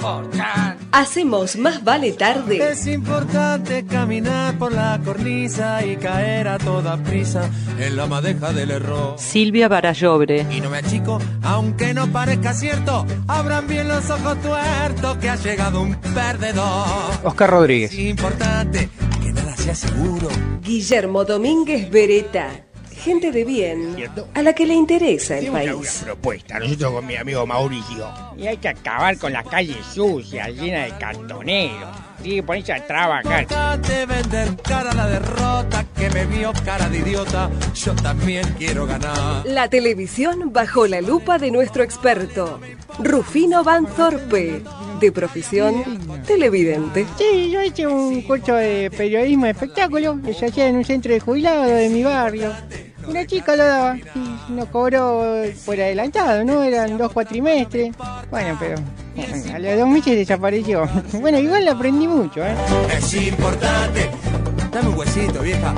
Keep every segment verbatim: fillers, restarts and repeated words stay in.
importante. Hacemos Más Vale Tarde. Es importante caminar por la cornisa y caer a toda prisa en la madeja del error. Silvia Barallobre. Y no me achico, aunque no parezca cierto, abran bien los ojos tuertos que ha llegado un perdedor. Oscar Rodríguez. Es importante que nada sea seguro. Guillermo Domínguez Beretta. Gente de bien, a la que le interesa el país. Una propuesta, nosotros con mi amigo Mauricio. Y hay que acabar con las calles sucias, llenas de cartoneros. Tiene que ponerse a trabajar. Importante vender cara a la derrota, que me vio cara de idiota. Yo también quiero ganar. La televisión bajo la lupa de nuestro experto, Rufino Van Thorpe, de profesión televidente. Sí, yo hice un curso de periodismo de espectáculo que se hacía en un centro de jubilados de mi barrio. Una chica lo daba y nos cobró por adelantado, ¿no? Eran dos cuatrimestres. Bueno, pero bueno, a los dos meses desapareció. Bueno, igual aprendí mucho, ¿eh? Es importante. Dame un huesito, vieja.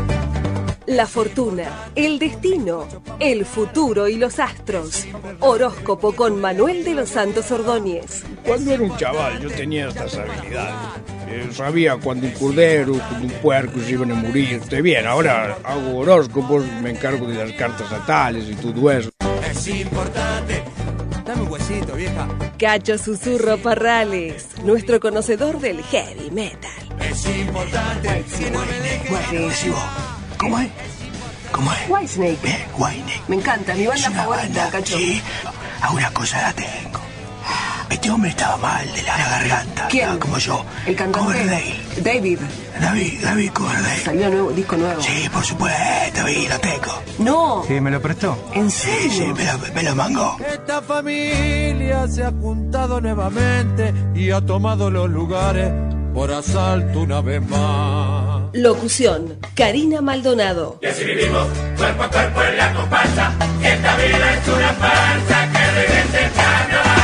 La fortuna, el destino, el futuro y los astros. Horóscopo con Manuel de los Santos Ordóñez. Cuando era un chaval yo tenía estas habilidades. Eh, sabía cuando un cordero, cuando un puerco se iban a morir. Estoy bien, ahora hago horóscopos, me encargo de las cartas natales y todo eso. Es importante. Dame un huesito, vieja. Cacho Susurro Parrales, nuestro conocedor del heavy metal. Es importante. Si no me dejes. ¿Cómo es? ¿Cómo es? Whitesnake. Bien, Whitesnake. Me encanta, mi banda Es una favorita, banda, Cacho. sí. A una cosa la tengo. Este hombre estaba mal de la garganta. ¿Quién? Estaba como yo. El cantante. Coverdale. David. David, David Coverdale. Salió nuevo, disco nuevo. Sí, por supuesto, vi, lo tengo. No. Sí, me lo prestó. ¿En Sí, serio? sí, me lo, me lo mangó. Esta familia se ha juntado nuevamente y ha tomado los lugares por asalto una vez más. Locución, Karina Maldonado. Y así vivimos, cuerpo a cuerpo en la comparsa, que esta vida es una farsa, que regrese el carnaval.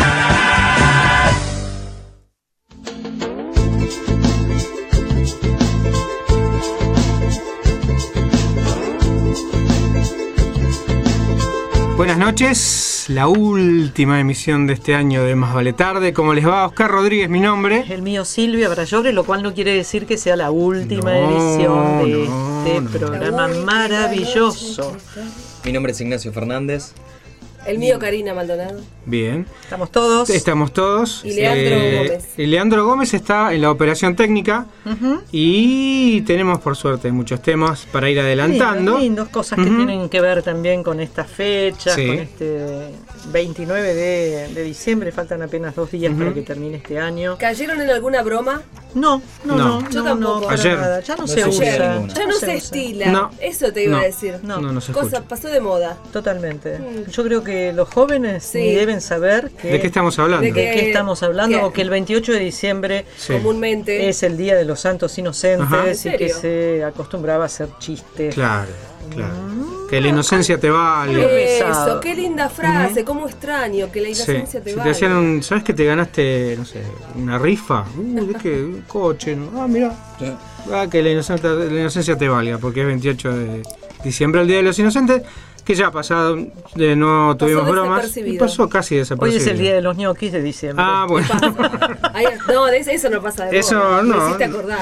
Buenas noches, la última emisión de este año de Más Vale Tarde. ¿Cómo les va? Oscar Rodríguez, mi nombre. El mío Silvia Barallobre, lo cual no quiere decir que sea la última No, edición de no, este no. programa maravilloso. Mi nombre es Ignacio Fernández. El mío, Karina Maldonado. Bien. Estamos todos. Estamos todos. Y Leandro Gómez. Y Leandro Gómez está en la operación técnica. Uh-huh. Y tenemos, por suerte, muchos temas para ir adelantando. Lindos, lindos, cosas que Uh-huh. tienen que ver también con estas fechas, Sí. con este veintinueve de, de diciembre. Faltan apenas dos días Uh-huh. para que termine este año. ¿Cayeron en alguna broma? No, no, No. no. Yo no, tampoco. no, para Ayer. nada. Ya no, No se se usa. escucha ninguna. Ya no se usa. estila. No. Eso te iba No. a decir. No. No, no se Cosa, escucha. pasó de moda. Totalmente. Mm. Yo creo que los jóvenes Sí. ni deben saber que, ¿De qué estamos hablando? De de que- qué estamos hablando, que- o que el veintiocho de diciembre Sí. Comúnmente. es el Día de los Santos Inocentes. Ajá. ¿En Y que serio? se acostumbraba a hacer chistes. Claro, claro. Que la inocencia te valga. Eh, Eso, pesado. qué linda frase, cómo extraño que la Sí. inocencia te Si te valga. hacían un, ¿sabes que te ganaste, no sé, una rifa? Uh, ¿de qué? Un coche. ¿no? Ah, mira. Ah, que la inocencia, la inocencia te valga, porque es veintiocho de diciembre, el Día de los Inocentes, que ya ha pasado, de no tuvimos bromas. Y desapercibido. pasó casi Hoy desapercibido. es el Día de los ñoquis de diciembre. Ah, bueno. Ahí- no, de eso, eso no pasa de Eso moda. no. Me hiciste acordar.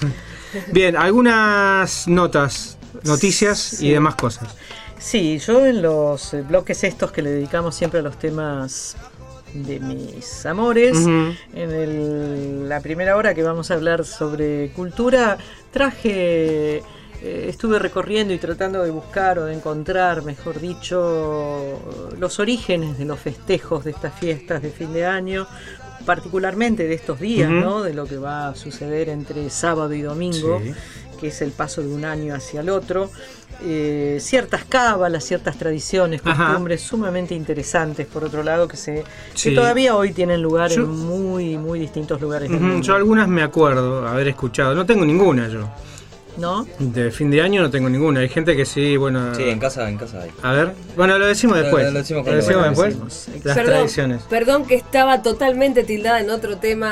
Bien, algunas notas, noticias y demás cosas. Sí, yo en los eh, bloques estos que le dedicamos siempre a los temas de mis amores, Ujú. en el- la primera hora que vamos a hablar sobre cultura, traje, eh, estuve recorriendo y tratando de buscar o de encontrar, mejor dicho, los orígenes de los festejos de estas fiestas de fin de año, particularmente de estos días, Ujú. ¿no? De lo que va a suceder entre sábado y domingo, Sí. que es el paso de un año hacia el otro. Eh, ciertas cábalas, ciertas tradiciones, Ajá. costumbres sumamente interesantes, por otro lado, que se Sí. que todavía hoy tienen lugar Yo- en muy, muy distintos lugares del Ujú, mundo. Yo algunas me acuerdo haber escuchado. No tengo ninguna yo. ¿No? De fin de año no tengo ninguna. Hay gente que sí, bueno. Sí, en casa, en casa hay. A ver, bueno, lo decimos Lo- después. lo decimos Lo cuando decimos lo después. decimos. Las Perdón, tradiciones. perdón que estaba totalmente tildada en otro tema.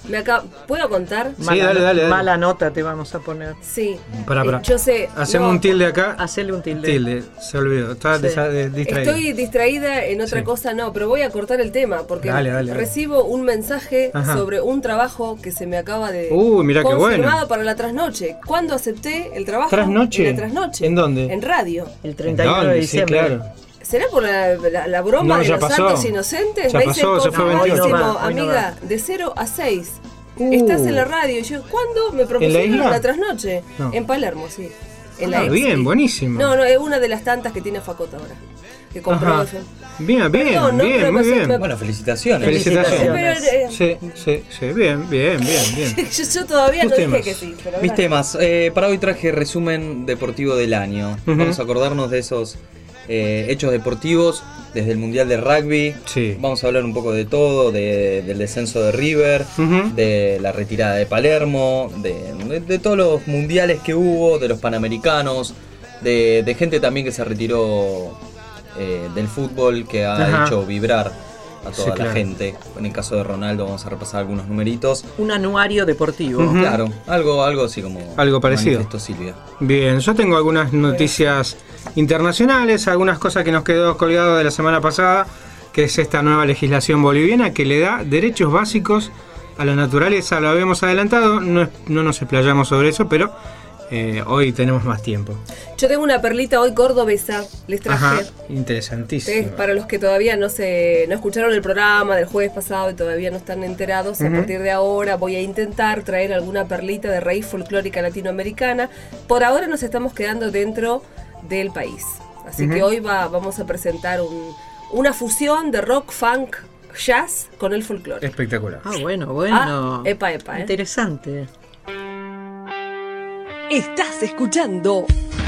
Me acá, ¿puedo contar? Sí, Mala, dale, dale, dale. mala nota te vamos a poner. Sí. Pará, pará. Eh, yo sé. Hacemos no, un tilde acá. Hacele un tilde. Tilde, se olvidó. Estaba Sí. desa- de- distraído. Estoy distraída en otra Sí. cosa, no, pero voy a cortar el tema porque Dale, dale, dale. recibo un mensaje Ajá. sobre un trabajo que se me acaba de Uy, mirá qué confirmado bueno. para la trasnoche. ¿Cuándo acepté el trabajo? ¿Trasnoche? En la trasnoche. ¿En dónde? En radio. El treinta y uno ¿Dónde? de Sí, diciembre. claro. ¿Será por la, la- la broma No, de ya los pasó. santos inocentes? Ya Me dicen pasó, se fue con- veintiocho. hoy no Hoy no va, va, hoy no amiga, va. de cero a seis. Uh. Estás en la radio. Y yo, ¿cuándo me propusieron isla? la trasnoche? No. En Palermo, sí. En Ah, ex. bien, buenísimo. No, no, es una de las tantas que tiene Facota ahora. Que compró. Ajá. eso. Bien, bien, Perdón, ¿no? bien, Pero muy me- bien. me- Bueno, felicitaciones. Felicitaciones. Pero, eh, Sí, sí, sí, bien, bien, bien, bien. yo, yo todavía Tus no temas. dije que sí. Pero Mis gracias. temas. Eh, para hoy traje resumen deportivo del año. Ujú. Vamos a acordarnos de esos eh, hechos deportivos desde el Mundial de Rugby. Sí. Vamos a hablar un poco de todo, de- del descenso de River, Ujú. de la retirada de Palermo, de, de- de todos los mundiales que hubo, de los Panamericanos, de, de gente también que se retiró eh, del fútbol, que ha Ajá. hecho vibrar a toda Sí, la claro. gente. En el caso de Ronaldo vamos a repasar algunos numeritos. Un anuario deportivo. Ujú. Claro, algo, algo así como Algo parecido. manifestó Silvia. Bien, yo tengo algunas noticias internacionales, algunas cosas que nos quedó colgado de la semana pasada, que es esta nueva legislación boliviana que le da derechos básicos a la naturaleza. Lo habíamos adelantado, no, es- no nos explayamos sobre eso, pero eh, hoy tenemos más tiempo. Yo tengo una perlita hoy cordobesa. Les traje. Ajá, Ustedes, interesantísimo. para los que todavía no se no escucharon el programa del jueves pasado y todavía no están enterados, a Ujú. partir de ahora voy a intentar traer alguna perlita de raíz folclórica latinoamericana. Por ahora nos estamos quedando dentro del país. Así Ujú. que hoy va, vamos a presentar un- una fusión de rock, funk, jazz con el folclore. Espectacular. Ah, bueno, bueno. Ah, epa, epa, eh. Interesante. Estás escuchando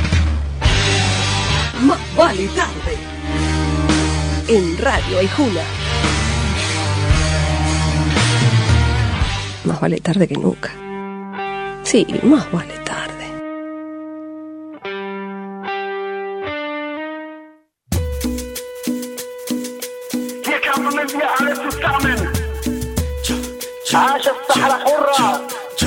Más vale tarde en Radio Aijuna. Más vale tarde que nunca. Sí, más vale tarde. Hier kämpfen wir alle zusammen. عاش الصحراء حرة.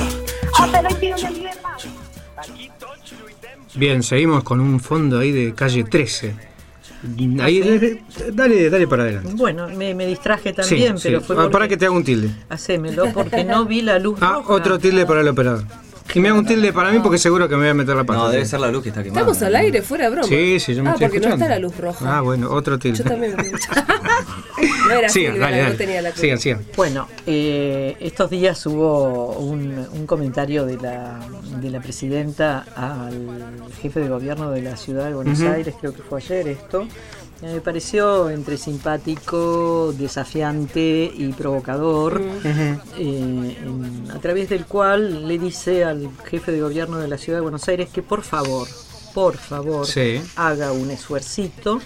Bien, seguimos con un fondo ahí de calle trece. Ahí, dale, dale, dale para adelante. Bueno, me, me distraje también, Sí, pero sí. fue Ah, porque... para que te haga un tilde. Hacémelo, porque no vi la luz Ah, roja. otro tilde para el operador. Y me haga un tilde para mí porque seguro que me voy a meter la pata. No, debe ser la luz que está quemada. Estamos al aire, fuera de broma. Sí, sí, yo me ah, estoy porque escuchando. no está la luz roja. Ah, bueno, otro tilde. Yo también. No era Sigan, Silvia, dale, la que dale. no tenía la culpa. Sigan, sigan. Bueno, eh, estos días hubo un, un comentario de la, de la presidenta al jefe de gobierno de la ciudad de Buenos Ujú. Aires, creo que fue ayer esto. Me pareció entre simpático, desafiante y provocador, eh, en- a través del cual le dice al jefe de gobierno de la ciudad de Buenos Aires que por favor, por favor, Sí. haga un esfuercito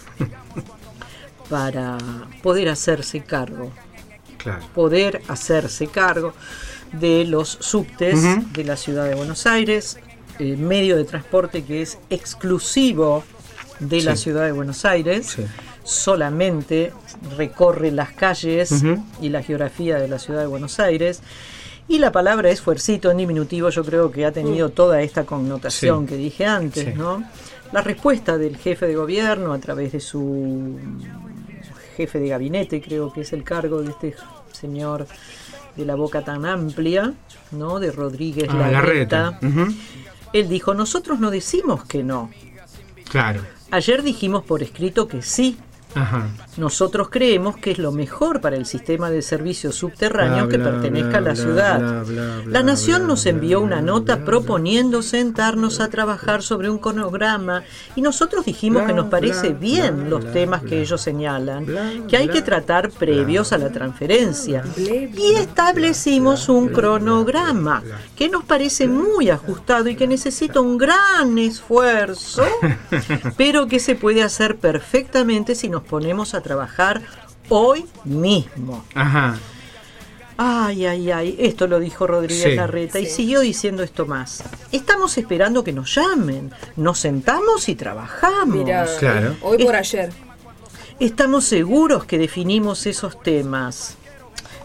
para poder hacerse cargo, Claro. poder hacerse cargo de los subtes Ujú. de la ciudad de Buenos Aires, eh, medio de transporte que es exclusivo de la Sí. ciudad de Buenos Aires, Sí. solamente recorre las calles Ujú. y la geografía de la ciudad de Buenos Aires. Y la palabra esfuercito en diminutivo yo creo que ha tenido toda esta connotación Sí. que dije antes, Sí. ¿no? La respuesta del jefe de gobierno a través de su jefe de gabinete, creo que es el cargo de este señor de la boca tan amplia, ¿no? De Rodríguez Ah, Larreta. Larreta. Ujú. Él dijo, nosotros no decimos que no. Claro. Ayer dijimos por escrito que sí. Ajá. Nosotros creemos que es lo mejor para el sistema de servicios subterráneos Bla, que bla, pertenezca bla, a la bla, ciudad. bla, bla, La bla, Nación bla, nos bla, envió bla, una bla, nota bla, proponiendo sentarnos a trabajar sobre un cronograma y nosotros dijimos Bla, que nos parece bla, bien bla, los bla, temas bla, que ellos señalan, bla, que hay bla, que tratar previos bla, a la transferencia. bla, Y establecimos bla, un bla, cronograma bla, bla. que nos parece muy ajustado y que necesita un gran esfuerzo, pero que se puede hacer perfectamente si nos ponemos a trabajar hoy mismo. Ajá. Ay, ay, ay, esto lo dijo Rodríguez Sí. Larreta y Sí. siguió diciendo esto más. Estamos esperando que nos llamen, nos sentamos y trabajamos. Mira, Claro. hoy por Es- ayer. Estamos seguros que definimos esos temas.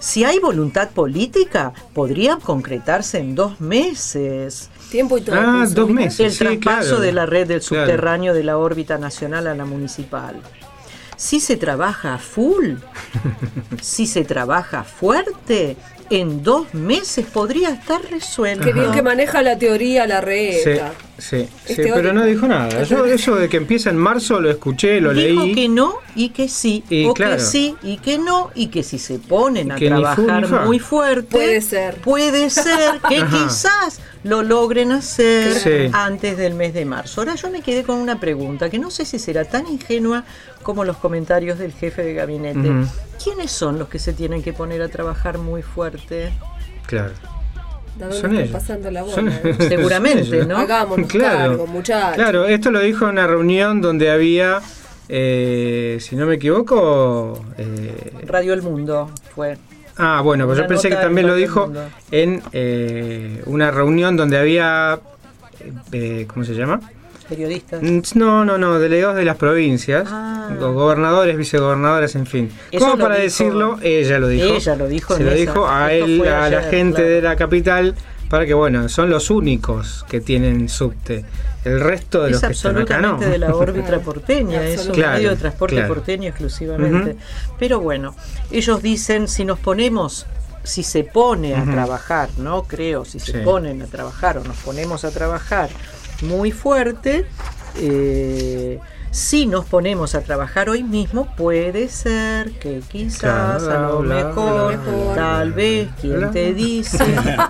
Si hay voluntad política, podría concretarse en dos meses. Tiempo y todo. Ah, dos meses. El sí, traspaso claro. de la red del Claro. subterráneo de la órbita nacional a la municipal. Si se trabaja a full, si se trabaja fuerte, en dos meses podría estar resuelto. Qué bien que maneja la teoría la reta. Sí, sí, Es sí, teórico. pero no dijo nada. Es Yo teórico. eso de que empieza en marzo lo escuché, lo Dijo leí. que no y que sí, Y o claro. que sí y que no, y que si se ponen a que ni fu trabajar ni fa. muy fuerte, Puede ser. puede ser que Ajá. quizás lo logren hacer Sí. antes del mes de marzo. Ahora yo me quedé con una pregunta que no sé si será tan ingenua como los comentarios del jefe de gabinete. Ujú. ¿Quiénes son los que se tienen que poner a trabajar muy fuerte? Claro. ¿De dónde Son está ellos. pasando la bola? Son- eh? Seguramente, son ellos. ¿no? Hagámonos cargo, muchachos. Claro, esto lo dijo en una reunión donde había, eh, si no me equivoco, eh, Radio El Mundo fue. ah, bueno, pues yo Una pensé que nota también en lo Radio dijo Mundo. en eh, una reunión donde había, eh, ¿cómo se llama? Periodistas. Mm, No, no, no, delegados de las provincias, Ah. los gobernadores, vicegobernadores, en fin. Eso ¿Cómo lo para dijo- decirlo? Ella lo dijo. Ella lo dijo Se en lo esa- dijo a esto él, fue a la ayer, gente claro. de la capital, para que, bueno, son los únicos que tienen subte. El resto de los Es que están acá no. absolutamente de la órbita porteña, es un Claro, medio de transporte claro. porteño exclusivamente. Pero bueno, ellos dicen, si nos ponemos, si se pone a Ujú. trabajar, no creo, si se Sí. ponen a trabajar o nos ponemos a trabajar muy fuerte, eh, si nos ponemos a trabajar hoy mismo, puede ser que quizás, Claro, a lo bla, bla, mejor, bla, bla, tal bla, vez, quien bla. te dice...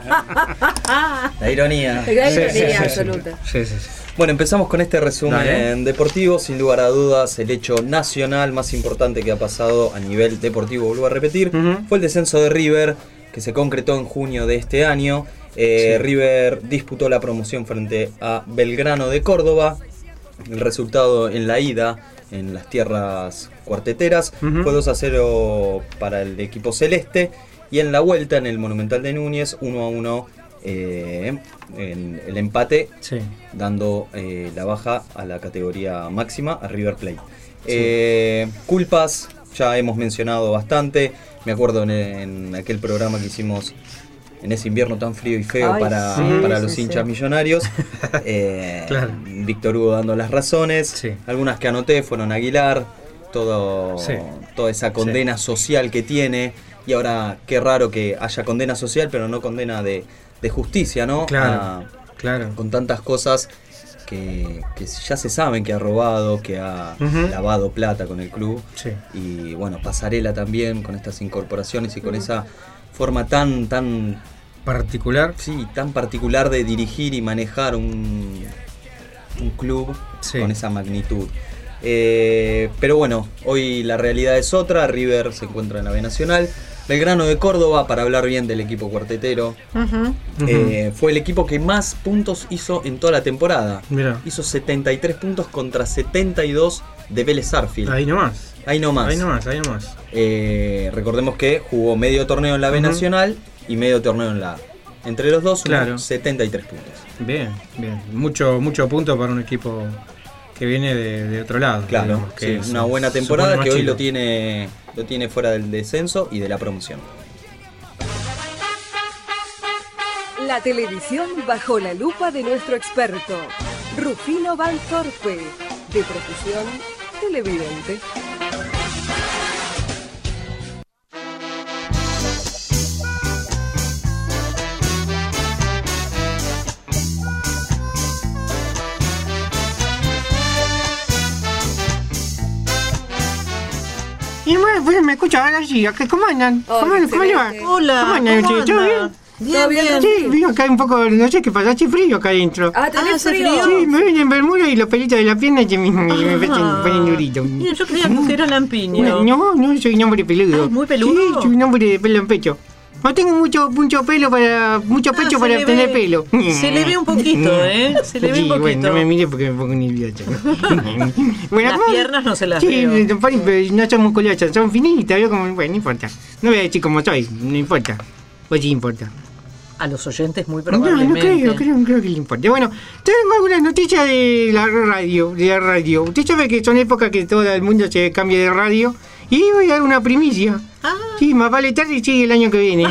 La ironía. La Sí, ironía sí, sí, sí. absoluta. Sí, sí, sí. Bueno, empezamos con este resumen Dale. deportivo. Sin lugar a dudas, el hecho nacional más importante que ha pasado a nivel deportivo, vuelvo a repetir, Ujú. fue el descenso de River, que se concretó en junio de este año. Eh, Sí. River disputó la promoción frente a Belgrano de Córdoba. El resultado en la ida, en las tierras cuarteteras, Ujú. fue dos a cero para el equipo celeste. Y en la vuelta, en el Monumental de Núñez, uno a uno, eh, en el empate, Sí. dando eh, la baja a la categoría máxima a River Plate. Eh, culpas, ya hemos mencionado bastante. Me acuerdo en, en aquel programa que hicimos en ese invierno tan frío y feo Ay, para, sí, para sí, los sí. hinchas millonarios. Eh, Claro. Víctor Hugo dando las razones. Sí. Algunas que anoté fueron Aguilar, todo, Sí. toda esa condena social que tiene. Y ahora qué raro que haya condena social, pero no condena de, de justicia, ¿no? Claro, Ah, claro. con tantas cosas que, que ya se saben que ha robado, que ha Ujú. lavado plata con el club. Sí. Y bueno, Pasarela también con estas incorporaciones y con esa forma tan, tan, Particular. sí, tan particular de dirigir y manejar un, un club Sí. con esa magnitud. Eh, pero bueno, hoy la realidad es otra. River se encuentra en la B Nacional. Belgrano de Córdoba, para hablar bien del equipo cuartetero, Ujú. Ujú. eh, fue el equipo que más puntos hizo en toda la temporada. Mirá. Hizo setenta y tres puntos contra setenta y dos de Vélez Sarsfield. Ahí nomás. Ahí nomás. Ahí nomás, ahí nomás. Eh, recordemos que jugó medio torneo en la B Ujú. Nacional y medio torneo en la A. Entre los dos, Claro. unos setenta y tres puntos. Bien, bien. Mucho, mucho punto para un equipo que viene de, de otro lado. Claro, digamos, que sí, es- una buena se temporada supone que más hoy chico. lo tiene, lo tiene fuera del descenso y de la promoción. La televisión bajo la lupa de nuestro experto, Rufino Van Torpe, de profesión televidente. Y bueno, pues me escucha ahora sí, acá, ¿cómo andan? Hola, ¿Cómo, ¿Cómo le va? excelente. Hola, ¿Cómo andan ¿cómo ustedes? ¿Todo anda? bien? Bien, ¿Todo bien, bien. Sí, vino acá un poco, no sé qué pasa, hace frío acá adentro. Ah, ¿tenés hace frío? frío. Sí, me ven en bermuda y los pelitos de la pierna que me, me, me Ah. ponen- ponen durito. Mira, yo creía que era lampiño. No, no, no, soy un hombre peludo. Ah, ¿muy peludo? Sí, soy un hombre de pelo en pecho. No tengo mucho, mucho pelo para, mucho Ah, pecho se para le tener ve- pelo. Se le ve un poquito, ¿eh? Se le ve Sí, un poquito. bueno, no me mire porque me pongo nervioso. Bueno, Las ¿cómo? piernas no se las Sí, veo. don Pani, pero no son musculosas, son finitas, yo como, bueno, no importa. No voy a decir como soy, no importa. O sí importa. A los oyentes muy No, no probablemente. creo, creo, creo que le importa. Bueno, tengo algunas noticias de la radio, de la radio. Usted sabe que son épocas que todo el mundo se cambia de radio Y voy a dar una primicia. Ah. Sí, más vale tarde y sigue el año que viene.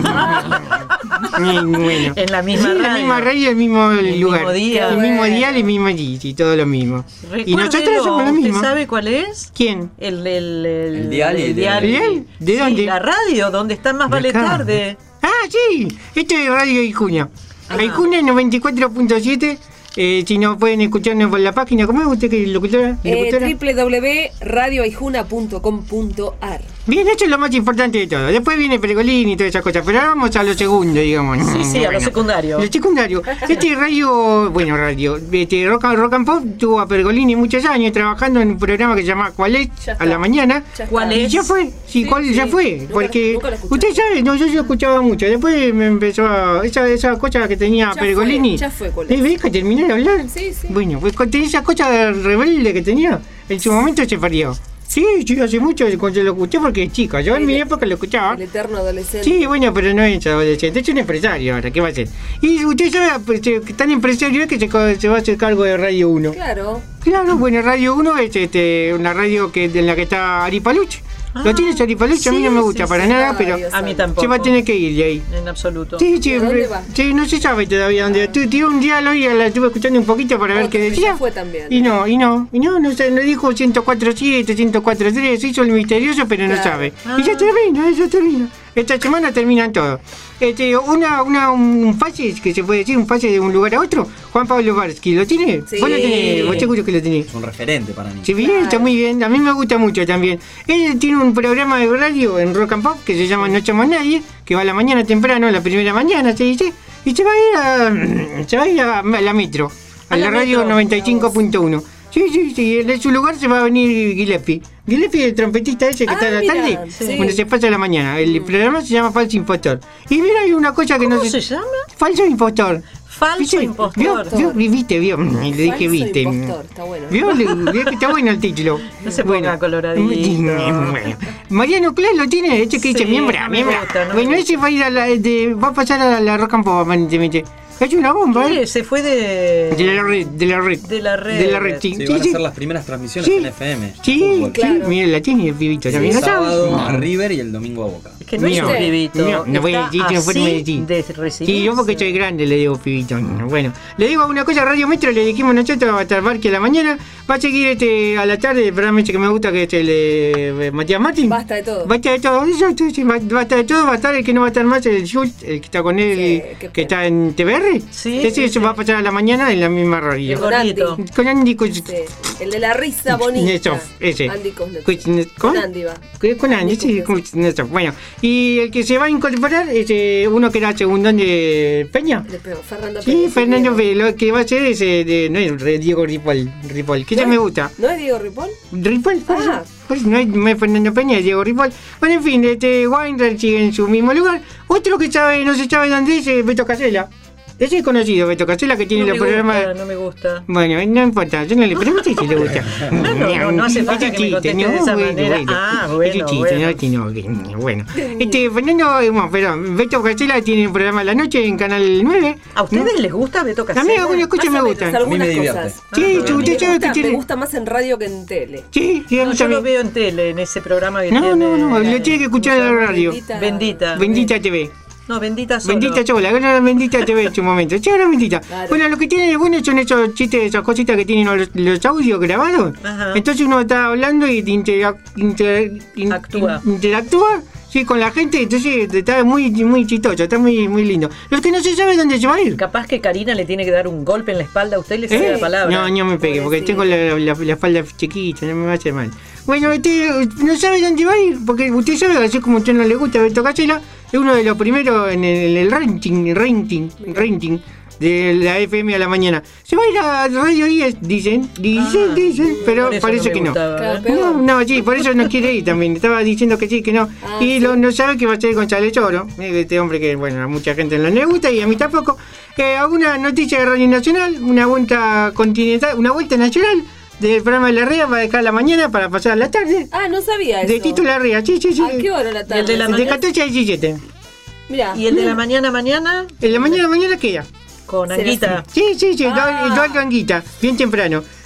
Bueno. En la misma sí, radio. la misma radio, el mismo el lugar. Mismo día, el bueno. mismo día, el mismo día, y todo lo mismo. Recuérdelo, Y nosotros somos lo mismo. ¿Usted sabe cuál es? ¿Quién? El, el, el, El dial y el el- dial. ¿El dial? ¿De Sí, dónde? la radio, donde está más De vale acá. tarde. Ah, sí, esto es Radio Ijuna. Ah. Ijuna noventa y cuatro punto siete. Eh, si no pueden escucharnos por la página, ¿cómo es usted que es locutora? Eh, locutora? doble u doble u doble u punto radio aijuna punto com punto a r. Bien, esto es lo más importante de todo. Después viene Pergolín y todas esas cosas, pero ahora vamos a lo segundo, digamos. Sí, sí, a lo secundario. Lo secundario. Este radio, bueno, radio, este rock, and- rock and Pop tuvo a Pergolini muchos años trabajando en un programa que se llama ¿Cuál es? Ya está. A la mañana. Ya ¿Cuál está. Y es? ya fue, sí, Sí, ¿cuál sí. ya fue? Nunca- Porque nunca lo escuché. usted sabe, no, yo, yo escuchaba mucho. Después me empezó a. Esa, esa cosa que tenía Ya Pergolini. fue, ya fue, ¿cuál ¿Eh, es? ¿Ves que terminé de hablar? Sí, sí. Bueno, pues con esa cosa rebelde que tenía, en su momento se perdió. Sí, yo hace mucho cuando lo escuché porque es chica. Yo en El- mi época lo escuchaba. El eterno adolescente. Sí, bueno, pero no es adolescente, es un empresario ahora, ¿qué va a hacer? Y usted sabe, pues, que tan empresario es que se, co- se va a hacer cargo de Radio uno. Claro. Claro, bueno, Radio uno es este, una radio que, en la que está Ari Paluch. ¿Lo Ah, tienes Ari Paluch? A mí no sí, me gusta sí, para sí. nada, Ay, pero Dios A mí santo. tampoco. se va a tener que ir de ahí. En absoluto. Sí, sí, ¿Y a dónde re- va? sí, no se sabe todavía dónde. Tu- Tío, un día lo oí, la estuve escuchando un poquito para ver Otro qué que decía. ya fue también. Y no, y no, y no, no sé, no dijo ciento cuatro siete, ciento cuatro tres, hizo el misterioso, pero no Claro. sabe. Ah. Y ya termina, ya termina. Esta semana terminan todo. Este, una, una, un pase, que se puede decir, un pase de un lugar a otro. Juan Pablo Varsky, ¿lo tiene? Sí. Vos lo tenés, vos seguro que lo tenés. Es un referente para mí. Sí, bien, está muy bien, a mí me gusta mucho también. Él tiene un programa de radio en Rock and Pop que se llama No Echamos Nadie, que va a la mañana temprano, la primera mañana, se dice, y se va a ir a, se va a, ir a, a la metro, a, A la, la radio metro. noventa y cinco punto uno. Sí, sí, sí, en su lugar se va a venir Gillespie. Gillespie, el trompetista ese que Ah, está a la mira, tarde, sí. cuando se pasa a la mañana. El programa se llama Falso Impostor. Y mira, hay una cosa que ¿Cómo no se llama? Falso Impostor. Falso ¿Viste? impostor. ¿Vio? ¿Vio? ¿Viste? ¿Vio? Le dije, Falso ¿viste? impostor, está bueno. ¿Vio? Le- vio que está bueno el título. No se ponga coloradito. Bueno. Mariano Clas lo tiene, este que dice Sí, miembra, no me miembra. gusta, no me Bueno, ese va a ir a la, de- va a pasar a la Rock and Pop aparentemente. Es una bomba, ¿Qué? ¿eh? Se fue de. De la red, de la red. De la red. De la red, sí. Sí, Sí, van a sí. ser las primeras transmisiones Sí. en F M. Sí, Fútbol. sí, mira, la tiene el pibito también. El ¿No sabes? sábado a River y el domingo a Boca. Es que no es Mío. un pibito. Mío, no voy a decir que no fue Está de así Medellín. de Sí, recibirse. yo porque soy grande le digo pibito. Bueno, le digo una cosa, Radio Metro le dijimos nosotros va a estar Barque a la mañana, va a seguir este a la tarde el programa ese que me gusta que es el de eh, Matías Martín. Basta de todo. Va a estar de todo, eso, sí, sí, va va a estar de todo, va a estar el que no va a estar más, el Schultz, el que está con él, Sí, qué que pena. está en T V R. Sí, Ese sí, eso sí. va a pasar a la mañana en la misma El radio. Con gordito. Andy. Con Andy Kuznetsov. Sí, el de la risa bonita. Kuznetsov, ese. Andy Kuznetsov. Kuznetsov. Con Andy va. Que- Con Andy, sí, Kuznetsov. Bueno, y el que se va a incorporar es eh, uno que era segundón de Peña. Le pegó, Fernando Sí, Pérez, Fernando Diego. Pérez, lo que va a ser es eh, de, no es re- Diego Ripoll, Ripoll, que ya ¿No me es- gusta. ¿No es Diego Ripoll? Ripoll, por eso, Ah. por eso no, es, no es Fernando Peña, es Diego Ripoll. Bueno, en fin, este Weinreich sigue en su mismo lugar. Otro que sabe, no se sabe dónde es, es Beto Casella. Ese es conocido, Beto Casella, que tiene No los me programas. gusta, no me gusta. Bueno, no importa, yo no le pregunté si le gusta. No, no, no hace falta Es un que me chiste, conteste de esa manera. Ah, bueno, Es un chiste, bueno. no, que no, que- bueno. Este, Fernando, eh, bueno, perdón, Beto Casella tiene un programa a la noche en Canal nueve. ¿A ustedes les gusta Beto A Casella? mí algunas cosas Más me o menos, gustan. algunas A mí me divierte. cosas. Sí, Ah, sí, A mí usted me sabe que gusta, me tiene. gusta más en radio que en tele. Sí, sí, a No, mí yo lo también. veo en tele, en ese programa que No, tiene. no, no, lo tiene que escuchar en la radio. Bendita. Bendita. Bendita T V. No, bendita solo. Bendita sola, ahora Bendita T V en su momento. Sí, ahora Bendita. Claro. Bueno, lo que tiene de bueno son esos chistes, esas cositas que tienen los, los audios grabados. Ajá. Entonces uno está hablando y intera- inter- in- Actúa. in- interactúa sí, con la gente, entonces está muy, muy chistoso, está muy, muy lindo. Lo que no se sabe dónde se va a ir. Capaz que Karina le tiene que dar un golpe en la espalda a usted y le ¿Eh? cede la palabra. No, no me pegue, porque tengo la, la, la espalda chiquita, no me va a hacer mal. Bueno, usted no sabe dónde va a ir, porque usted sabe, así como a usted no le gusta Beto Casella, es uno de los primeros en el, en el ranking, ranking, ranking de la F M a la mañana. Se va a ir a Radio diez, dicen, dicen, Ah, dicen, pero por eso parece no me que no. gustaba, Claro, ¿eh? pero- No, no, sí, por eso no quiere ir también. Estaba diciendo que sí, que no. Ah, y sí. lo, no sabe que va a ser González Oro, eh, este hombre que, bueno, a mucha gente no le gusta y a mí tampoco. Eh, alguna noticia de Radio Nacional, una vuelta continental, una vuelta nacional del programa de la R E A para dejar la mañana para pasar la tarde. Ah, no sabía eso. De Tito Larrea, sí, sí, sí. ¿A qué hora la tarde? ¿Y el de la De mañana? catorce a diecisiete. Mirá. ¿Y el de la mañana, mañana? En la mañana, mañana queda. Con Será Anguita. Sí, sí, sí, Ah. Eduardo Anguita, bien temprano.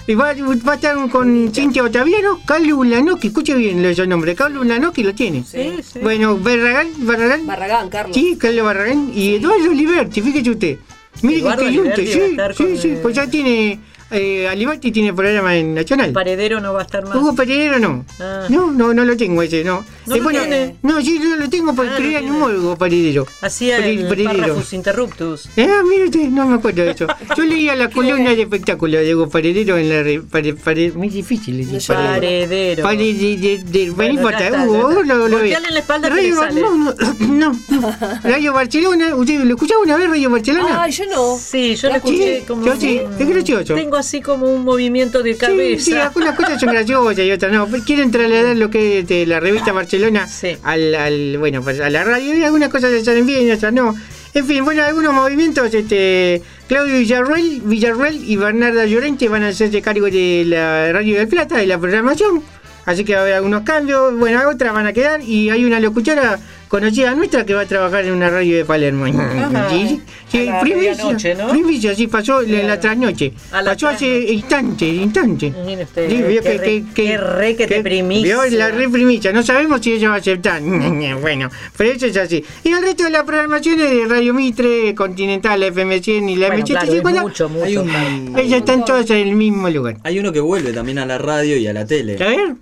Y va, va a estar con Cintia Ottaviano, Carlos Lanoski, escuche bien los nombres, Carlos Lanoski lo tiene. Sí, sí. Bueno, Barragán, Barragán. Barragán, Carlos. Sí, Carlos Barragán y Eduardo Liberti, fíjese usted. Mire que Eduardo junto, Liberti sí, va a estar sí, con, sí, eh, pues ya tiene, eh, Aliberti tiene programa en Nacional. Paredero no va a estar más. Hugo Paredero no. Ah. No, no, no lo tengo ese, no. ¿No Eh, lo bueno, tiene? no, sí, yo lo tengo porque Ah, creía lo en un Hugo Paredero. Hacía Pare- el Paredero. Párrafus Interruptus. Ah, mire usted, no me acuerdo de eso. Yo leía la columna de espectáculo de Hugo Paredero en la... Re, pare, pare, muy difícil decir Paredero. Paredero. Bueno, No importa, ya está, Hugo, ya vos está. lo, lo ves. Golpeale en la espalda que Radio- le sale. No, no, no. Radio Barcelona, ¿usted lo escuchaba una vez, Radio Barcelona? Ay, yo no. Sí, yo lo La escuché Sí, como... yo sí, es gracioso. Tengo así como un movimiento de Sí, cabeza. sí, algunas cosas son graciosas y otras no. Quieren trasladar lo que es de la revista Barcelona al, al, bueno, pues a la radio y algunas cosas le salen bien y otras no. En fin, bueno, algunos movimientos, este, Claudio Villarreal, Villarreal y Bernarda Llorente van a hacerse cargo de la Radio del Plata, de la programación. Así que va a haber algunos cambios, bueno, otras van a quedar y hay una locutora conocida nuestra que va a trabajar en una radio de Palermo. Ajá. Sí, sí, A la primicia, medianoche, ¿no? primicia, sí, pasó en la trasnoche. A la Pasó hace trasnoche. instantes, instantes. Mire usted, Sí, vio qué que- re- que- que- qué re que te que- primicia. vio la re primicia. No sabemos si ella va a aceptar. Bueno, pero eso es así. Y el resto de la programación es de Radio Mitre, Continental, la F M cien y la Bueno, M setecientos claro, cincuenta. es mucho, mucho. Hay un- claro. Ellas están todas en el mismo lugar. Hay uno que vuelve también a la radio y a la tele. A ver.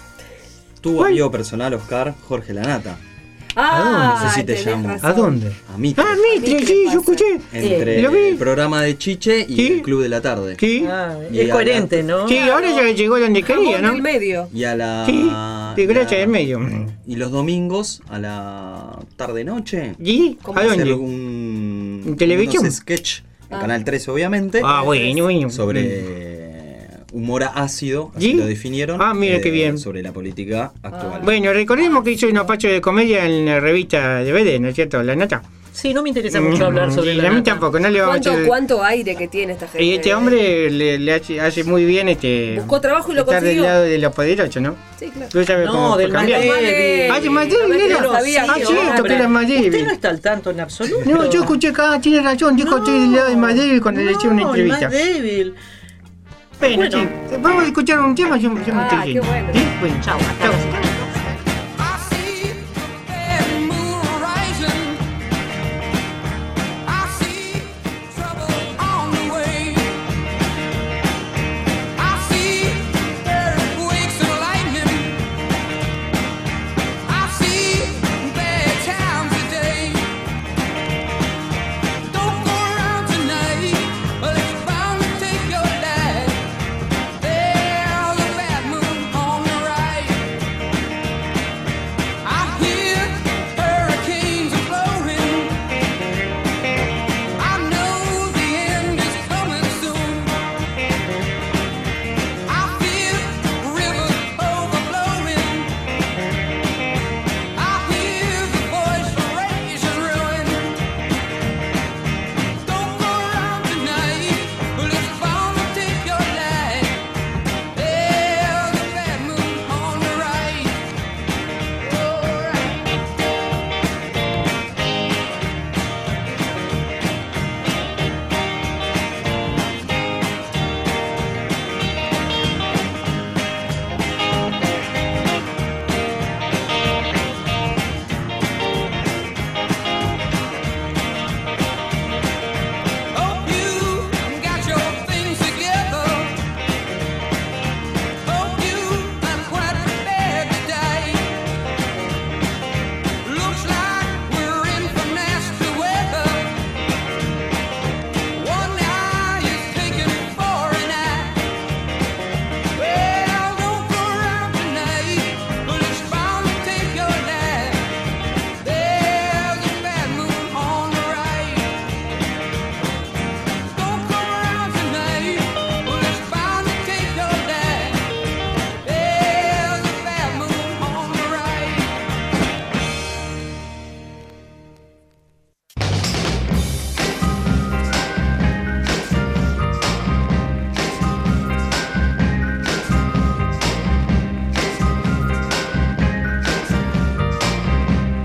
Tu ¿Cuál? amigo personal, Oscar, Jorge Lanata. Ah, No sé si te tenés llamo. razón. ¿A dónde? A Mitre. Ah, Mitre, sí, yo escuché. Entre ¿Lo vi? el programa de Chiche y Sí. el Club de la Tarde. Sí. Ah, Y es a coherente, ¿no? Sí, ahora ya llegó donde quería, Jamón ¿no? del medio. Y a la. Sí, de gracia y a- del medio. Y los domingos a la tarde-noche. ¿Y? ¿A hacer dónde? un, ¿En televisión? unos sketch en Canal trece, obviamente. Ah, bueno, bueno. Sobre humor ácido, así ¿Sí? lo definieron. Ah, mira qué bien. Sobre la política actual. Bueno, recordemos que hizo unos pachos de comedia en la revista de B D, ¿no es cierto? La nota. Sí, no me interesa mucho hablar sobre Y la a mí nata. tampoco, no le vamos a ¿Cuánto, echar... ¿Cuánto aire que tiene esta gente? Y este hombre le, le hace, hace muy bien este Buscó trabajo y lo estar consiguió. del lado de los poderosos, ¿no? Sí, claro. Tú sabes No, cómo del más cambiar. débil. Ah, del más débil, No, era. no sabía, Ah, sí, cierto, hombre. que era más débil. Usted no está al tanto en absoluto. No, yo escuché acá, ah, tiene razón, dijo No. usted del lado del más débil cuando le eché una No, el entrevista. más débil. Bueno, Bueno. sí, vamos a escuchar un tema, yo, yo me Ah, estoy qué yendo. bueno. ¿Sí? Bueno, Chao, hasta chao. luego.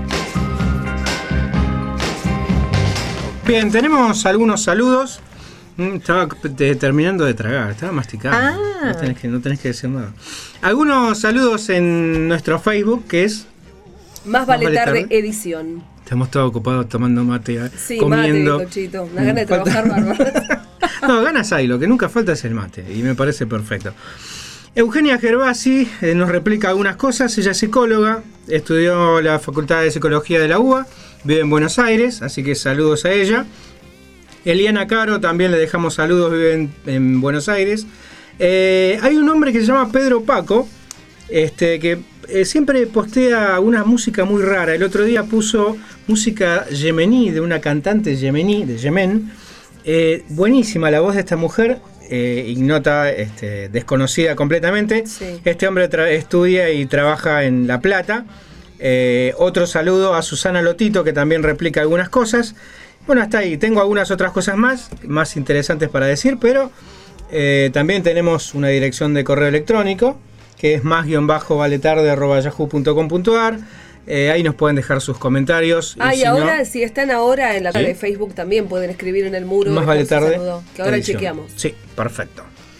Bien, tenemos algunos saludos Mm, Estaba te- terminando de tragar, estaba masticando. Ah. No tenés que, no tenés que decir nada. Algunos saludos en nuestro Facebook, que es Más vale tarde edición. Estamos todos ocupados tomando mate, eh, Sí, comiendo. mate, Cochito. Una gana de Falta- trabajar bárbaro. No, ganas hay, lo que nunca falta es el mate, y me parece perfecto. Eugenia Gervasi eh, nos replica algunas cosas. Ella es psicóloga, estudió la Facultad de Psicología de la U B A, vive en Buenos Aires, así que saludos a ella. Eliana Caro, también le dejamos saludos, vive en, en Buenos Aires. Eh, hay un hombre que se llama Pedro Paco, este, que eh, siempre postea una música muy rara. El otro día puso música yemení, de una cantante yemení, de Yemen. Eh, buenísima la voz de esta mujer, eh, ignota, este, desconocida completamente. Sí. Este hombre tra- estudia y trabaja en La Plata. Eh, otro saludo a Susana Lotito, que también replica algunas cosas. Bueno, hasta ahí. Tengo algunas otras cosas más, más interesantes para decir, pero eh, también tenemos una dirección de correo electrónico, que es más guión bajo valetarde arroba yahoo punto com punto ar. Eh, ahí nos pueden dejar sus comentarios. Ah, y, si ahora, no, si están ahora en la ¿Sí? de Facebook, también pueden escribir en el muro. más vale después se tarde. saludó, que ahora edición. chequeamos. Sí, perfecto.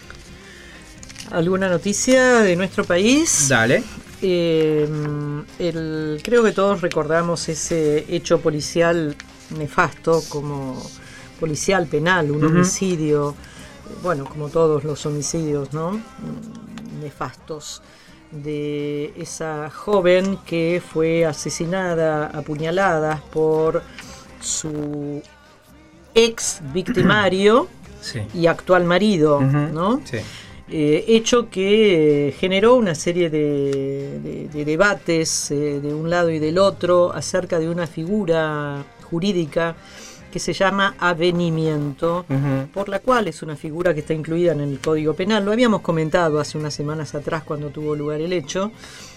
¿Alguna noticia de nuestro país? Dale. Eh, el, creo que todos recordamos ese hecho policial nefasto, como policial penal, un Ujú. homicidio, bueno, como todos los homicidios, ¿no? Nefastos, de esa joven que fue asesinada a puñaladas por su ex victimario Sí. y actual marido, Ujú. ¿no? Sí. Eh, hecho que eh, generó una serie de, de- de debates eh, de un lado y del otro acerca de una figura jurídica que se llama avenimiento, Ujú. por la cual es una figura que está incluida en el Código Penal. Lo habíamos comentado hace unas semanas atrás cuando tuvo lugar el hecho,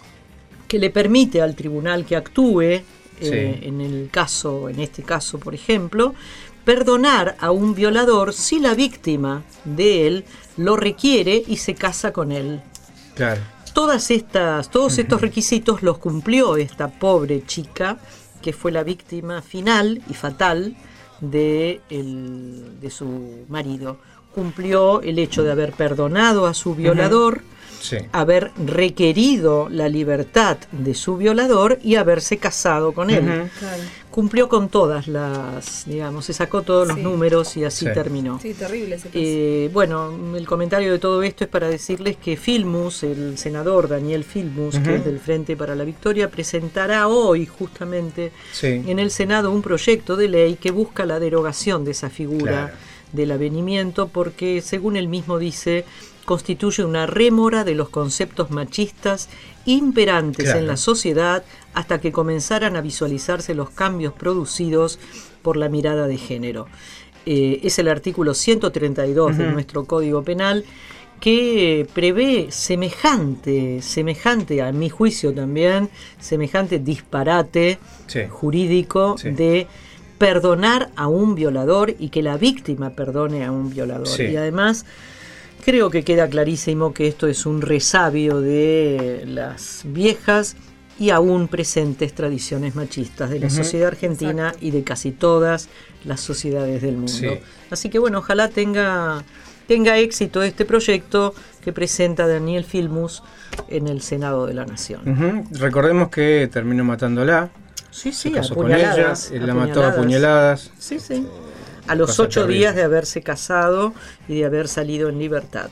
que le permite al tribunal que actúe eh, Sí. en el caso, en este caso, por ejemplo, perdonar a un violador si la víctima de él lo requiere y se casa con él. Claro. Todas estas, todos estos requisitos los cumplió esta pobre chica, que fue la víctima final y fatal de, el- de su marido. Cumplió el hecho de haber perdonado a su violador, Sí. haber requerido la libertad de su violador y haberse casado con él. Ujú. Claro. Cumplió con todas las, digamos, se sacó todos los Sí. números y así Sí. terminó. Sí, terrible ese caso. Eh, bueno, el comentario de todo esto es para decirles que Filmus, el senador Daniel Filmus, Ujú. que es del Frente para la Victoria, presentará hoy justamente Sí. en el Senado un proyecto de ley que busca la derogación de esa figura Claro. del avenimiento, porque según él mismo dice, constituye una rémora de los conceptos machistas imperantes Claro. en la sociedad hasta que comenzaran a visualizarse los cambios producidos por la mirada de género. Eh, es el artículo ciento treinta y dos de Ujú. nuestro Código Penal, que prevé semejante, semejante, a mi juicio también, semejante disparate Sí. jurídico Sí. de perdonar a un violador y que la víctima perdone a un violador. Sí. Y además creo que queda clarísimo que esto es un resabio de las viejas y aún presentes tradiciones machistas de la Ujú. sociedad argentina y de casi todas las sociedades del mundo. Sí. Así que bueno, ojalá tenga, tenga éxito este proyecto que presenta Daniel Filmus en el Senado de la Nación. Ujú. Recordemos que terminó matándola. Sí, sí, Se casó con ella, apuñaladas, él la mató a apuñaladas. puñaladas. Sí, sí. A los cosa ocho terrible. días de haberse casado y de haber salido en libertad.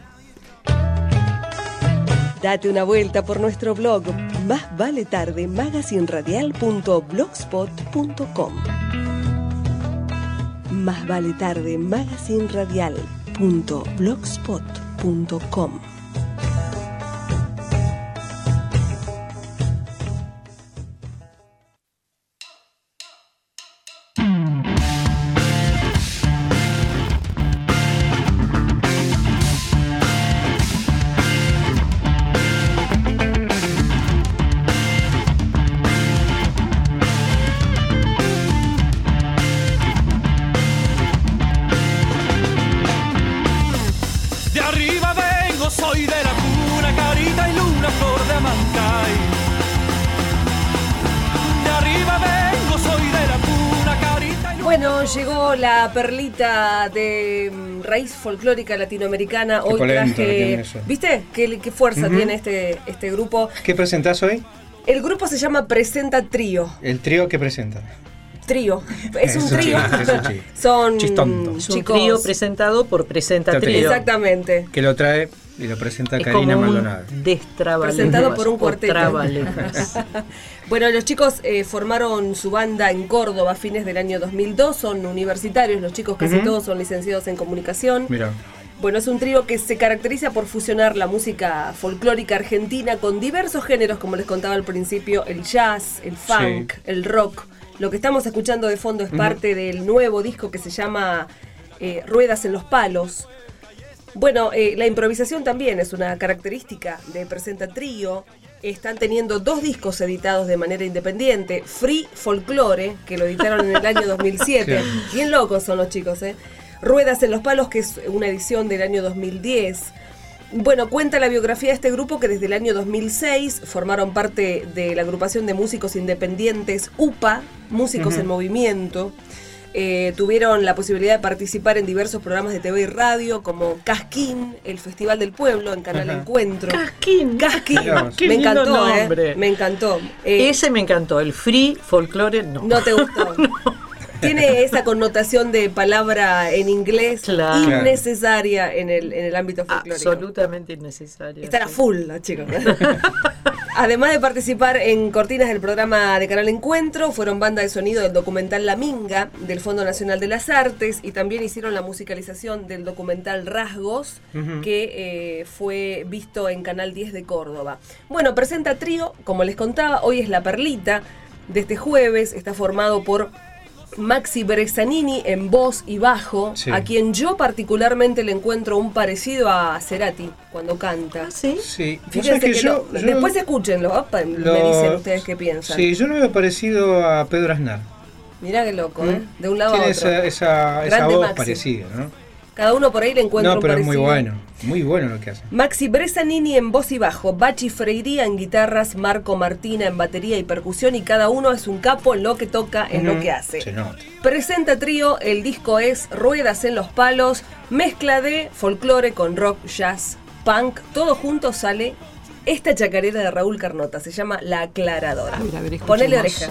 Date una vuelta por nuestro blog Más Vale Tarde magazine radial punto blogspot punto com. Más Vale Tarde magazine radial punto blogspot punto com. De arriba vengo Bueno, llegó la perlita de mm, raíz folclórica latinoamericana. Qué Hoy polenta traje, tiene eso. ¿viste? ¿Qué, qué fuerza Ujú. tiene este, este grupo? ¿Qué presentás hoy? El grupo se llama Presenta Trío. El trío que presenta. Trío. Es un Es un trío. chiste, es un chiste. Son Chistonto. Es un chicos. trío presentado por Presenta Está Trío. Exactamente. Que lo trae y lo presenta Es Karina como un Maldonado. destrabalenguas Presentado por un o cuarteto. trabalenguas. Bueno, los chicos eh, formaron su banda en Córdoba a fines del año dos mil dos. Son universitarios, los chicos casi Ujú. todos son licenciados en comunicación. Mira. Bueno, es un trío que se caracteriza por fusionar la música folclórica argentina con diversos géneros, como les contaba al principio, el jazz, el funk, Sí. el rock. Lo que estamos escuchando de fondo es Ujú. parte del nuevo disco que se llama eh, Ruedas en los Palos. Bueno, eh, la improvisación también es una característica de Presenta Trío. Están teniendo dos discos editados de manera independiente. Free Folklore, que lo editaron en el año dos mil siete. Sí. Bien locos son los chicos, ¿eh? Ruedas en los Palos, que es una edición del año dos mil diez. Bueno, cuenta la biografía de este grupo que desde el año dos mil seis formaron parte de la agrupación de músicos independientes U P A, Músicos Ujú. en Movimiento. Eh, tuvieron la posibilidad de participar en diversos programas de T V y radio como Casquín, el Festival del Pueblo en Canal Ajá. Encuentro. Casquín. Casquín, Mirá vos. Qué me lindo encantó, nombre. eh, me encantó. Eh, Ese me encantó, el free folklore no. no te gustó. Tiene esa connotación de palabra en inglés Claro. innecesaria en el, en el ámbito folclórico. Absolutamente innecesario. Están a full los chicos. Además de participar en cortinas del programa de Canal Encuentro, fueron banda de sonido del documental La Minga, del Fondo Nacional de las Artes, y también hicieron la musicalización del documental Rasgos, Ujú. que eh, fue visto en Canal diez de Córdoba. Bueno, Presenta Trío, como les contaba, hoy es la perlita de este jueves, está formado por Maxi Bresanini en voz y bajo, Sí. a quien yo particularmente le encuentro un parecido a Cerati cuando canta. ¿Sí? Sí. Vos Fíjense sabés que que yo- lo- yo- después escúchenlo, opa, lo- me dicen ustedes qué piensan. Sí, yo lo veo parecido a Pedro Aznar. Mirá qué loco, ¿eh? ¿Mm? De un lado Tiene a otro. esa, esa, esa Grande voz Maxi. parecida, ¿no? Cada uno por ahí le encuentra No, un pero es parecido. muy bueno. Muy bueno lo que hace. Maxi Bresanini en voz y bajo, Bachi Freiría en guitarras, Marco Martina en batería y percusión, y cada uno es un capo en lo que toca, en lo Ujú. que hace. Se nota. Presenta Trío, el disco es Ruedas en los Palos, mezcla de folclore con rock, jazz, punk, todo junto sale esta chacarera de Raúl Carnota, se llama La Aclaradora. A ver, a ver, escuchemos. Ponele oreja.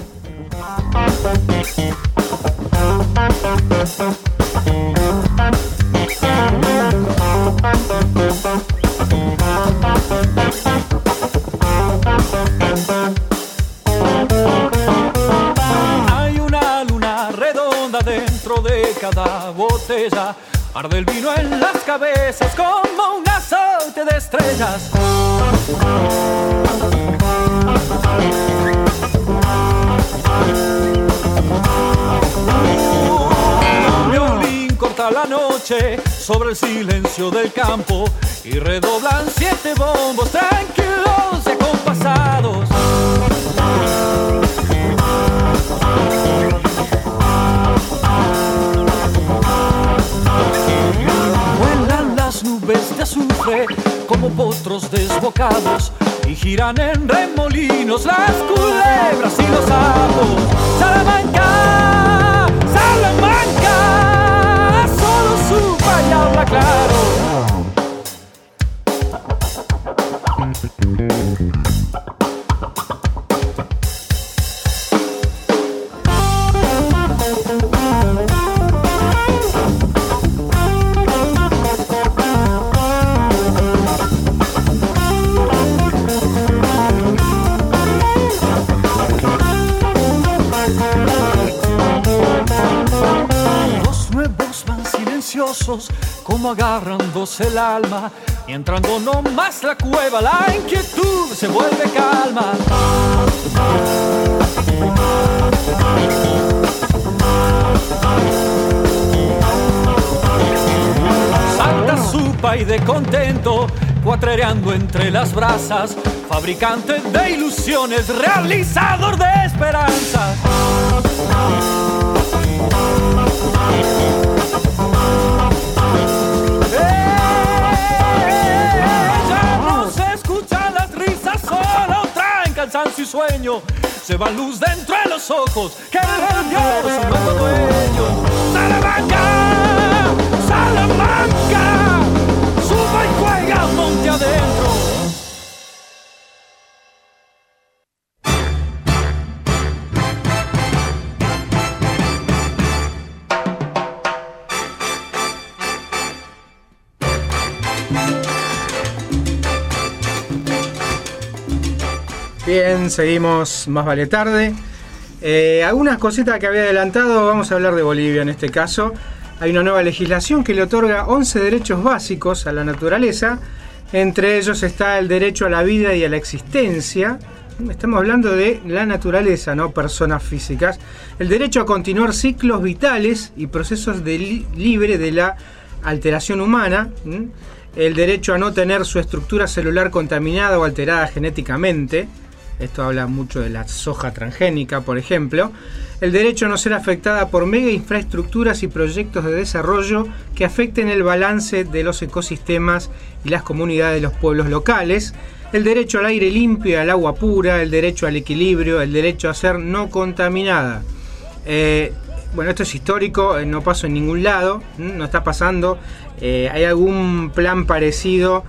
Hay una luna redonda dentro de cada botella. Arde el vino en las cabezas como un azote de estrellas. Un violín corta la noche sobre el silencio del campo y redoblan siete bombos tranquilos y acompasados. Vuelan las nubes de azufre como potros desbocados y giran en remolinos las culebras y los sapos. Salamanca, Salamanca, solo su y habla claro. Los nuevos van silenciosos como agarrándose el alma y entrando no más la cueva la inquietud se vuelve calma. Salta su país de contento cuatrereando entre las brasas, fabricante de ilusiones, realizador de esperanzas. Ya no se escuchan las risas, solo traen cansancio y sueño. Se va luz dentro de los ojos, que el Dios es un nuevo dueño. Salamanca, Salamanca, suba y juega monte adentro. Bien, seguimos, más vale tarde. Eh, algunas cositas que había adelantado, vamos a hablar de Bolivia en este caso. Hay una nueva legislación que le otorga once derechos básicos a la naturaleza. Entre ellos está el derecho a la vida y a la existencia. Estamos hablando de la naturaleza, no personas físicas. El derecho a continuar ciclos vitales y procesos de li- libre de la alteración humana. El derecho a no tener su estructura celular contaminada o alterada genéticamente. Esto habla mucho de la soja transgénica, por ejemplo. El derecho a no ser afectada por mega infraestructuras y proyectos de desarrollo que afecten el balance de los ecosistemas y las comunidades de los pueblos locales. El derecho al aire limpio y al agua pura. El derecho al equilibrio. El derecho a ser no contaminada. Eh, bueno, esto es histórico, no pasó en ningún lado, no está pasando. Eh, hay algún plan parecido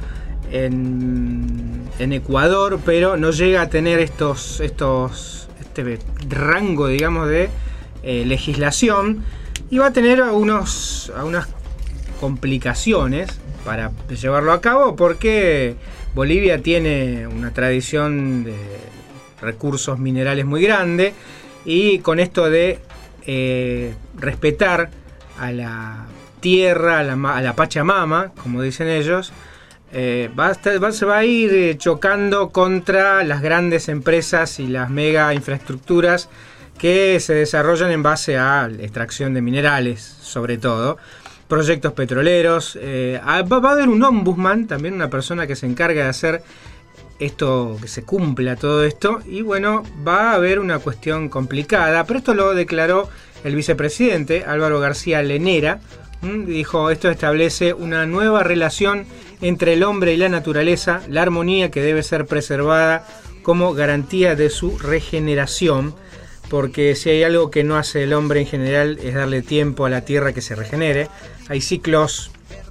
en... en Ecuador, pero no llega a tener estos, estos este rango, digamos, de eh, legislación, y va a tener algunos, algunas complicaciones para llevarlo a cabo, porque Bolivia tiene una tradición de recursos minerales muy grande, y con esto de eh, respetar a la tierra, a la, a la Pachamama, como dicen ellos, Eh, va a estar, va, se va a ir chocando contra las grandes empresas y las mega infraestructuras que se desarrollan en base a la extracción de minerales, sobre todo, proyectos petroleros. Eh, va, va a haber un ombudsman, también una persona que se encarga de hacer esto, que se cumpla todo esto, y bueno, va a haber una cuestión complicada, pero esto lo declaró el vicepresidente Álvaro García Lenera. Dijo, esto establece una nueva relación entre el hombre y la naturaleza, la armonía que debe ser preservada como garantía de su regeneración, porque si hay algo que no hace el hombre en general es darle tiempo a la tierra que se regenere. Hay ciclos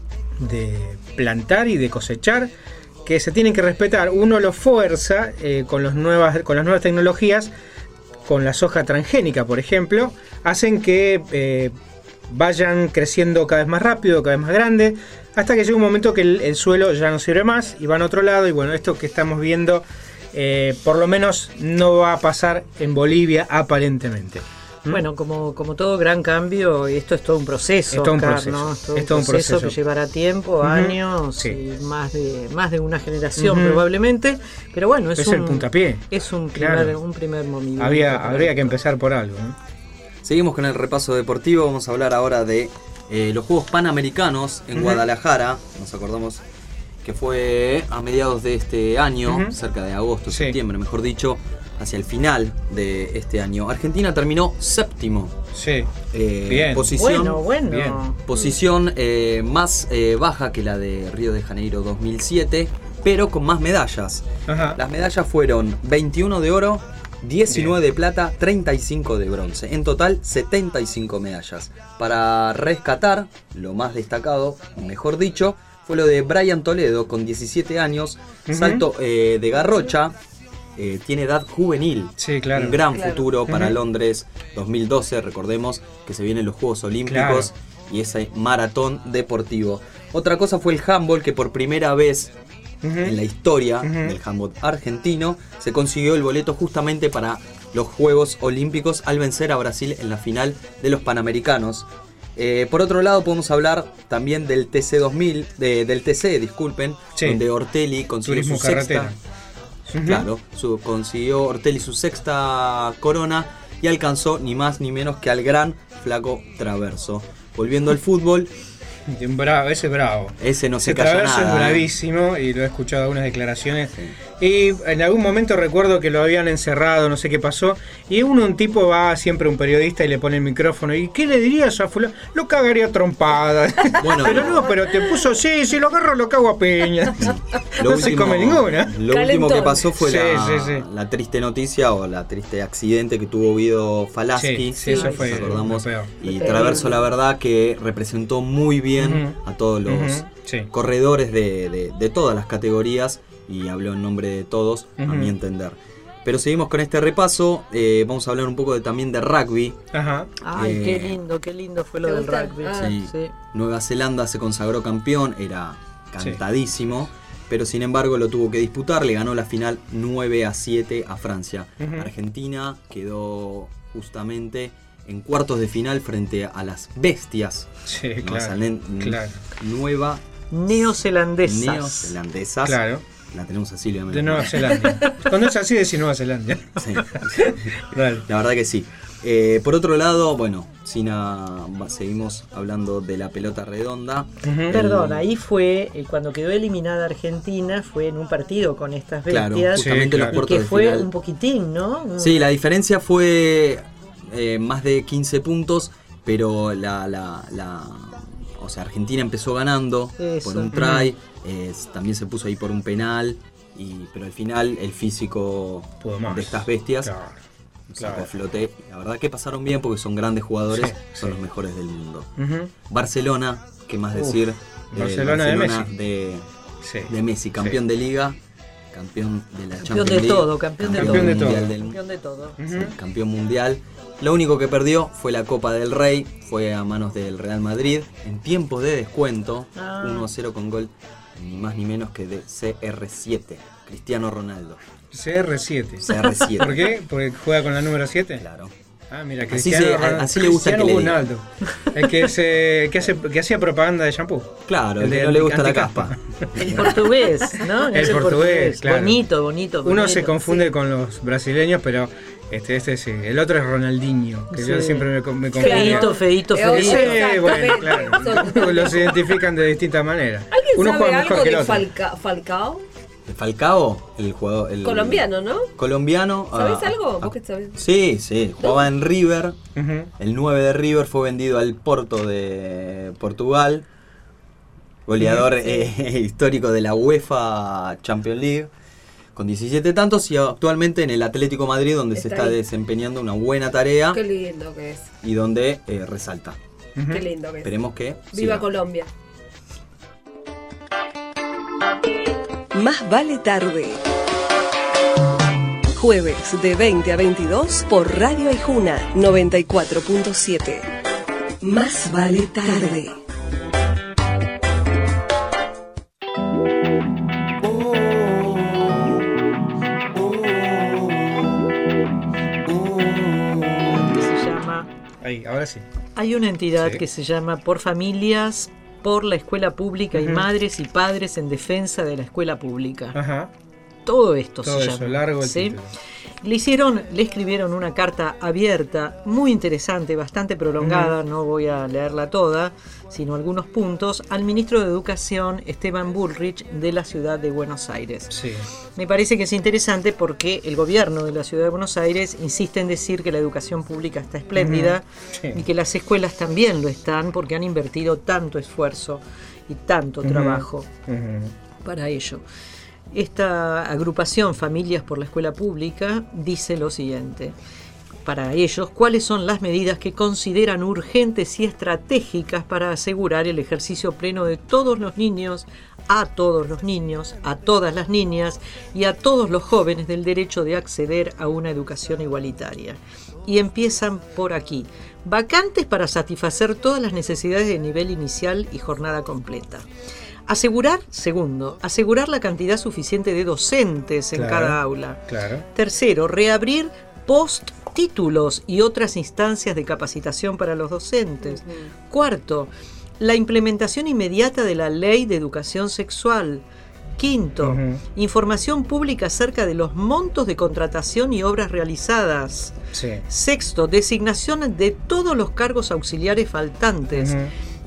de plantar y de cosechar que se tienen que respetar. Uno lo fuerza eh, con, los nuevas, con las nuevas tecnologías, con la soja transgénica, por ejemplo, hacen que eh, vayan creciendo cada vez más rápido, cada vez más grande, hasta que llega un momento que el, el suelo ya no sirve más y van a otro lado. Y bueno, esto que estamos viendo eh, por lo menos no va a pasar en Bolivia aparentemente. ¿Mm? Bueno, como, como todo gran cambio, esto es todo un proceso, es todo un Oscar, proceso, ¿no? Es todo es un todo un proceso, proceso que llevará tiempo, uh-huh. años, sí. y más de, más de una generación uh-huh. probablemente, pero bueno, es, es un, el puntapié. Es un primer, claro. un primer movimiento. Había, habría que empezar por algo, ¿no? Seguimos con el repaso deportivo, vamos a hablar ahora de eh, los Juegos Panamericanos en uh-huh. Guadalajara. Nos acordamos que fue a mediados de este año, uh-huh. cerca de agosto, sí. septiembre, mejor dicho, hacia el final de este año. Argentina terminó séptimo. Sí, eh, bien. Posición, bueno, bueno. Bien. Posición eh, más eh, baja que la de Río de Janeiro dos mil siete, pero con más medallas. Ajá. Las medallas fueron veintiuno de oro, diecinueve Bien. de plata, treinta y cinco de bronce. En total, setenta y cinco medallas. Para rescatar, lo más destacado, mejor dicho, fue lo de Brian Toledo, con diecisiete años, uh-huh. salto eh, de garrocha. Eh, tiene edad juvenil, sí, claro. un gran claro. futuro para uh-huh. Londres dos mil doce, recordemos que se vienen los Juegos Olímpicos, claro. y ese maratón deportivo. Otra cosa fue el handball, que por primera vez uh-huh. en la historia uh-huh. del handball argentino se consiguió el boleto justamente para los Juegos Olímpicos al vencer a Brasil en la final de los Panamericanos. Eh, por otro lado, podemos hablar también del T C dos mil, de, del T C, disculpen, sí. donde Ortelli consiguió Turismo su carretera. sexta. Uh-huh. Claro, su, consiguió Ortelli su sexta corona y alcanzó ni más ni menos que al gran Flaco Traverso. Volviendo al fútbol. Bravo, ese es bravo. Ese no se ese calla Traverso nada. es bravísimo y lo he escuchado en algunas declarares. Sí. Y en algún momento recuerdo que lo habían encerrado, no sé qué pasó, y uno, un tipo va siempre un periodista y le pone el micrófono, ¿y qué le dirías a fulano? Lo cagaría trompada. Bueno, pero no, pero te puso, sí, si lo agarro lo cago a peña. Lo no último, se come ninguna. Lo último que pasó fue sí, la, sí, sí. la triste noticia o la triste accidente que tuvo Guido Falaschi. Sí, sí, eso fue recordamos. lo peor. Y Traverso la verdad que representó muy bien uh-huh. a todos los uh-huh. sí. corredores de, de, de todas las categorías. Y habló en nombre de todos, uh-huh. a mi entender. Pero seguimos con este repaso. Eh, vamos a hablar un poco de, también de rugby. Ajá. Ay, eh, qué lindo, qué lindo fue lo del rugby. Ah, sí. Sí. Nueva Zelanda se consagró campeón, era cantadísimo. Sí. Pero sin embargo lo tuvo que disputar. Le ganó la final nueve a siete a Francia. Uh-huh. Argentina quedó justamente en cuartos de final frente a las bestias. Sí, claro, Nueva, claro. Nueva Neozelandesas. Neozelandesas. Claro. La tenemos a Silvia. De Nueva Zelanda. Cuando es así, decir Nueva Zelanda. Sí. La verdad que sí. Eh, por otro lado, bueno, Sina, seguimos hablando de la pelota redonda. Uh-huh. El... Perdón, ahí fue, eh, cuando quedó eliminada Argentina, fue en un partido con estas bestias. Claro, justamente sí, los claro. Y que fue final. Un poquitín, ¿no? Sí, la diferencia fue eh, más de quince puntos, pero la... la, la o sea, Argentina empezó ganando Eso. por un try, eh, también se puso ahí por un penal, y, pero al final el físico de estas bestias claro, sacó claro. a flote. La verdad que pasaron bien porque son grandes jugadores, sí, son sí. los mejores del mundo. Uh-huh. Barcelona, ¿qué más Uf, decir? Barcelona, de, Barcelona de Messi. De, sí. de Messi, campeón sí. de Liga, campeón de la campeón Champions de League, todo, campeón, campeón de todo. Mundial Del, campeón de todo. Uh-huh. Sí, campeón mundial. Lo único que perdió fue la Copa del Rey, fue a manos del Real Madrid, en tiempos de descuento, ah. uno a cero con gol, ni más ni menos que de C R siete, Cristiano Ronaldo. C R siete. C R siete. ¿Por qué? ¿Porque juega con la número siete? Claro. Ah, mira, Cristiano así, se, Ronaldo, así le gusta Cristiano que Ronaldo. Le el que, se, que, hace, que hacía propaganda de shampoo. Claro, el, el de, no le gusta la caspa. El portugués, ¿no? El, el portugués, portugués, claro. Bonito, bonito. Uno bonito, se confunde sí. con los brasileños, pero... Este, este sí. El otro es Ronaldinho, que sí. yo siempre me, me confundía. Feito, feito, feito. Sí, bueno, claro. Los identifican de distintas maneras. ¿Alguien Uno sabe juega algo mejor que de el otro. Falca, Falcao? ¿De Falcao? El jugador. El, colombiano, ¿no? Colombiano. ¿Sabés ah, algo? Ah, ¿Vos qué sabés? Sí, sí. Jugaba en River. Uh-huh. El nueve de River fue vendido al Porto de Portugal. Goleador sí. eh, histórico de la UEFA Champions League. Con diecisiete tantos y actualmente en el Atlético Madrid, donde está se está ahí. desempeñando una buena tarea. Qué lindo que es. Y donde eh, resalta. Uh-huh. Qué lindo que es. Esperemos que Viva siga. Colombia. Más vale tarde. Jueves de veinte a veintidós por Radio Aijuna noventa y cuatro punto siete. Más vale tarde. Ahí, ahora sí. Hay una entidad sí. que se llama Por Familias, por la Escuela Pública uh-huh. y Madres y Padres en Defensa de la Escuela Pública. Ajá. Todo esto Todo se eso, llama. largo el ¿sí? título. Le hicieron, le escribieron una carta abierta, muy interesante, bastante prolongada, uh-huh. no voy a leerla toda, sino algunos puntos, al ministro de Educación, Esteban Bullrich, de la ciudad de Buenos Aires. Sí. Me parece que es interesante porque el gobierno de la ciudad de Buenos Aires insiste en decir que la educación pública está espléndida uh-huh. sí. y que las escuelas también lo están porque han invertido tanto esfuerzo y tanto uh-huh. trabajo uh-huh. para ello. Esta agrupación Familias por la Escuela Pública dice lo siguiente. Para ellos, ¿cuáles son las medidas que consideran urgentes y estratégicas para asegurar el ejercicio pleno de todos los niños, a todos los niños, a todas las niñas y a todos los jóvenes del derecho de acceder a una educación igualitaria? Y empiezan por aquí. Vacantes para satisfacer todas las necesidades de nivel inicial y jornada completa. Asegurar, segundo, asegurar la cantidad suficiente de docentes en claro, cada aula. Claro. Tercero, reabrir post-títulos y otras instancias de capacitación para los docentes. Uh-huh. Cuarto, la implementación inmediata de la Ley de Educación Sexual. Quinto, uh-huh. información pública acerca de los montos de contratación y obras realizadas. Sí. Sexto, designación de todos los cargos auxiliares faltantes. Uh-huh.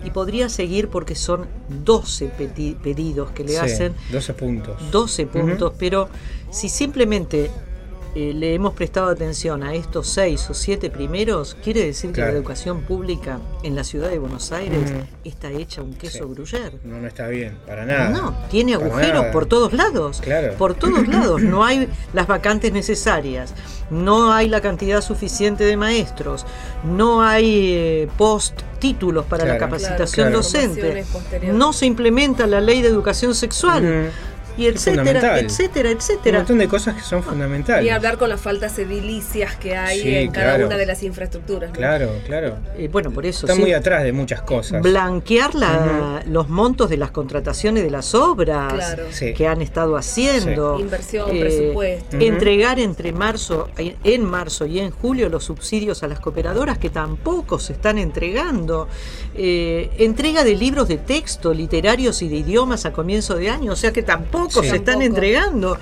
Y podría seguir porque son doce pedi- pedidos que le Sí, hacen. doce puntos. doce puntos, Ujú. pero si simplemente eh, le hemos prestado atención a estos seis o siete primeros, quiere decir que Claro. la educación pública en la ciudad de Buenos Aires Ujú. está hecha un queso gruyere. No, no está bien, para nada. No, tiene Para agujeros nada. por todos lados. Claro. Por todos lados. No hay las vacantes necesarias. No hay la cantidad suficiente de maestros. No hay eh, post títulos para la Claro. capacitación Claro. docente. Formaciones posteriores. No se implementa la ley de educación sexual. Ujú. Y etcétera, fundamental. etcétera, Un etcétera. montón de cosas que son fundamentales. Y hablar con las faltas edilicias que hay Sí, en cada claro. una de las infraestructuras, ¿no? Claro, claro. Eh, bueno, por eso Está sí. muy atrás de muchas cosas. Blanquear la- los montos de las contrataciones de las obras Claro. Sí. que han estado haciendo. Sí. Inversión, Eh, presupuesto. Entregar entre marzo, en marzo y en julio los subsidios a las cooperadoras que tampoco se están entregando. Eh, entrega de libros de texto literarios y de idiomas a comienzo de año, o sea que tampoco Sí. se están Tampoco. entregando.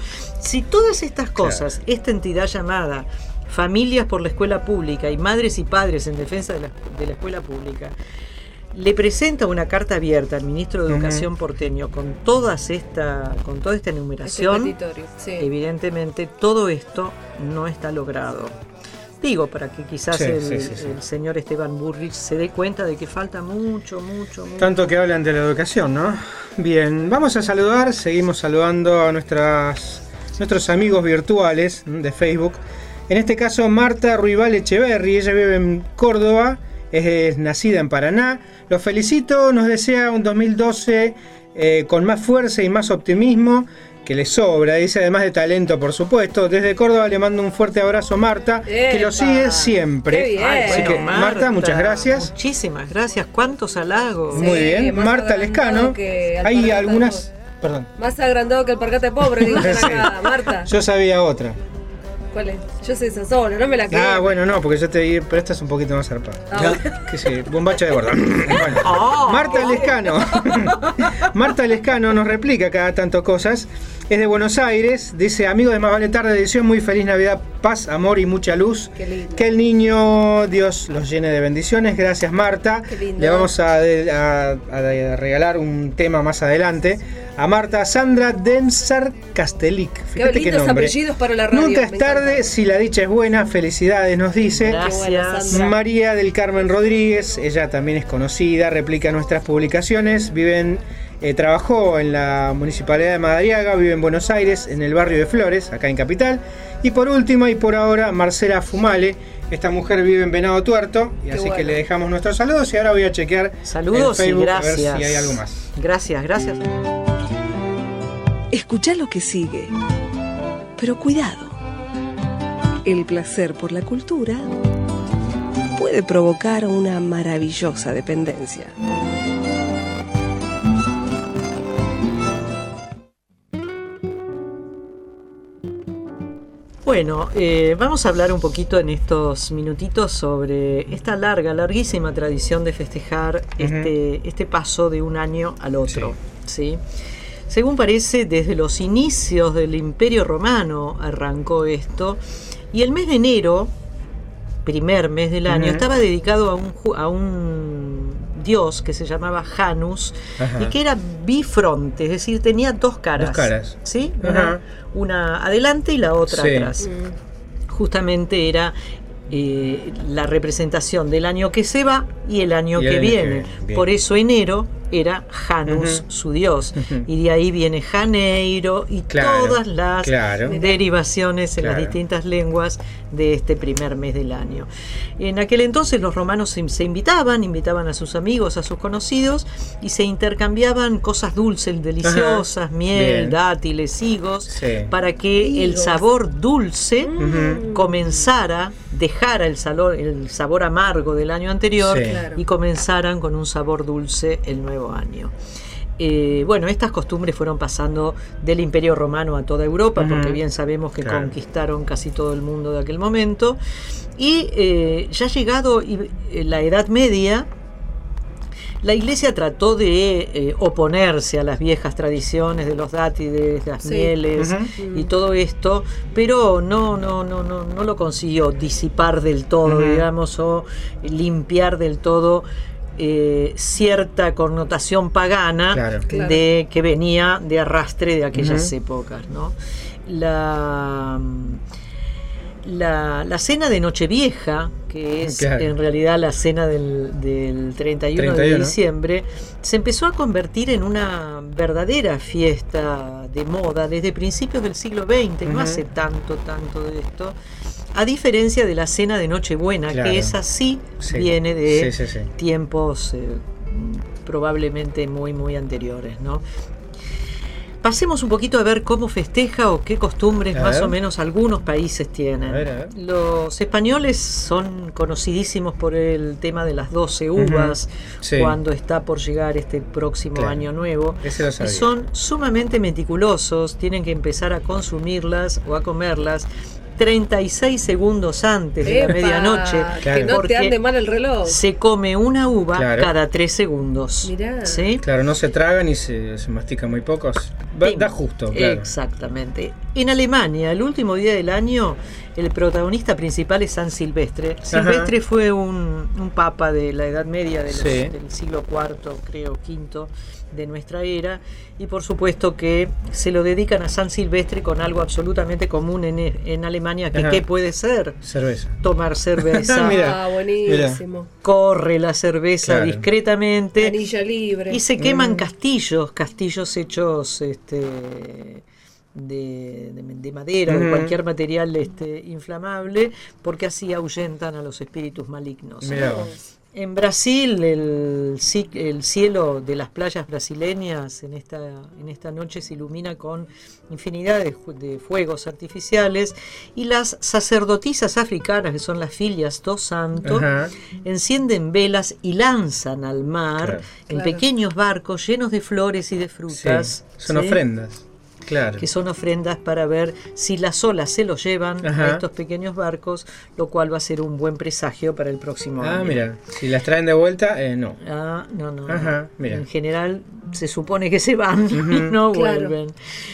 Si todas estas cosas, esta entidad llamada Familias por la Escuela Pública y Madres y Padres en Defensa de la, de la Escuela Pública, le presenta una carta abierta al ministro de Educación Ujú. porteño con todas esta, con toda esta Este enumeración, petitorio, sí. evidentemente todo esto no está logrado. Digo, para que quizás Sí, el, sí, sí, sí. el señor Esteban Burrich se dé cuenta de que falta mucho, mucho, mucho. Tanto que hablan de la educación, ¿no? Bien, vamos a saludar, seguimos saludando a nuestras, nuestros amigos virtuales de Facebook. En este caso, Marta Ruibal Echeverri, ella vive en Córdoba, es, es nacida en Paraná. Los felicito, nos desea un dos mil doce eh, con más fuerza y más optimismo que le sobra, dice, además de talento, por supuesto. Desde Córdoba le mando un fuerte abrazo a Marta, que lo ¡Epa! sigue siempre. ¡Qué bien! Así que, Bueno, Marta, muchas gracias. Muchísimas gracias. ¿Cuántos halagos? Muy Sí, bien, más Marta agrandado Lescano. que Hay Alpargata algunas. Perdón, Más agrandado que el Parcate Pobre, dicen Sí. acá. Marta, yo sabía otra. ¿cuál es? Yo soy Sassono, no me la creo. Ah, bueno, no, porque yo te di, pero esta es un poquito más zarpada. Ah, Que sí, bombacha de gorda. Bueno, Oh. Marta Lescano. Marta Lescano nos replica cada tanto cosas. Es de Buenos Aires. Dice: amigos de Más Vale Tarde Edición, muy feliz Navidad, paz, amor y mucha luz. Qué lindo. Que el niño Dios los llene de bendiciones. Gracias, Marta. Qué lindo. Le vamos a, a- a regalar un tema más adelante a Marta. Sandra Densar Castellic. Fíjate qué, lindos nombre. apellidos para la radio, Nunca me es tarde encanta. si la dicha es buena. Felicidades, nos dice. Gracias. Sandra. María del Carmen Rodríguez, ella también es conocida, replica nuestras publicaciones, vive en, eh, trabajó en la Municipalidad de Madariaga, vive en Buenos Aires, en el barrio de Flores, acá en Capital. Y por último y por ahora, Marcela Fumale, esta mujer vive en Venado Tuerto, y Qué así bueno. que le dejamos nuestros saludos y ahora voy a chequear Saludos en y Facebook gracias. a ver si hay algo más. Gracias, gracias. Escucha lo que sigue. Pero cuidado. El placer por la cultura puede provocar una maravillosa dependencia. Bueno, eh, vamos a hablar un poquito en estos minutitos sobre esta larga, larguísima tradición de festejar este, este paso de un año al otro. ¿sí? Según parece, desde los inicios del Imperio Romano arrancó esto, y el mes de enero, primer mes del año, Ujú. estaba dedicado a un, ju- a un dios que se llamaba Janus, Ajá. y que era bifronte, es decir, tenía dos caras. Dos caras. ¿sí? Ajá. Una, una adelante y la otra Sí. atrás. Justamente era eh, la representación del año que se va y el año Y el que año que viene. viene, bien. Por eso enero era Janus, Ujú. su dios. Ujú. Y de ahí viene Janeiro y Claro, todas las claro. derivaciones en Claro. las distintas lenguas de este primer mes del año. En aquel entonces los romanos se, se invitaban, invitaban a sus amigos, a sus conocidos, y se intercambiaban cosas dulces, deliciosas, miel, Bien. dátiles, higos, Sí. para que el Higos. sabor dulce Ujú. comenzara, dejara el sabor, el sabor amargo del año anterior, Sí. Claro. y comenzaran con un sabor dulce el nuevo año. Eh, bueno, estas costumbres fueron pasando del Imperio Romano a toda Europa, Ujú. porque bien sabemos que Claro. conquistaron casi todo el mundo de aquel momento. Y eh, ya llegado y- eh, la Edad Media, la Iglesia trató de eh, oponerse a las viejas tradiciones de los dátiles, las Sí. mieles Ujú. y todo esto, pero no, no, no, no, no lo consiguió disipar del todo, Ujú. digamos, o limpiar del todo eh, cierta connotación pagana Claro. Claro. de que venía de arrastre de aquellas Ujú. épocas, ¿no? La, la, la cena de Nochevieja, que es Claro. en realidad la cena del, del treinta y uno de treinta y uno. diciembre, se empezó a convertir en una verdadera fiesta de moda desde principios del siglo veinte, no Ujú. hace tanto, tanto de esto, a diferencia de la cena de Nochebuena, Claro. que esa sí, Sí. viene de Sí, sí, sí. tiempos eh, probablemente muy, muy anteriores, ¿no? Pasemos un poquito a ver cómo festeja o qué costumbres A más ver. o menos algunos países tienen. A ver, a ver. Los españoles son conocidísimos por el tema de las doce uvas, Sí. cuando está por llegar este próximo Claro. año nuevo. Ese lo Y sabía. son sumamente meticulosos, tienen que empezar a consumirlas o a comerlas treinta y seis segundos antes de la ¡Epa! medianoche. Que Claro. no te Porque ande mal el reloj. se come una uva Claro. cada tres segundos. Mirá. ¿Sí? Claro, no se tragan y se, se mastica muy pocos. Va- Sí. Da justo, claro. Exactamente. En Alemania, el último día del año, el protagonista principal es San Silvestre. Silvestre fue un, un papa de la Edad Media de los- Sí. del siglo cuarto, creo, quinto de nuestra era, y por supuesto que se lo dedican a San Silvestre con algo absolutamente común en, en Alemania, que Ajá. ¿qué puede ser? Cerveza. Tomar cerveza. Mira. Ah, buenísimo. Corre la cerveza Claro. discretamente. Anilla libre. Y se queman Mm. castillos, castillos hechos este, de, de- de madera o de Ujú. cualquier material este, inflamable, porque así ahuyentan a los espíritus malignos. Mirá vos. En Brasil, el, ci- el cielo de las playas brasileñas en esta, en esta noche se ilumina con infinidad de, ju- de fuegos artificiales, y las sacerdotisas africanas, que son las filias do santo, Ajá. encienden velas y lanzan al mar Claro. en Claro. pequeños barcos llenos de flores y de Sí. frutas. Son ¿sí? ofrendas. Claro. Que son ofrendas para ver si las olas se los llevan Ajá. a estos pequeños barcos, lo cual va a ser un buen presagio para el próximo Ah, año. mira. Si las traen de vuelta, eh, no. Ah, no, no. no. Ajá, mira. En general se supone que se van y Ujú. no Claro. vuelven.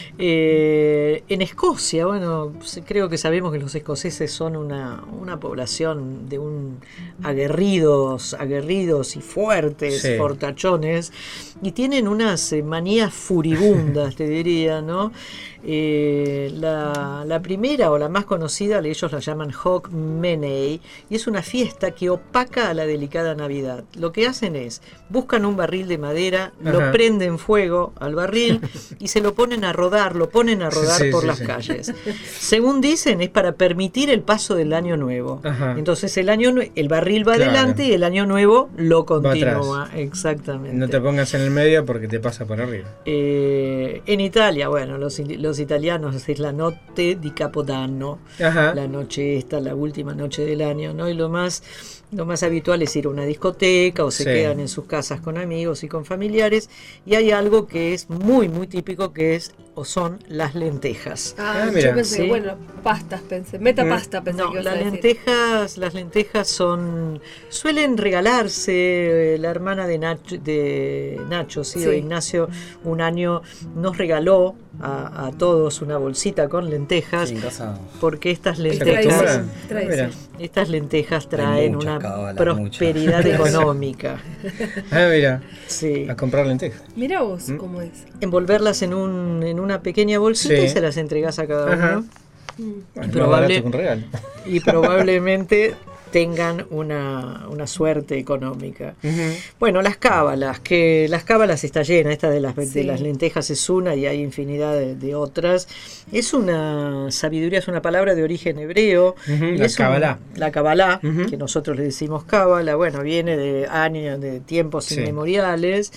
Eh, en Escocia, bueno, se- creo que sabemos que los escoceses son una, una población de un aguerridos, aguerridos y fuertes, Sí. fortachones, y tienen unas eh, manías furibundas, te diría, ¿no? Eh, la, la primera o la más conocida, ellos la llaman Hog Meney, y es una fiesta que opaca a la delicada Navidad. Lo que hacen es, buscan un barril de madera, Ajá. lo prenden fuego al barril y se lo ponen a rodar, lo ponen a rodar Sí, por sí, las sí. calles. Según dicen, es para permitir el paso del año nuevo. Ajá. Entonces el año nue- el barril va Claro. adelante y el año nuevo lo atrás. continúa. Exactamente. No te pongas en el medio porque te pasa por arriba. Eh, en Italia, bueno, los, los italianos es la notte di Capodanno, Ajá. la noche esta, la última noche del año, ¿no? Y lo más, lo más habitual es ir a una discoteca o se Sí. quedan en sus casas con amigos y con familiares. Y hay algo que es muy, muy típico, que es o son las lentejas. Ah, Ah, yo mira. pensé, Sí. bueno, pastas pensé. Meta Mm. pasta pensé No, que ibas a las decir. lentejas, las lentejas son, suelen regalarse. eh, La hermana de Nacho, de Nacho sí, o Sí. Ignacio, un año nos regaló a, a todos una bolsita con lentejas, Sí, en casa. porque estas ¿Se lentejas, acostumbran? Tradición. estas lentejas traen muchas una cábalas, prosperidad muchas. económica. Ah, mira. Sí. A comprar lentejas. Mirá vos ¿Mm? cómo es. Envolverlas en un, en una pequeña bolsita Sí. y se las entregas a cada Ajá. uno. Bueno, Y más probable- barato que un regalo. Y probablemente tengan una, una suerte económica. Ujú. Bueno, las cábalas, que las cábalas está llena, esta de las, Sí. de las lentejas es una y hay infinidad de, de otras. Es una sabiduría, es una palabra de origen hebreo. Ujú, y la es un- Kabbalah. la Kabbalah, Ujú. que nosotros le decimos cábala, bueno, viene de años, de tiempos Sí. inmemoriales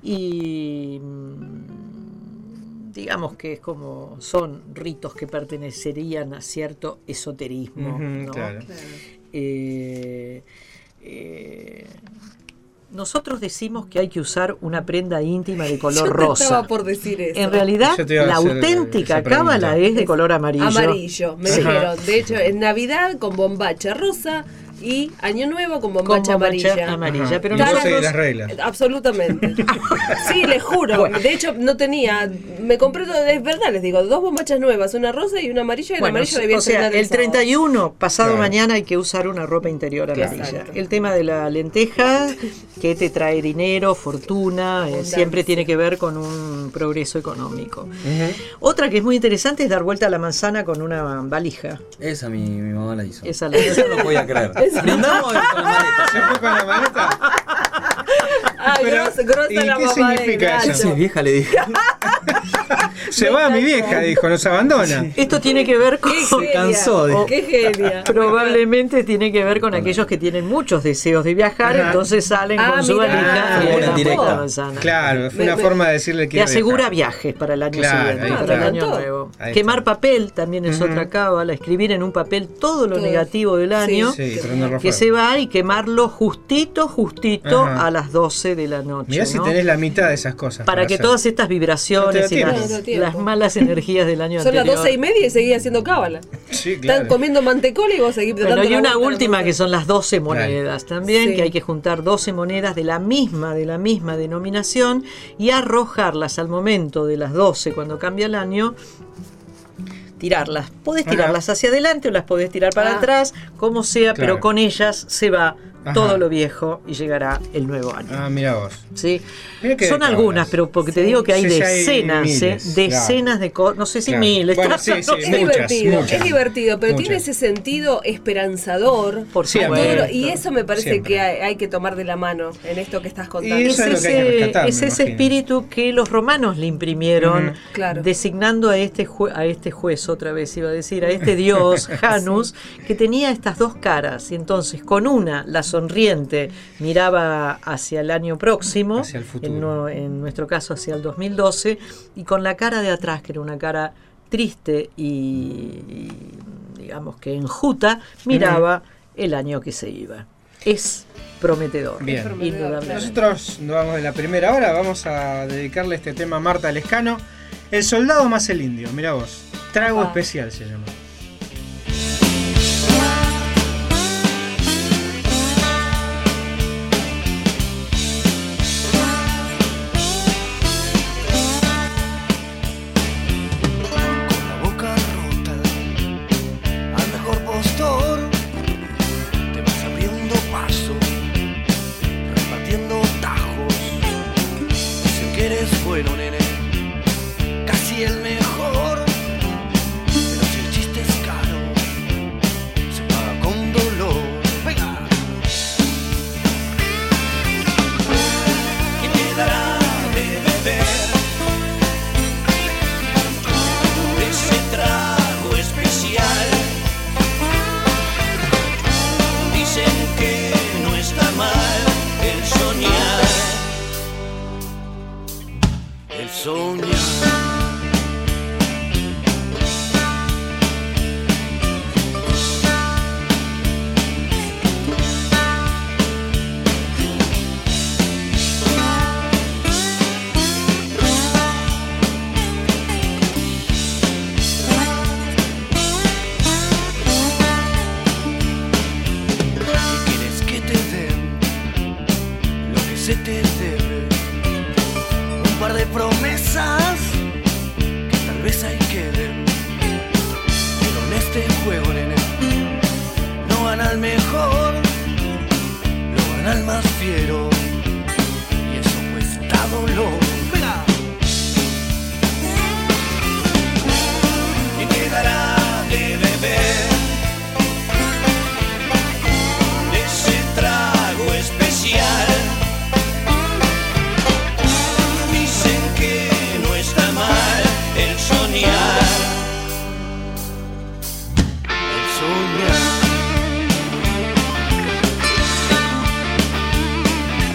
y mm, digamos que es como son ritos que pertenecerían a cierto esoterismo, Ujú, ¿no? claro. Eh, eh, nosotros decimos que hay que usar una prenda íntima de color Yo te rosa. estaba por decir eso. En realidad, Yo te iba a la hacer auténtica esa pregunta. cábala es de color amarillo. Amarillo, me Ajá. dijeron. De hecho, en Navidad con bombacha rosa y Año Nuevo con Con bombacha bombacha amarilla. amarilla, pero Y no vos Cada seguís dos- las reglas. Absolutamente. Sí, les juro. De hecho, no tenía. Me compré, todo, es verdad, les digo, dos bombachas nuevas, una rosa y una amarilla. Y la Bueno, amarilla debía o sea, estrenar el sábado. treinta y uno, pasado Claro. mañana, hay que usar una ropa interior amarilla. Exacto. El tema de la lenteja, que te trae dinero, fortuna, eh, siempre tiene que ver con un progreso económico. Otra que es muy interesante es dar vuelta a la manzana con una valija. Esa mi, mi mamá la hizo. Esa la Esa no podía creer. Brindamos con la maleta. ¿Se fue con la maleta? Ah, Pero, grosa, grosa ¿y la qué mamá de significa Nacho. eso? Sí, vieja le dije. Se va mi vieja, dijo, nos abandona. Esto tiene que ver con... Qué Se genia, cansó de- Qué genia. Probablemente tiene que ver con aquellos que tienen muchos deseos de viajar, Ajá. entonces salen Ah, con su mira. valija Ah, y le una dan directa. vuelta a la manzana. Claro, fue Me- una me- forma de decirle que Te asegura viajes para el año Claro, siguiente, ahí para el está. año Todo. nuevo. Ahí Quemar está. papel también es Ujú. otra cábala, escribir en un papel todo lo Todo. negativo del año, Sí, prenderlo que fuego. se va y quemarlo justito, justito Ajá. a las doce de la noche. Mirá si ¿no? tenés la mitad de esas cosas. Para que hacer. todas estas No te vibraciones da y tiempo. las, No te da tiempo. las malas energías del año Son las anterior. doce y media y seguía haciendo cábala. Sí, Están claro. comiendo mantecola y vos seguís Bueno, dando y la una vuelta a la última manzana. que son las doce monedas también, Sí. que hay que juntar doce monedas de la misma, de la misma denominación y arrojarlas al momento de las doce cuando cambia el año, tirarlas. Podés Ajá. tirarlas hacia adelante o las podés tirar para Ah. atrás, como sea, Claro. pero con ellas se va Ajá. todo lo viejo y llegará el nuevo año. Ah, mira vos. ¿Sí? Mirá que Son de algunas, cábalas. pero porque te digo que hay Sí, sí, hay decenas, miles, ¿eh? decenas claro. de cosas, no sé si Claro. miles. Bueno, sí, sí, Es muchas, divertido, muchas. es divertido, pero Muchas. tiene ese sentido esperanzador. Por Sí, a todo supuesto. lo- y eso me parece Siempre. que hay, hay que tomar de la mano en esto que estás contando. Y eso es es lo que hay que ese, rescatar, es me ese imagino. espíritu que los romanos le imprimieron, Ujú. Claro. designando a este, jue- a este juez, otra vez iba a decir, a este dios, Janus, que tenía estas dos caras. Y entonces, con una, la sonriente, miraba hacia el año próximo, Hacia el futuro. en, no- en nuestro caso hacia el dos mil doce, y con la cara de atrás, que era una cara triste y, y, digamos que enjuta, miraba el año que se iba. Es prometedor, Bien. indudablemente. Nosotros nos vamos de la primera hora, vamos a dedicarle este tema a Marta Lescano. El soldado más el indio, mira vos. Trago Ah. especial se llama. La boca rota, al mejor postor, te vas abriendo paso, repartiendo tajos. Dicen que eres bueno, nene, casi el mejor. Pero si el chiste es caro, se paga con dolor. ¡Venga! ¿Qué quedará de beber? De ese trago especial. Dicen que no está mal el soñar, el soñar. ¿Qué quieres que te den? Lo que se te debe. Un par de promesas que tal vez ahí queden. Pero en este juego, nene, no van al mejor, lo van al más fiero. Y eso cuesta dolor. ¡Venga! ¿Qué quedará de beber? De ese trago especial. Dicen que no está mal el soñar, el soñar.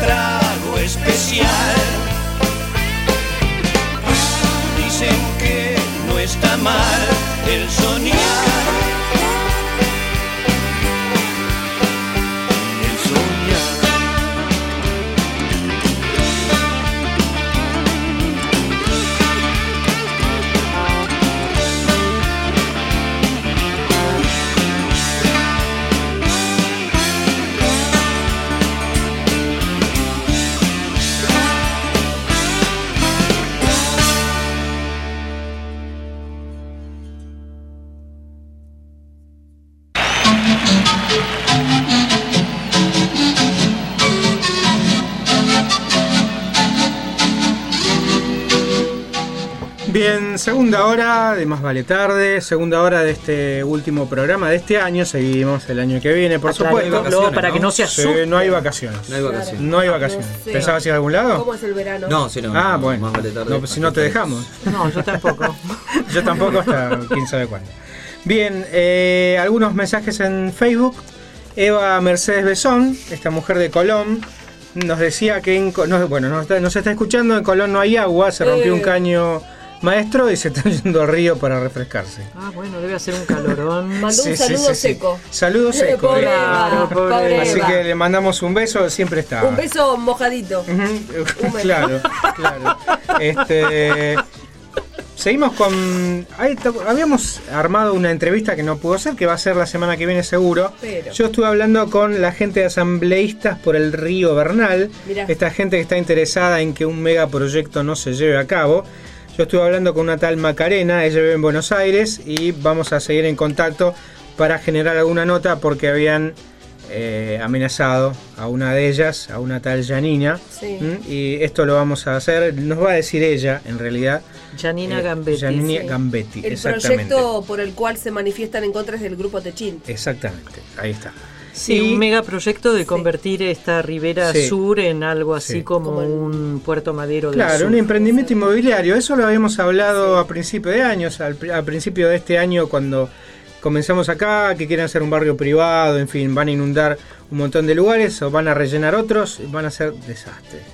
trago especial. Dicen que no está mal el soñar. Bien, segunda hora de Más Vale Tarde, segunda hora de este último programa de este año, seguimos el año que viene, por supuesto. No, para ¿no? que no se asuste. Sí, no hay vacaciones. No hay vacaciones. No hay vacaciones. No sé. ¿Pensabas ir a algún lado? ¿Cómo es el verano? No, sí, no. Ah, no, bueno. Más Vale Tarde. No, pues si no te dejamos. No, yo tampoco. Yo tampoco hasta quién sabe cuándo. Bien, eh, algunos mensajes en Facebook. Eva Mercedes Besón, esta mujer de Colón, nos decía que en, no, bueno, nos está, nos está escuchando, en Colón no hay agua, se rompió Eh. un caño maestro y se está yendo al río para refrescarse. Ah, bueno, debe hacer un calorón. Mandó Sí, un sí, saludo sí, sí. seco. Saludo seco. Pobre eh. Eva, pobre pobre Así Eva. que le mandamos un beso, siempre está. Un beso mojadito. Ujú, claro, claro. Este, seguimos con. Ahí to- habíamos armado una entrevista que no pudo ser, que va a ser la semana que viene seguro. Pero. Yo estuve hablando con la gente de asambleístas por el río Bernal. Mirá. Esta gente que está interesada en que un megaproyecto no se lleve a cabo. Yo estuve hablando con una tal Macarena, ella vive en Buenos Aires y vamos a seguir en contacto para generar alguna nota porque habían eh, amenazado a una de ellas, a una tal Janina. Sí. ¿Mm? Y esto lo vamos a hacer, nos va a decir ella en realidad. Janina Eh, Gambetti. Janina Sí. Gambetti, El exactamente. proyecto por el cual se manifiestan en contra es del grupo Techín. Exactamente, ahí está. Sí, Y- un megaproyecto de convertir esta ribera Sí. sur en algo así Sí. como, Como el- un puerto madero del Claro, sur. un emprendimiento inmobiliario, eso lo habíamos hablado a principio de años, al, pri- al principio de este año cuando comenzamos acá, que quieren hacer un barrio privado, en fin, van a inundar un montón de lugares o van a rellenar otros, van a ser desastres.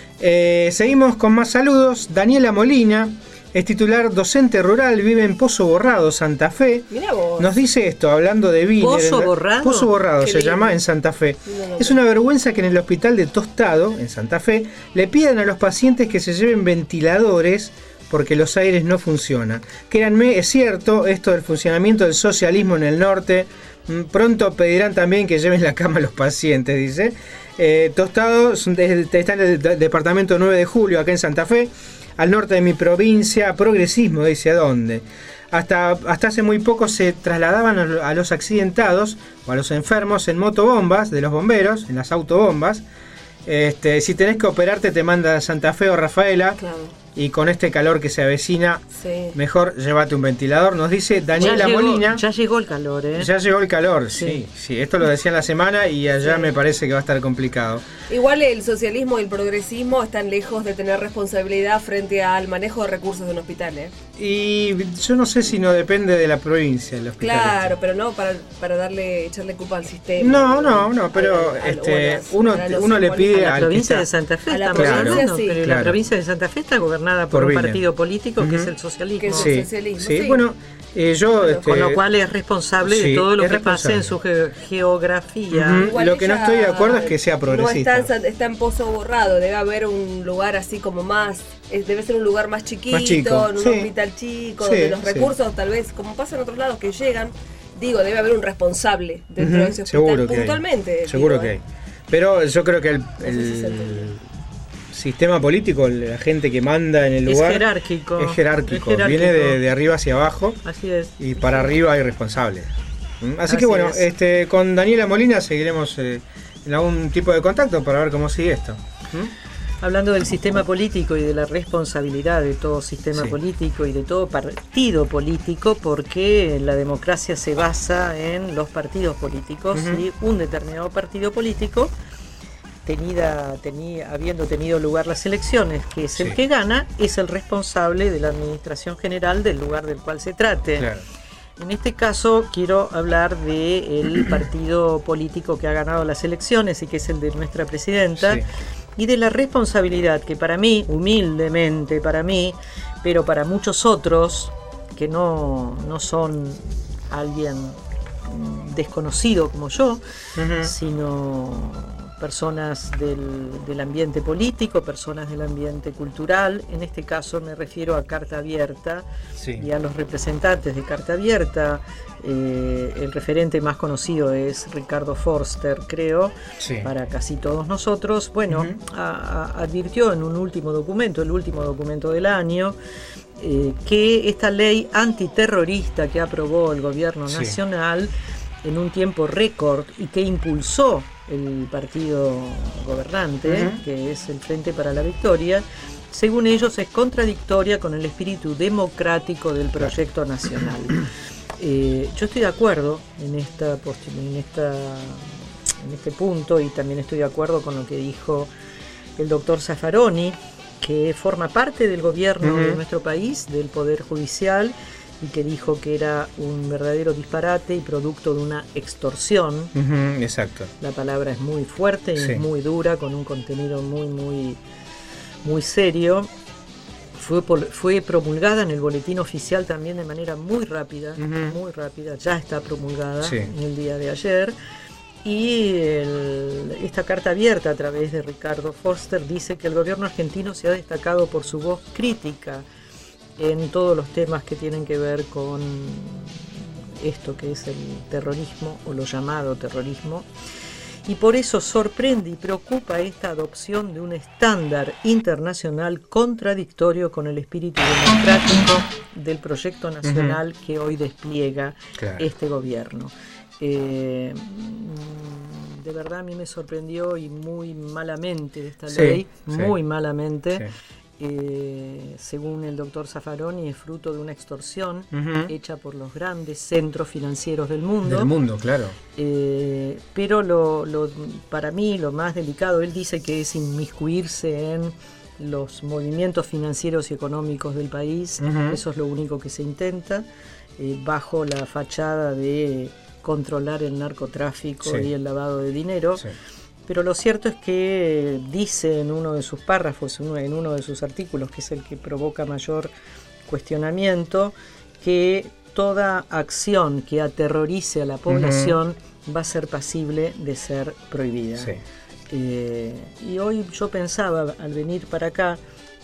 Eh, seguimos con más saludos. Daniela Molina es titular docente rural, vive en Pozo Borrado, Santa Fe. Mirá vos. Nos dice esto, hablando de Viner. ¿Pozo Borrado? Pozo Borrado Qué se lindo. llama en Santa Fe. Lindo nombre. Es una vergüenza que en el hospital de Tostado, en Santa Fe, le pidan a los pacientes que se lleven ventiladores porque los aires no funcionan. Créanme, es cierto esto del funcionamiento del socialismo en el norte. Mm, Pronto pedirán también que lleven la cama a los pacientes, dice. Eh, Tostado es un- es- está en el de- departamento nueve de julio, acá en Santa Fe, al norte de mi provincia. Progresismo, dice, ¿a dónde? Hasta, hasta hace muy poco se trasladaban a lo- a los accidentados o a los enfermos en motobombas de los bomberos, en las autobombas. Este, si tenés que operarte te manda a Santa Fe o Rafaela. Claro. Y con este calor que se avecina, Sí. mejor llévate un ventilador. Nos dice Daniela ya llegó, Molina. Ya llegó el calor, ¿eh? Ya llegó el calor, Sí. sí, sí. Esto lo decía en la semana y allá Sí. me parece que va a estar complicado. Igual el socialismo y el progresismo están lejos de tener responsabilidad frente al manejo de recursos de un hospital, ¿eh? Y yo no sé si no depende de la provincia el hospital. Claro, pero no para, para darle echarle culpa al sistema. No, no, no, pero A- a- este, a las- uno, a los uno le simbolistas. pide A la al que provincia está- de Santa Fe A la estamos provincia, hablando, sí. pero Claro. la provincia de Santa Fe está gobernada por, Por un Viner. partido político que Ujú. es el socialismo. Que es Sí, el socialismo, sí, sí. bueno, eh, yo... este, Con lo cual es responsable sí, de todo lo es que pase en su ge- geografía. Ujú. Igual Lo que no ella estoy de acuerdo es que sea No progresista. está, en, San- está en Pozo Borrado, debe haber un lugar así como más, es- debe ser un lugar más chiquito, Más chico, en un sí. hospital chico, Sí, donde los sí. recursos tal vez, como pasa en otros lados que llegan, digo, debe haber un responsable dentro Ujú, de ese hospital, seguro que hay. puntualmente. Seguro digo, que ¿eh? hay. Pero yo creo que el, sé si se el sistema político, la gente que manda en el Es lugar... jerárquico. Es jerárquico. Es jerárquico. Viene de, de arriba hacia abajo Así es. y para arriba hay responsables. ¿Mm? Así, Así que bueno, es. este, con Daniela Molina seguiremos eh, en algún tipo de contacto para ver cómo sigue esto. ¿Mm? Hablando del sistema político y de la responsabilidad de todo sistema Sí. político y de todo partido político, porque la democracia se basa en los partidos políticos Ujú. y un determinado partido político, tenida, tenía, habiendo tenido lugar las elecciones, que es Sí. el que gana, es el responsable de la administración general del lugar del cual se trate. Claro. En este caso quiero hablar del partido político que ha ganado las elecciones y que es el de nuestra presidenta, Sí. y de la responsabilidad que para mí, humildemente para mí, pero para muchos otros que no, no son alguien desconocido como yo, uh-huh. sino personas del, del ambiente político, personas del ambiente cultural. En este caso me refiero a Carta Abierta sí. y a los representantes de Carta Abierta. Eh, el referente más conocido es Ricardo Forster, creo, sí. para casi todos nosotros. Bueno, uh-huh. a, a, advirtió en un último documento, el último documento del año, eh, que esta ley antiterrorista que aprobó el gobierno sí. nacional en un tiempo récord y que impulsó el partido gobernante, uh-huh. que es el Frente para la Victoria, según ellos es contradictoria con el espíritu democrático del proyecto nacional. Eh, yo estoy de acuerdo en esta, en esta en este punto, y también estoy de acuerdo con lo que dijo el doctor Zaffaroni, que forma parte del gobierno uh-huh. de nuestro país, del Poder Judicial, y que dijo que era un verdadero disparate y producto de una extorsión. Uh-huh, exacto. La palabra es muy fuerte y sí. es muy dura, con un contenido muy, muy, muy serio. Fue, fue promulgada en el boletín oficial también de manera muy rápida, uh-huh. muy rápida, ya está promulgada sí. en el día de ayer. Y el, esta carta abierta a través de Ricardo Forster dice que el gobierno argentino se ha destacado por su voz crítica en todos los temas que tienen que ver con esto que es el terrorismo o lo llamado terrorismo, y por eso sorprende y preocupa esta adopción de un estándar internacional contradictorio con el espíritu democrático del proyecto nacional uh-huh. que hoy despliega claro. este gobierno. Eh, de verdad a mí me sorprendió, y muy malamente de esta sí, ley, sí. muy malamente. Sí. Eh, según el doctor Zaffaroni, es fruto de una extorsión uh-huh. hecha por los grandes centros financieros del mundo. Del mundo, claro. Eh, pero lo, lo, para mí lo más delicado, él dice que es inmiscuirse en los movimientos financieros y económicos del país. Uh-huh. Eso es lo único que se intenta, eh, bajo la fachada de controlar el narcotráfico sí. y el lavado de dinero. Sí. Pero lo cierto es que dice en uno de sus párrafos, en uno de sus artículos, que es el que provoca mayor cuestionamiento, que toda acción que aterrorice a la población uh-huh. va a ser pasible de ser prohibida. Sí. Eh, y hoy yo pensaba, al venir para acá,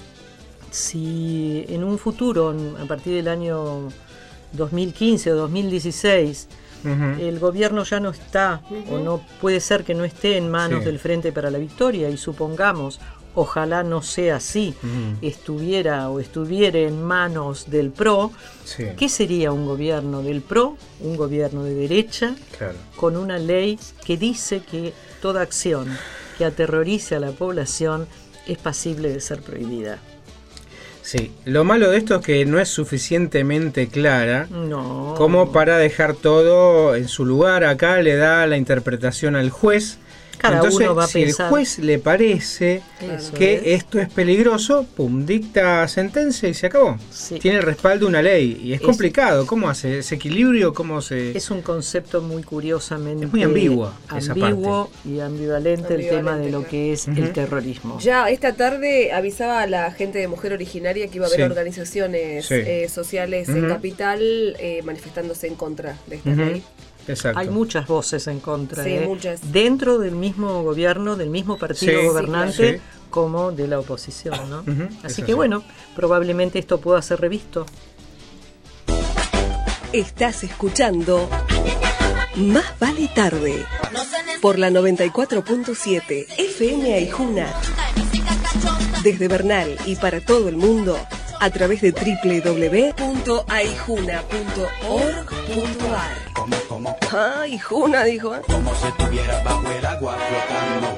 si en un futuro, a partir del año dos mil quince o dos mil dieciséis, Uh-huh. el gobierno ya no está, uh-huh. o no puede ser que no esté en manos sí. del Frente para la Victoria, y supongamos, ojalá no sea así, uh-huh. estuviera o estuviera en manos del P R O, sí. ¿qué sería un gobierno del P R O? Un gobierno de derecha, claro. con una ley que dice que toda acción que aterrorice a la población es pasible de ser prohibida. Sí, lo malo de esto es que no es suficientemente clara no. como para dejar todo en su lugar. Acá le da la interpretación al juez. Cada Entonces, uno va a si pensar. el juez le parece Eso que es. esto es peligroso, pum, dicta sentencia y se acabó. Sí. Tiene el respaldo de una ley y es, es complicado. ¿Cómo hace ese equilibrio? ¿Cómo se...? Es un concepto muy curiosamente... Es muy ambiguo esa ambiguo parte. y ambivalente, ambivalente el tema de lo que es uh-huh. el terrorismo. Ya esta tarde avisaba a la gente de Mujer Originaria que iba a haber sí. organizaciones sí. Eh, sociales uh-huh. en Capital eh, manifestándose en contra de esta uh-huh. ley. Exacto. Hay muchas voces en contra, sí, ¿eh? muchas. Dentro del mismo gobierno, del mismo partido sí, gobernante, sí. como de la oposición, ¿no? Uh-huh, Así que sí. bueno, probablemente esto pueda ser revisto. Estás escuchando Más Vale Tarde por la noventa y cuatro punto siete F M Aijuna, desde Bernal y para todo el mundo a través de doble u doble u doble u punto aijuna punto org punto a r. Como, como, Ah, Aijuna, dijo. ¿eh? como si estuviera bajo el agua flotando.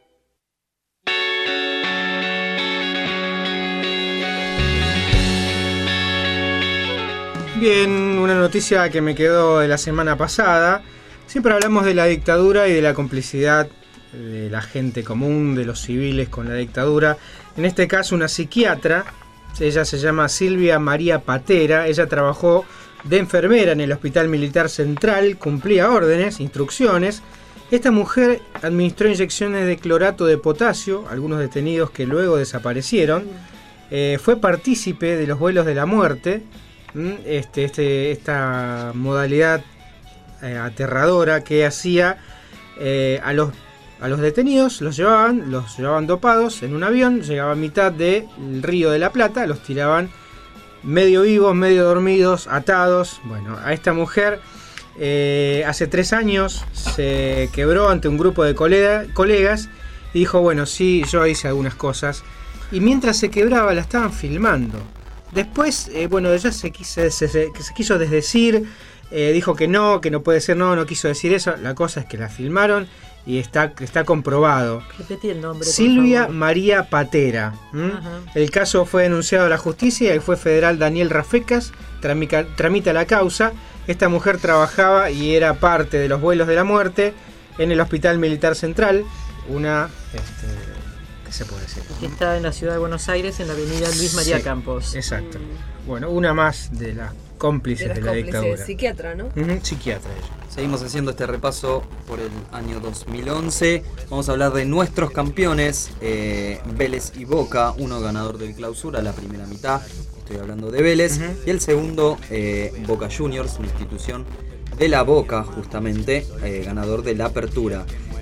Bien, una noticia que me quedó de la semana pasada. Siempre hablamos de la dictadura y de la complicidad de la gente común, de los civiles con la dictadura. En este caso, una psiquiatra, ella se llama Silvia María Patera, ella trabajó de enfermera en el Hospital Militar Central, cumplía órdenes, instrucciones, Esta mujer administró inyecciones de clorato de potasio a algunos detenidos que luego desaparecieron. Eh, fue partícipe de los vuelos de la muerte. Este, este, esta modalidad eh, aterradora que hacía eh, a los a los detenidos, los llevaban, los llevaban dopados en un avión, llegaba a mitad del Río de la Plata, los tiraban medio vivos, medio dormidos, atados. Bueno, a esta mujer eh, hace tres años se quebró ante un grupo de colega, colegas y dijo, bueno, sí, yo hice algunas cosas. Y mientras se quebraba la estaban filmando. Después, eh, bueno, ella se quiso, se, se, se quiso desdecir, eh, dijo que no, que no puede ser, no, no quiso decir eso. La cosa es que la filmaron y está, está comprobado. Repetí el nombre. Silvia María Patera. El caso fue denunciado a la justicia y el juez federal Daniel Rafecas tramita, tramita la causa. Esta mujer trabajaba y era parte de los vuelos de la muerte en el Hospital Militar Central, una... Este, ¿qué se puede decir? Que está en la ciudad de Buenos Aires, en la avenida Luis María sí, Campos. Exacto. Bueno, una más de las cómplices de, de, la cómplices, dictadura. Psiquiatra, ¿no? Uh-huh, psiquiatra ella. Seguimos haciendo este repaso por el año dos mil once. Vamos a hablar de nuestros campeones, eh, Vélez y Boca, uno ganador del Clausura, la primera mitad, estoy hablando de Vélez, uh-huh. y el segundo, eh, Boca Juniors, una institución de la Boca, justamente, eh, ganador de la Apertura.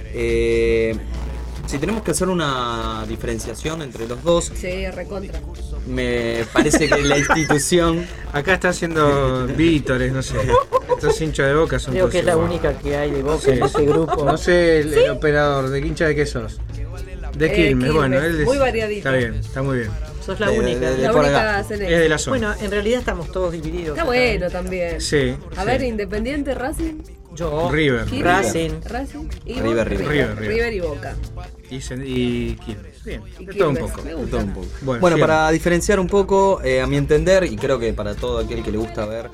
Eh, Si tenemos que hacer una diferenciación entre los dos, sí, recontra. Me parece que la institución... Acá está haciendo vítores, no sé. Estos hinchas de Boca son Creo que es la única que hay de Boca sí. en ese grupo. No sé el, ¿Sí? el operador, ¿de qué hincha de qué sos? De Eh, Quilmes, bueno. Él es, muy variadito. Está bien, está muy bien. Sos la de, única. De, de, de la única es de la zona. Bueno, en realidad estamos todos divididos. Está bueno también. Sí. A sí. ver, Independiente, Racing. Yo. River. Quilmes, Racing. Racing. Y River, Boca, River. River, River. River y Boca. Y, y Quilmes. Bien, Y de todo un Quilmes, poco. me De gusta. todo un poco. Bueno, Bueno, siempre. para diferenciar un poco, eh, a mi entender, y creo que para todo aquel que le gusta ver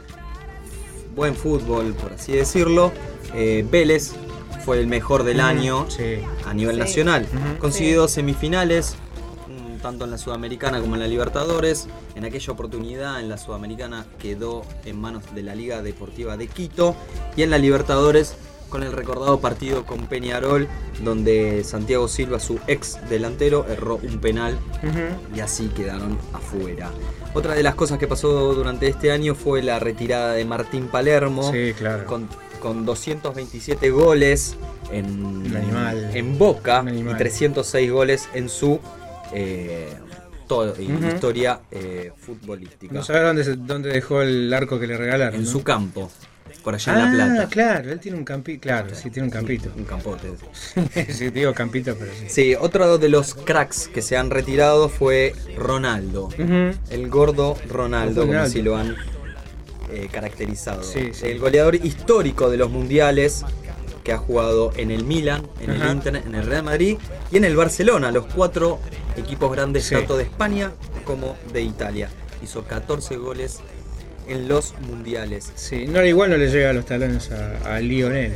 buen fútbol, por así decirlo, eh, Vélez fue el mejor del Mm, año sí. a nivel Sí. nacional. Ujú. Consiguió semifinales, mm, tanto en la Sudamericana como en la Libertadores. En aquella oportunidad, en la Sudamericana, quedó en manos de la Liga Deportiva de Quito. Y en la Libertadores, con el recordado partido con Peñarol, donde Santiago Silva, su ex delantero, erró un penal Uh-huh. y así quedaron afuera. Otra de las cosas que pasó durante este año fue la retirada de Martín Palermo, Sí, claro. con, con doscientos veintisiete goles en, Un animal. en Boca Un animal. y trescientos seis goles en su eh, todo, Ujú. historia eh, futbolística. No sabes dónde, se- dónde dejó el arco que le regalaron. En ¿no? su campo, por allá ah, en La Plata. claro, él tiene un campito. Claro, sí, tiene un campito. Un campote. Sí, digo campito, pero sí. Sí, otro de los cracks que se han retirado fue Ronaldo. Ujú. El gordo Ronaldo, como Ronaldo. así lo han eh, caracterizado. Sí, sí. El goleador histórico de los mundiales, que ha jugado en el Milan, en Ajá. el Inter, en el Real Madrid y en el Barcelona, los cuatro equipos grandes Sí. tanto de España como de Italia. Hizo catorce goles en los mundiales. Sí, no, igual no le llega a los talones a, a Lionel.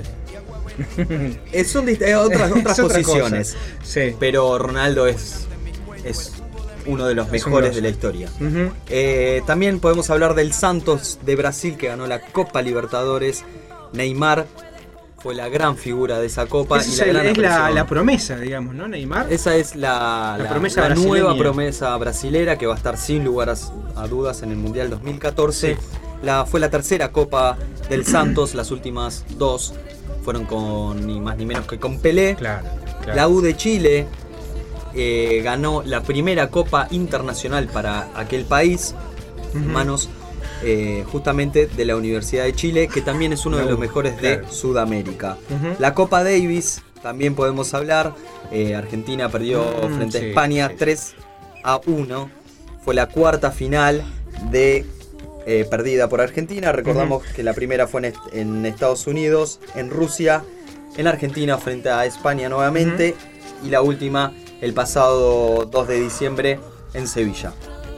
Eh, son dist- eh, otras, otras Es otra posiciones, cosa. Sí. pero Ronaldo es, es uno de los Es un mejores grosso. de la historia. Ujú. Eh, también podemos hablar del Santos de Brasil, que ganó la Copa Libertadores. Neymar fue la gran figura de esa copa. Esa y es, la el- gran es la, apreciación. la promesa, digamos, ¿no? Neymar. Esa es la, La la- promesa la brasileña. nueva promesa brasilera, que va a estar sin lugar a, a dudas en el Mundial dos mil catorce. Sí. La, fue la tercera Copa del Santos, las últimas dos fueron con ni más ni menos que con Pelé. Claro, claro. La U de Chile eh, ganó la primera Copa Internacional para aquel país, en Ujú. manos eh, justamente de la Universidad de Chile, que también es uno La de U, los mejores de claro. Sudamérica. Ujú. La Copa Davis también podemos hablar. eh, Argentina perdió Mm, frente sí, a España sí. tres a uno. Fue la cuarta final de eh, perdida por Argentina. Recordamos que la primera fue en, est- en Estados Unidos, en Rusia, en Argentina frente a España nuevamente, y la última el pasado dos de diciembre en Sevilla.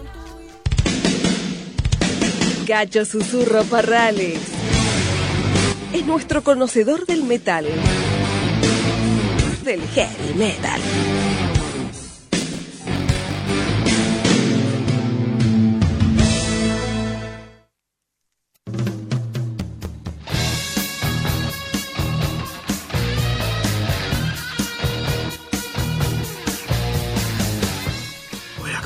Gacho Susurro Parrales es nuestro conocedor del metal, del heavy metal.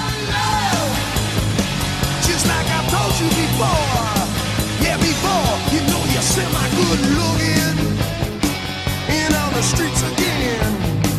Just like I told you before, yeah, before, you know you're semi-good looking, and on the streets again.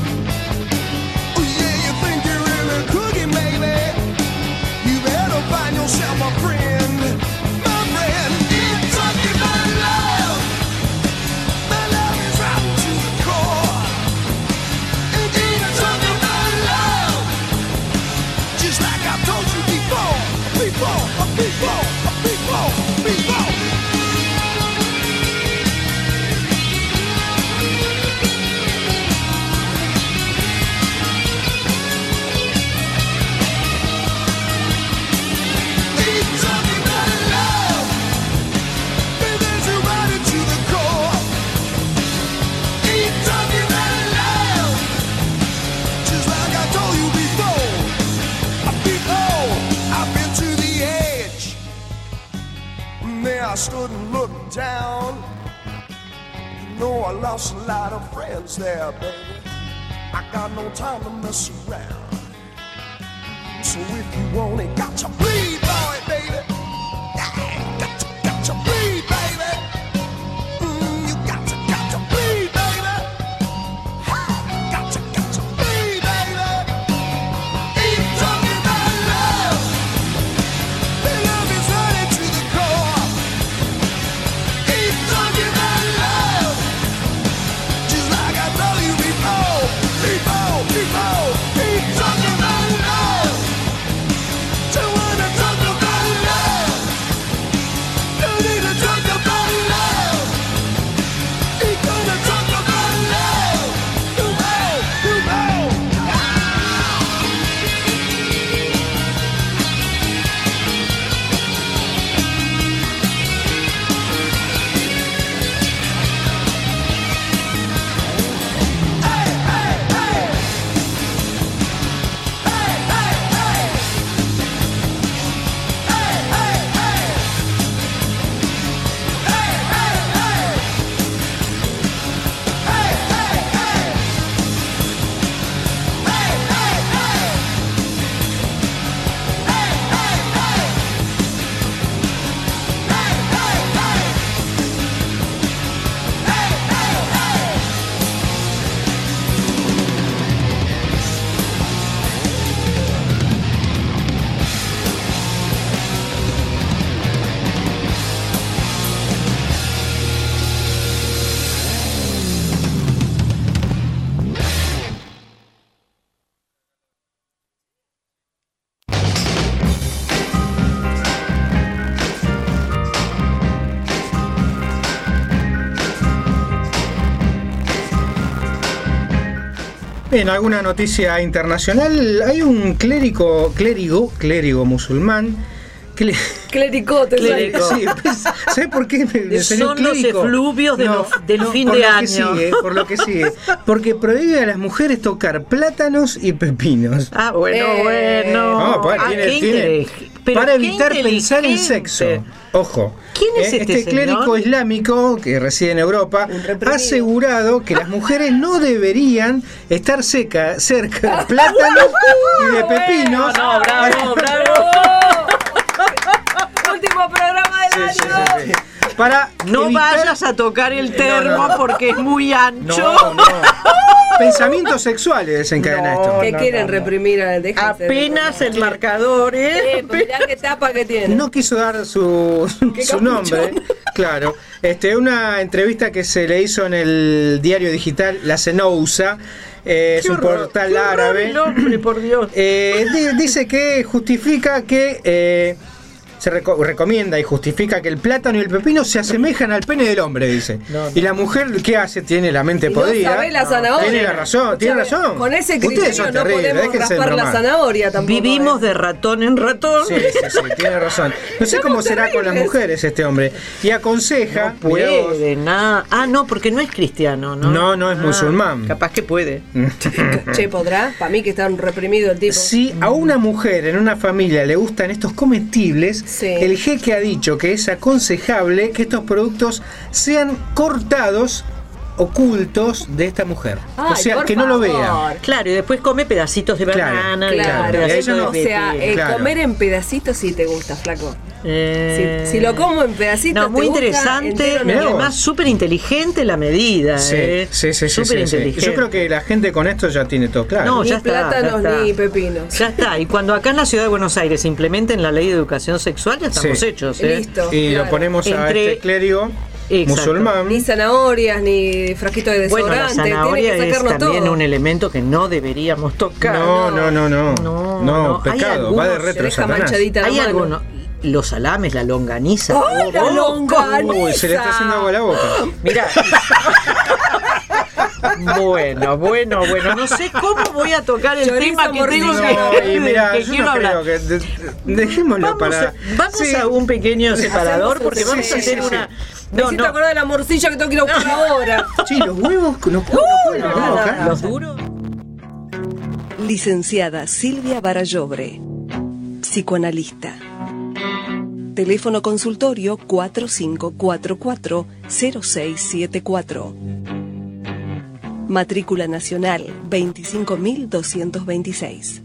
I stood and looked down. You know I lost a lot of friends there, baby. I got no time to mess around. So if you want it, got to bleed, boy, baby. Yeah, got to, got to bleed, baby. Mm, you got to, got to bleed, baby. Ha, got to, got to bleed, baby. Keep talking about love. The love is running to the core. Keep talking about love. Just like I told you before, before, before. Keep talking about love. Don't wanna talk about love. Don't need to talk about love. Ain't gonna talk about love. You know, you know. Hey, hey, hey. Hey, hey, hey. Hey, hey, hey. Hey, hey, hey. Hey, hey, hey. Hey, hey, hey. Hey, hey, hey. Hey, hey, hey. Hey, hey, hey. Bien, alguna noticia internacional. Hay un clérigo, clérigo, clérigo musulmán. Cle- Clericote, Clérigo. Sí, pues, ¿sabes por qué me, me salió Son los clérigo? efluvios de los- del fin por de lo que año. sigue, por lo que sigue. Porque prohíbe a las mujeres tocar plátanos y pepinos. Ah, bueno, Eh. bueno. No, pues, Ah, tiene- qué tiene- intelig- pero para qué evitar pensar en inteligente. sexo. Ojo. ¿Quién es eh, este señor? clérigo islámico que reside en Europa ha asegurado que las mujeres no deberían estar seca, cerca de plátanos y de pepinos. No, no, bravo, bravo. Último programa del Sí, sí, año. sí, sí. Para No evitar- vayas a tocar el termo No, no. porque es muy ancho. No, no. Pensamientos sexuales desencadena esto. ¿Qué quieren reprimir? a- déjense de- Apenas el marcador, ¿eh? Eh, pues mirá qué tapa que tiene. No quiso dar su, su nombre, claro. Este, una entrevista que se le hizo en el diario digital La Cenousa, eh, es Qué un horror, portal qué horror árabe. el hombre, por Dios. Eh, di- dice que justifica que eh, se reco- recomienda y justifica que el plátano y el pepino se asemejan al pene del hombre, dice. No, no. Y la mujer, ¿qué hace? Tiene la mente Y no podrida. sabe la zanahoria. Tiene la razón, tiene Escuchame, razón. Con ese Ustedes criterio son no terribles, podemos déjense de raspar la bromar. zanahoria tampoco. Vivimos ¿eh? de ratón en ratón. Sí, sí, sí, tiene razón. No sé cómo será con las mujeres este hombre. Y aconseja. No mirá vos, puede, nada. Ah, no, porque no es cristiano, ¿no? No, no es Ah, musulmán. Capaz que puede. Che, ¿podrá? Para mí que está reprimido el tipo. Si a una mujer en una familia le gustan estos comestibles, Sí. el jeque ha dicho que es aconsejable que estos productos sean cortados, ocultos de esta mujer. Ay, o sea, por que no lo favor. vea. Claro, y después come pedacitos de Claro, banana. y Claro, y ahí pedacitos ya no- o sea, de eh, Claro. comer en pedacitos sí te gusta, flaco. Eh, Si, si lo como en pedacitos, No, muy te gusta, interesante entero y no. Mirá vos. además súper inteligente la medida. Sí, eh. sí, sí, sí, Súper sí, sí. inteligente. Yo creo que la gente con esto ya tiene todo claro. No, Ni ya está, plátanos ya está. ni pepinos. Ya está. Y cuando acá en la ciudad de Buenos Aires se implementen la ley de educación sexual, ya estamos Sí. hechos. ¿eh? Listo. y claro. lo ponemos a Entre- este clérigo Exacto. musulmán. Ni zanahorias, ni frasquito de Bueno, desodorante. la zanahoria tiene que es sacarnos también todo. un elemento que no deberíamos tocar. No, no, no, no. No, No, no. Hay pecado. Va de algunos- retro Se deja Satanás. manchadita la Hay mano. algunos. Los salames, la longaniza. ¡Ay, la Oh, longaniza! Uy, se le está haciendo agua a la boca. Mira. Bueno, bueno, bueno. No sé cómo voy a tocar el Chorizo tema que tengo morcillo. que, No, y mirá, que yo quiero no hablar. creo que de- dejémoslo Vamos, para. a, vamos Sí. a un pequeño separador Hacemos porque un- vamos sí, a hacer sí, sí. una. Me No, hiciste no. acordar de la morcilla que tengo que ir a buscar ahora. Sí, los huevos no, no, pueden abrir nada. boca. Los duros. Licenciada Silvia Barallobre, psicoanalista. Teléfono consultorio cuatro cinco cuatro cuatro cero seis siete cuatro. Matrícula nacional veinticinco mil doscientos veintiséis.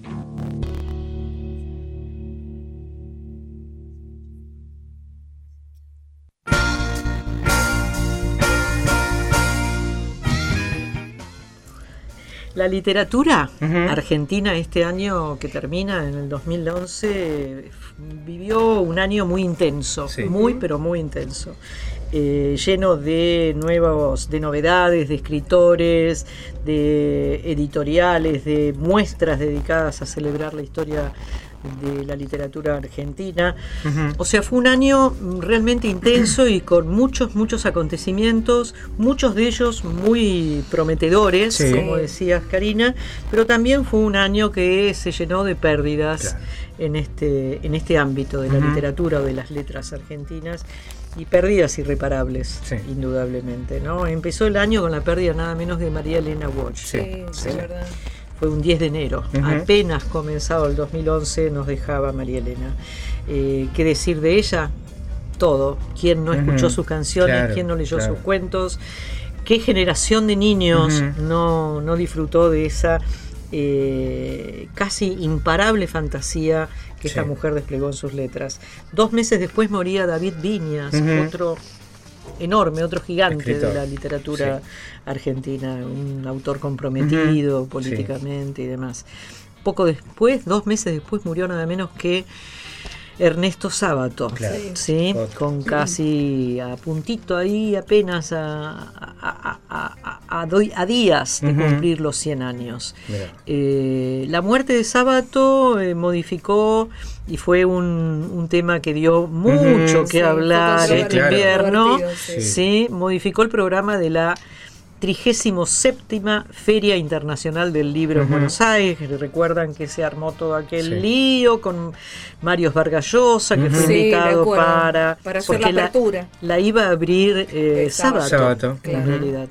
La literatura uh-huh. argentina este año que termina, en el dos mil once, vivió un año muy intenso, sí. muy pero muy intenso, eh, lleno de nuevos, de novedades, de escritores, de editoriales, de muestras dedicadas a celebrar la historia de la literatura argentina. Uh-huh. O sea, fue un año realmente intenso y con muchos, muchos acontecimientos, muchos de ellos muy prometedores, sí. como decías, Karina, pero también fue un año que se llenó de pérdidas claro. en este, en este ámbito de la uh-huh. literatura o de las letras argentinas, y pérdidas irreparables, sí. indudablemente, ¿no? Empezó el año con la pérdida nada menos de María Elena Walsh. Sí, sí, sí. Es verdad. Fue un diez de enero, uh-huh. apenas comenzado el dos mil once nos dejaba María Elena. Eh, ¿Qué decir de ella? Todo. ¿Quién no escuchó uh-huh. sus canciones? Claro, ¿quién no leyó claro. sus cuentos? ¿Qué generación de niños uh-huh. no, no disfrutó de esa eh, casi imparable fantasía que sí. esta mujer desplegó en sus letras? Dos meses después moría David Viñas, uh-huh. otro enorme, otro gigante Escritor. de la literatura sí. argentina, un autor comprometido uh-huh. políticamente sí. y demás. Poco después, dos meses después, murió nada menos que Ernesto Sábato, claro. ¿sí? con casi a puntito ahí, apenas a, a, a, a, a, a días de uh-huh. cumplir los cien años. Eh, la muerte de Sábato eh, modificó y fue un, un tema que dio mucho uh-huh. que sí, hablar este claro. invierno, sí. ¿sí? Modificó el programa de la trigésimo séptima Feria Internacional del Libro uh-huh. en Buenos Aires. Recuerdan que se armó todo aquel sí. lío con Marios Vargas Llosa, que uh-huh. fue sí, invitado para, para hacer la apertura. La, la iba a abrir eh, Sábato, Sábato. en uh-huh. realidad.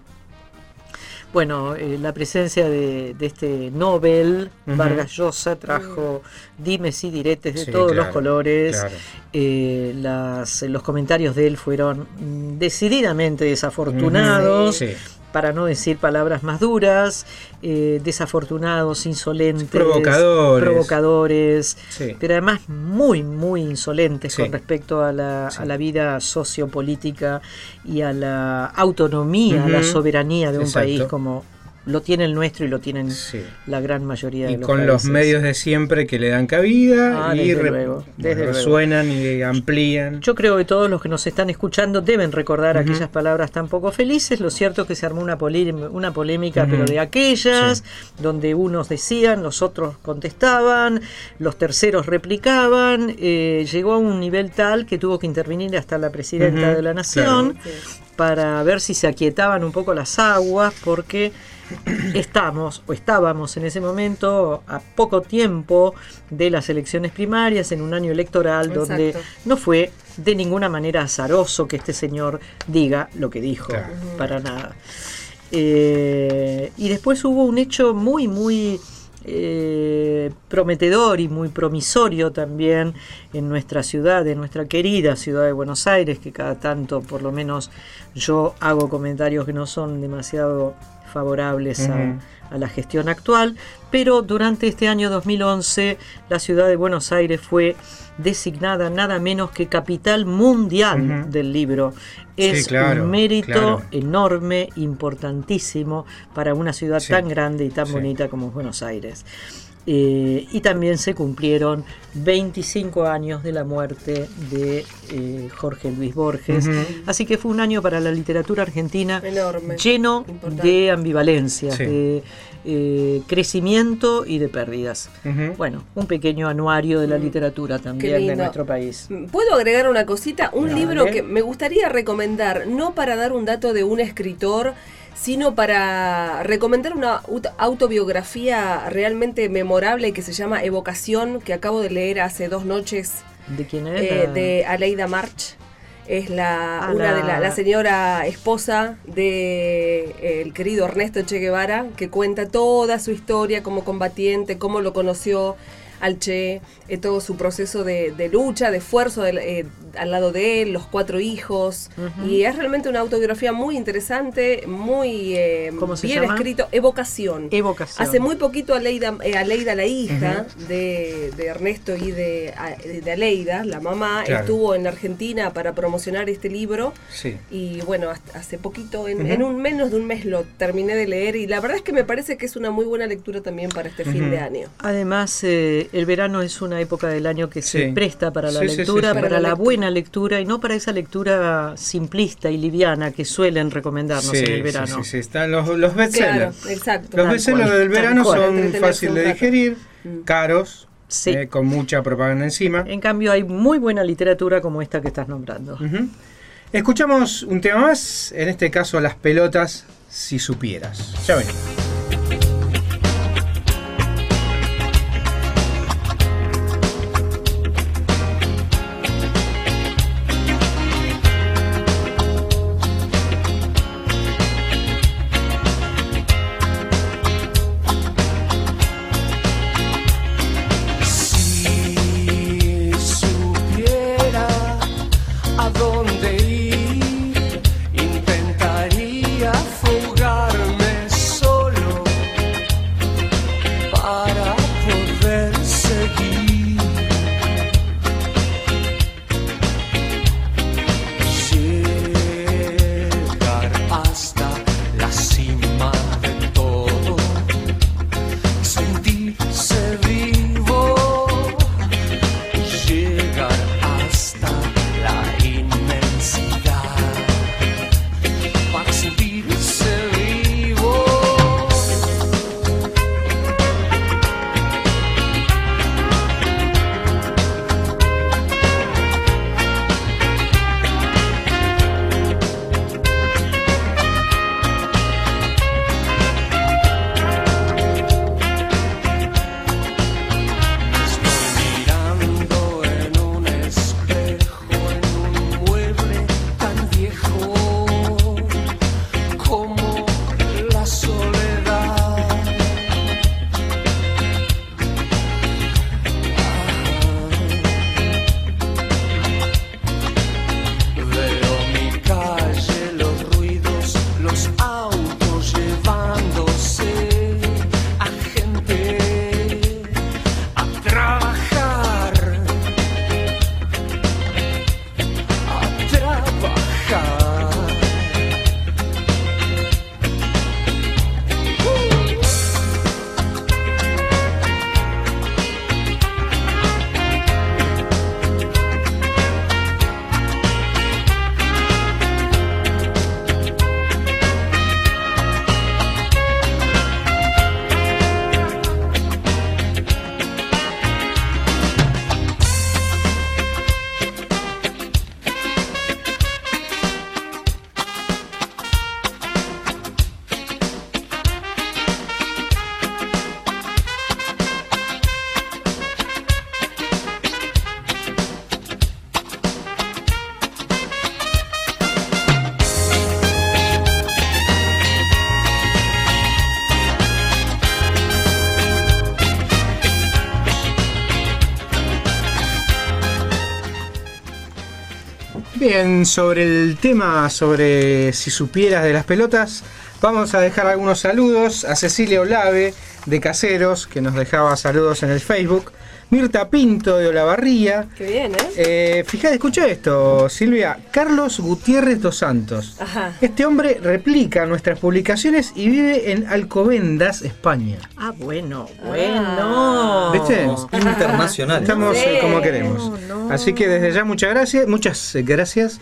Bueno, eh, la presencia de, de este Nobel, uh-huh. Vargas Llosa, trajo uh-huh. dimes y diretes de sí, todos claro, los colores. Claro. Eh, las, los comentarios de él fueron decididamente desafortunados. Uh-huh. Sí. Para no decir palabras más duras, eh, desafortunados, insolentes, provocadores, provocadores sí. pero además muy, muy insolentes sí. con respecto a la, sí. a la vida sociopolítica y a la autonomía, uh-huh. a la soberanía de un Exacto. país como lo tiene el nuestro y lo tienen sí. la gran mayoría y de los con países. Los medios de siempre que le dan cabida ah, y desde re- luego, desde resuenan luego. y amplían. Yo creo que todos los que nos están escuchando deben recordar uh-huh. aquellas palabras tan poco felices. Lo cierto es que se armó una, poli- una polémica, uh-huh. pero de aquellas, sí. donde unos decían, los otros contestaban, los terceros replicaban. Eh, llegó a un nivel tal que tuvo que intervenir hasta la presidenta uh-huh. de la Nación claro. para ver si se aquietaban un poco las aguas, porque estamos o estábamos en ese momento a poco tiempo de las elecciones primarias, en un año electoral Exacto. donde no fue de ninguna manera azaroso que este señor diga lo que dijo, claro. para nada. Eh, y después hubo un hecho muy, muy eh, prometedor y muy promisorio también en nuestra ciudad, en nuestra querida ciudad de Buenos Aires, que cada tanto, por lo menos yo hago comentarios que no son demasiado favorables uh-huh. a, a la gestión actual, pero durante este año dos mil once la ciudad de Buenos Aires fue designada nada menos que capital mundial uh-huh. del libro. Es sí, claro, un mérito claro. enorme, importantísimo para una ciudad sí. tan grande y tan sí. bonita como Buenos Aires. Eh, y también se cumplieron veinticinco años de la muerte de eh, Jorge Luis Borges. Uh-huh. Así que fue un año para la literatura argentina enorme, lleno importante. de ambivalencias, sí. de eh, crecimiento y de pérdidas. Uh-huh. Bueno, un pequeño anuario de la literatura también de nuestro país. ¿Puedo agregar una cosita? Un Dale. libro que me gustaría recomendar, no para dar un dato de un escritor, sino para recomendar una autobiografía realmente memorable que se llama Evocación, que acabo de leer hace dos noches. ¿De quién es? Eh, de Aleida March. Es la ah, una la... de la, la señora esposa de eh, el querido Ernesto Che Guevara, que cuenta toda su historia como combatiente, cómo lo conoció al Che, eh, todo su proceso de, de lucha, de esfuerzo de, eh, al lado de él, los cuatro hijos. Uh-huh. Y es realmente una autobiografía muy interesante, muy eh, bien llama? escrito. Evocación. Evocación. Hace muy poquito Aleida, eh, Aleida la hija uh-huh. de, de Ernesto y de, de Aleida, la mamá, claro. estuvo en Argentina para promocionar este libro. Sí. Y bueno, hace poquito, en, uh-huh. en un menos de un mes lo terminé de leer y la verdad es que me parece que es una muy buena lectura también para este uh-huh. fin de año. Además, eh, el verano es una época del año que se sí. presta para la sí, lectura, sí, sí, sí. para, para la, la lectura. buena lectura y no para esa lectura simplista y liviana que suelen recomendarnos sí, en el verano. Sí, sí, sí. Están los, los bestsellers. Claro, exacto. Los bestsellers del verano son fáciles de un digerir, mm. caros, sí. eh, con mucha propaganda encima. En cambio, hay muy buena literatura como esta que estás nombrando. Uh-huh. Escuchamos un tema más, en este caso Las Pelotas, Si Supieras. Ya venimos. Bien, sobre el tema, sobre si supieras de las pelotas, vamos a dejar algunos saludos a Cecilia Olave de Caseros, que nos dejaba saludos en el Facebook, Mirta Pinto de Olavarría. Qué bien, ¿eh? eh fíjate, escucha esto, Silvia. Carlos Gutiérrez dos Santos. Ajá. Este hombre replica nuestras publicaciones y vive en Alcobendas, España. Ah, bueno, bueno. ¿Viste? Internacional. Estamos eh, como queremos. No, no. Así que desde ya muchas gracias, muchas gracias.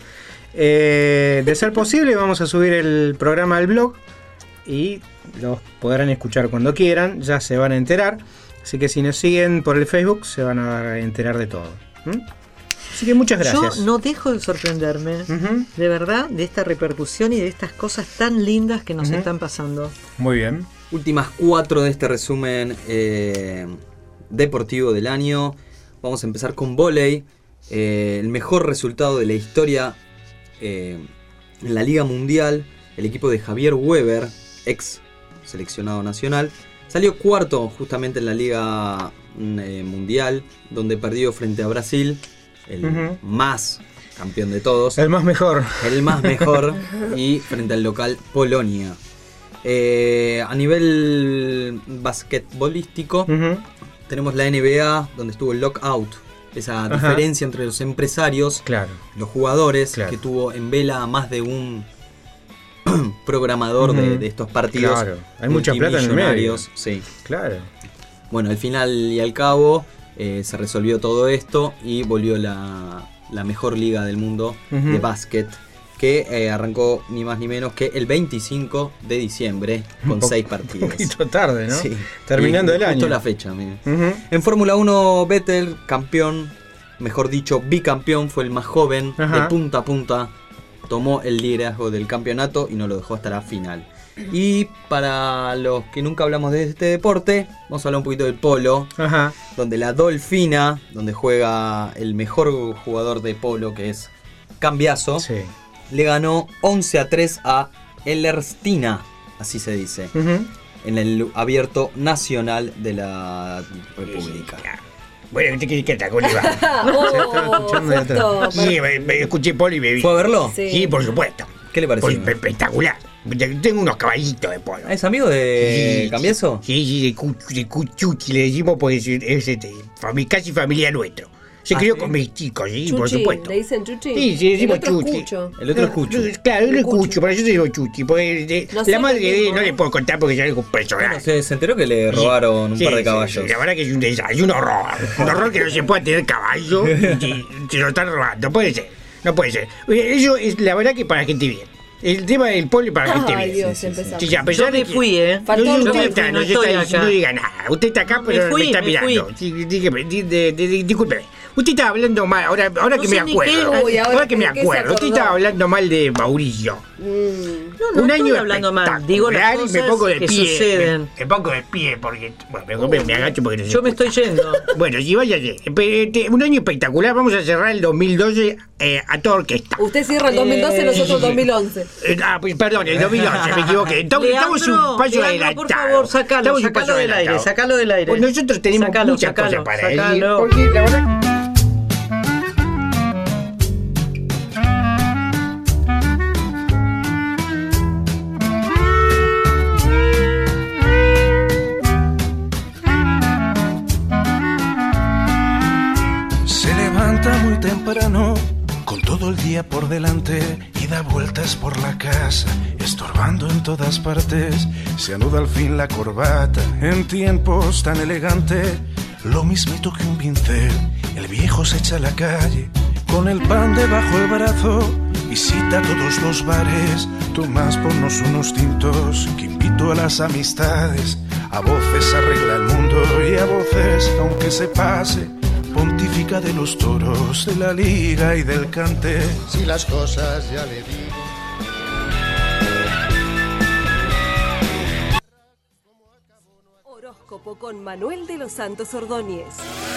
Eh, de ser posible vamos a subir el programa al blog y los podrán escuchar cuando quieran, ya se van a enterar. Así que si nos siguen por el Facebook se van a enterar de todo. ¿Mm? Así que muchas gracias. Yo no dejo de sorprenderme, uh-huh. de verdad, de esta repercusión y de estas cosas tan lindas que nos uh-huh. están pasando. Muy bien. Últimas cuatro de este resumen eh, deportivo del año. Vamos a empezar con vóley. Eh, el mejor resultado de la historia eh, en la Liga Mundial. El equipo de Javier Weber, ex seleccionado nacional, Salió cuarto justamente en la Liga eh, Mundial, donde perdió frente a Brasil, el uh-huh. más campeón de todos. El más mejor. El más mejor. Y frente al local Polonia. Eh, a nivel basquetbolístico, uh-huh. tenemos la N B A, donde estuvo el lockout. Esa Ajá. diferencia entre los empresarios, claro. los jugadores, claro. que tuvo en vela a más de un programador uh-huh. de, de estos partidos. Claro, hay mucha plata en el medio. Sí. Claro. Bueno, al final y al cabo eh, se resolvió todo esto y volvió la, la mejor liga del mundo uh-huh. de básquet, que eh, arrancó ni más ni menos que el veinticinco de diciembre con po- seis partidos. Un poquito tarde, ¿no? Sí. Terminando y el año. Justo la fecha, mire. Uh-huh. En Fórmula uno, Vettel, campeón, mejor dicho, bicampeón, fue el más joven, Ajá. de punta a punta, tomó el liderazgo del campeonato y no lo dejó hasta la final. Y para los que nunca hablamos de este deporte, vamos a hablar un poquito del polo, Ajá. donde la Dolfina, donde juega el mejor jugador de polo, que es Cambiaso, sí. le ganó once a tres a Ellerstina, así se dice, uh-huh. en el abierto nacional de la República. Bueno, ¿qué qué tal? ¿Cómo le va? Oh, sí, me, me escuché polo y me vi. ¿Fue a verlo? Sí, sí, por supuesto. ¿Qué le pareció? Pues, espectacular. Tengo unos caballitos de polo. ¿Es amigo de sí, Cambiaso? Sí, sí, de, Cu, de Cuchuchi le decimos porque es, es este, fami, casi familia nuestro. Se ¿Ah, crió sí? con mis chicos, sí, Chuchi, por supuesto. ¿Le dicen Chuchi? Sí, sí, decimos el otro Chuchi. Es Cucho. El otro es Cucho. Claro, él es Cucho, pero yo te digo Chuchi. Porque de, no la madre de él mismo, no ¿eh? le puedo contar porque ya es un personaje. Bueno, se, se enteró que le robaron un sí, par de sí, caballos. Sí, la verdad que es un desastre, es un horror. Un horror que no se pueda tener caballo y se lo están robando. Puede ser, no puede ser. Eso es la verdad que para gente bien. El tema del polo para gente Ay, bien. Dios, empezamos. Sí, sí, a pesar Yo me de que- fui, ¿eh? No, Faltó no, el usted gol. está, no, no se estoy está- acá. no diga nada. Usted está acá, Me pero fui, me está me mirando. fui. Sí, dígame, di- de- de- di- discúlpeme. Usted estaba hablando mal, ahora, ahora No que sé me ni acuerdo. qué. Uy, ahora ahora que me que se acuerdo. Usted acordó. estaba hablando mal de Mauricio. Mm. No, no un estoy año hablando mal. Digo las espectacular y cosas me pongo de que pie. suceden. Me, me pongo de pie porque. Bueno, mejor me, me agacho porque no se Yo me escucha. estoy yendo. Bueno, sí, váyase. Pe- este, Un año espectacular. Vamos a cerrar el dos mil doce eh, a toda orquesta. Usted cierra el dos mil doce, Eh, nosotros dos mil once. Eh, ah, pues perdón, el dos mil once, me equivoqué. Estamos, estamos Leandro, un paso Leandro, adelantado. por favor, sacalo, Estamos un sacalo paso del aire, adelantado. sacalo del aire. Pues nosotros tenemos Sacalo, muchas sacalo, cosas para sacalo. decir. Porque la verdad. Se levanta muy temprano, con todo el día por delante, y da vueltas por la casa, estorbando en todas partes. Se anuda al fin la corbata, en tiempos tan elegantes, lo mismito que un pincel. El viejo se echa a la calle, con el pan debajo el brazo, visita todos los bares. Tomás, ponnos unos tintos, que invito a las amistades. A voces arregla el mundo y a voces, aunque se pase, pontifica de los toros, de la liga y del cante. Si las cosas ya le digo. Horóscopo con Manuel de los Santos Ordóñez.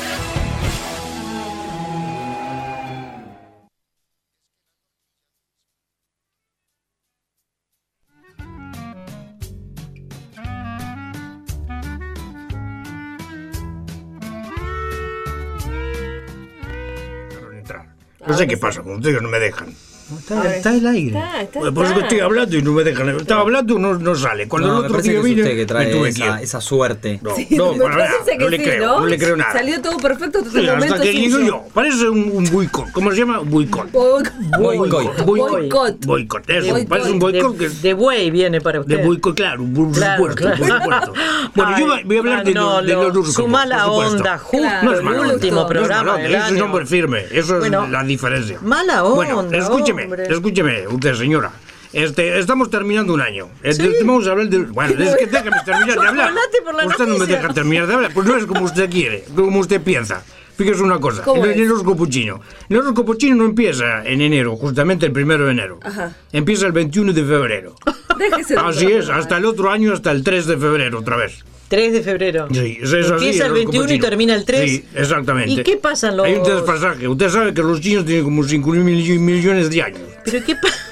No sé qué pasa con ustedes, no me dejan. Está, está el aire. Está, está, Bueno, por eso que está. estoy hablando y no me dejan. Estaba hablando y no, no sale. Cuando No, el me otro parece día que es vine, usted que me trae tuve esa, quieto. esa suerte. No, Sí, no, me para nada, parece que no le sí, creo, ¿no? no le creo nada. Salió todo perfecto hasta Sí, el hasta momento que digo suyo. yo, parece un, un boicot. ¿Cómo se llama? Un boicot. Boicot. Boicot. Boicot. Boicot. Eso, Boicot. parece un boicot que. De, de buey viene para usted. De boicot, claro, por Claro, supuesto, claro. por supuesto. Bueno, Ay, yo voy a hablar de, lo- de Manolo, los horóscopos, su mala por supuesto. onda, justo Claro, No es el mala onda. último No es programa mala onda, del eso es año. nombre firme, eso es Bueno, la diferencia. mala onda, Bueno, escúcheme, hombre. escúcheme, usted señora. Este, estamos terminando un año. Este, Sí. Vamos a hablar de. Bueno, es que déjame terminar de hablar. Chocolate por la Usted no me noticia. deja terminar de hablar. Pues no es como usted quiere, como usted piensa. Fíjese una cosa, ¿Cómo el es? horóscopo chino. El horóscopo chino no empieza en enero, justamente el primero de enero. Ajá. Empieza el veintiuno de febrero. Déjese de Así es, hasta el otro año, hasta el tres de febrero otra vez. tres de febrero. Sí, es así, Empieza el horóscopo veintiuno y chino. termina el tres. Sí, exactamente. ¿Y qué pasa en los...? Hay un desfasaje. Usted sabe que los chinos tienen como cinco mil millones de años. ¿Pero qué pasa?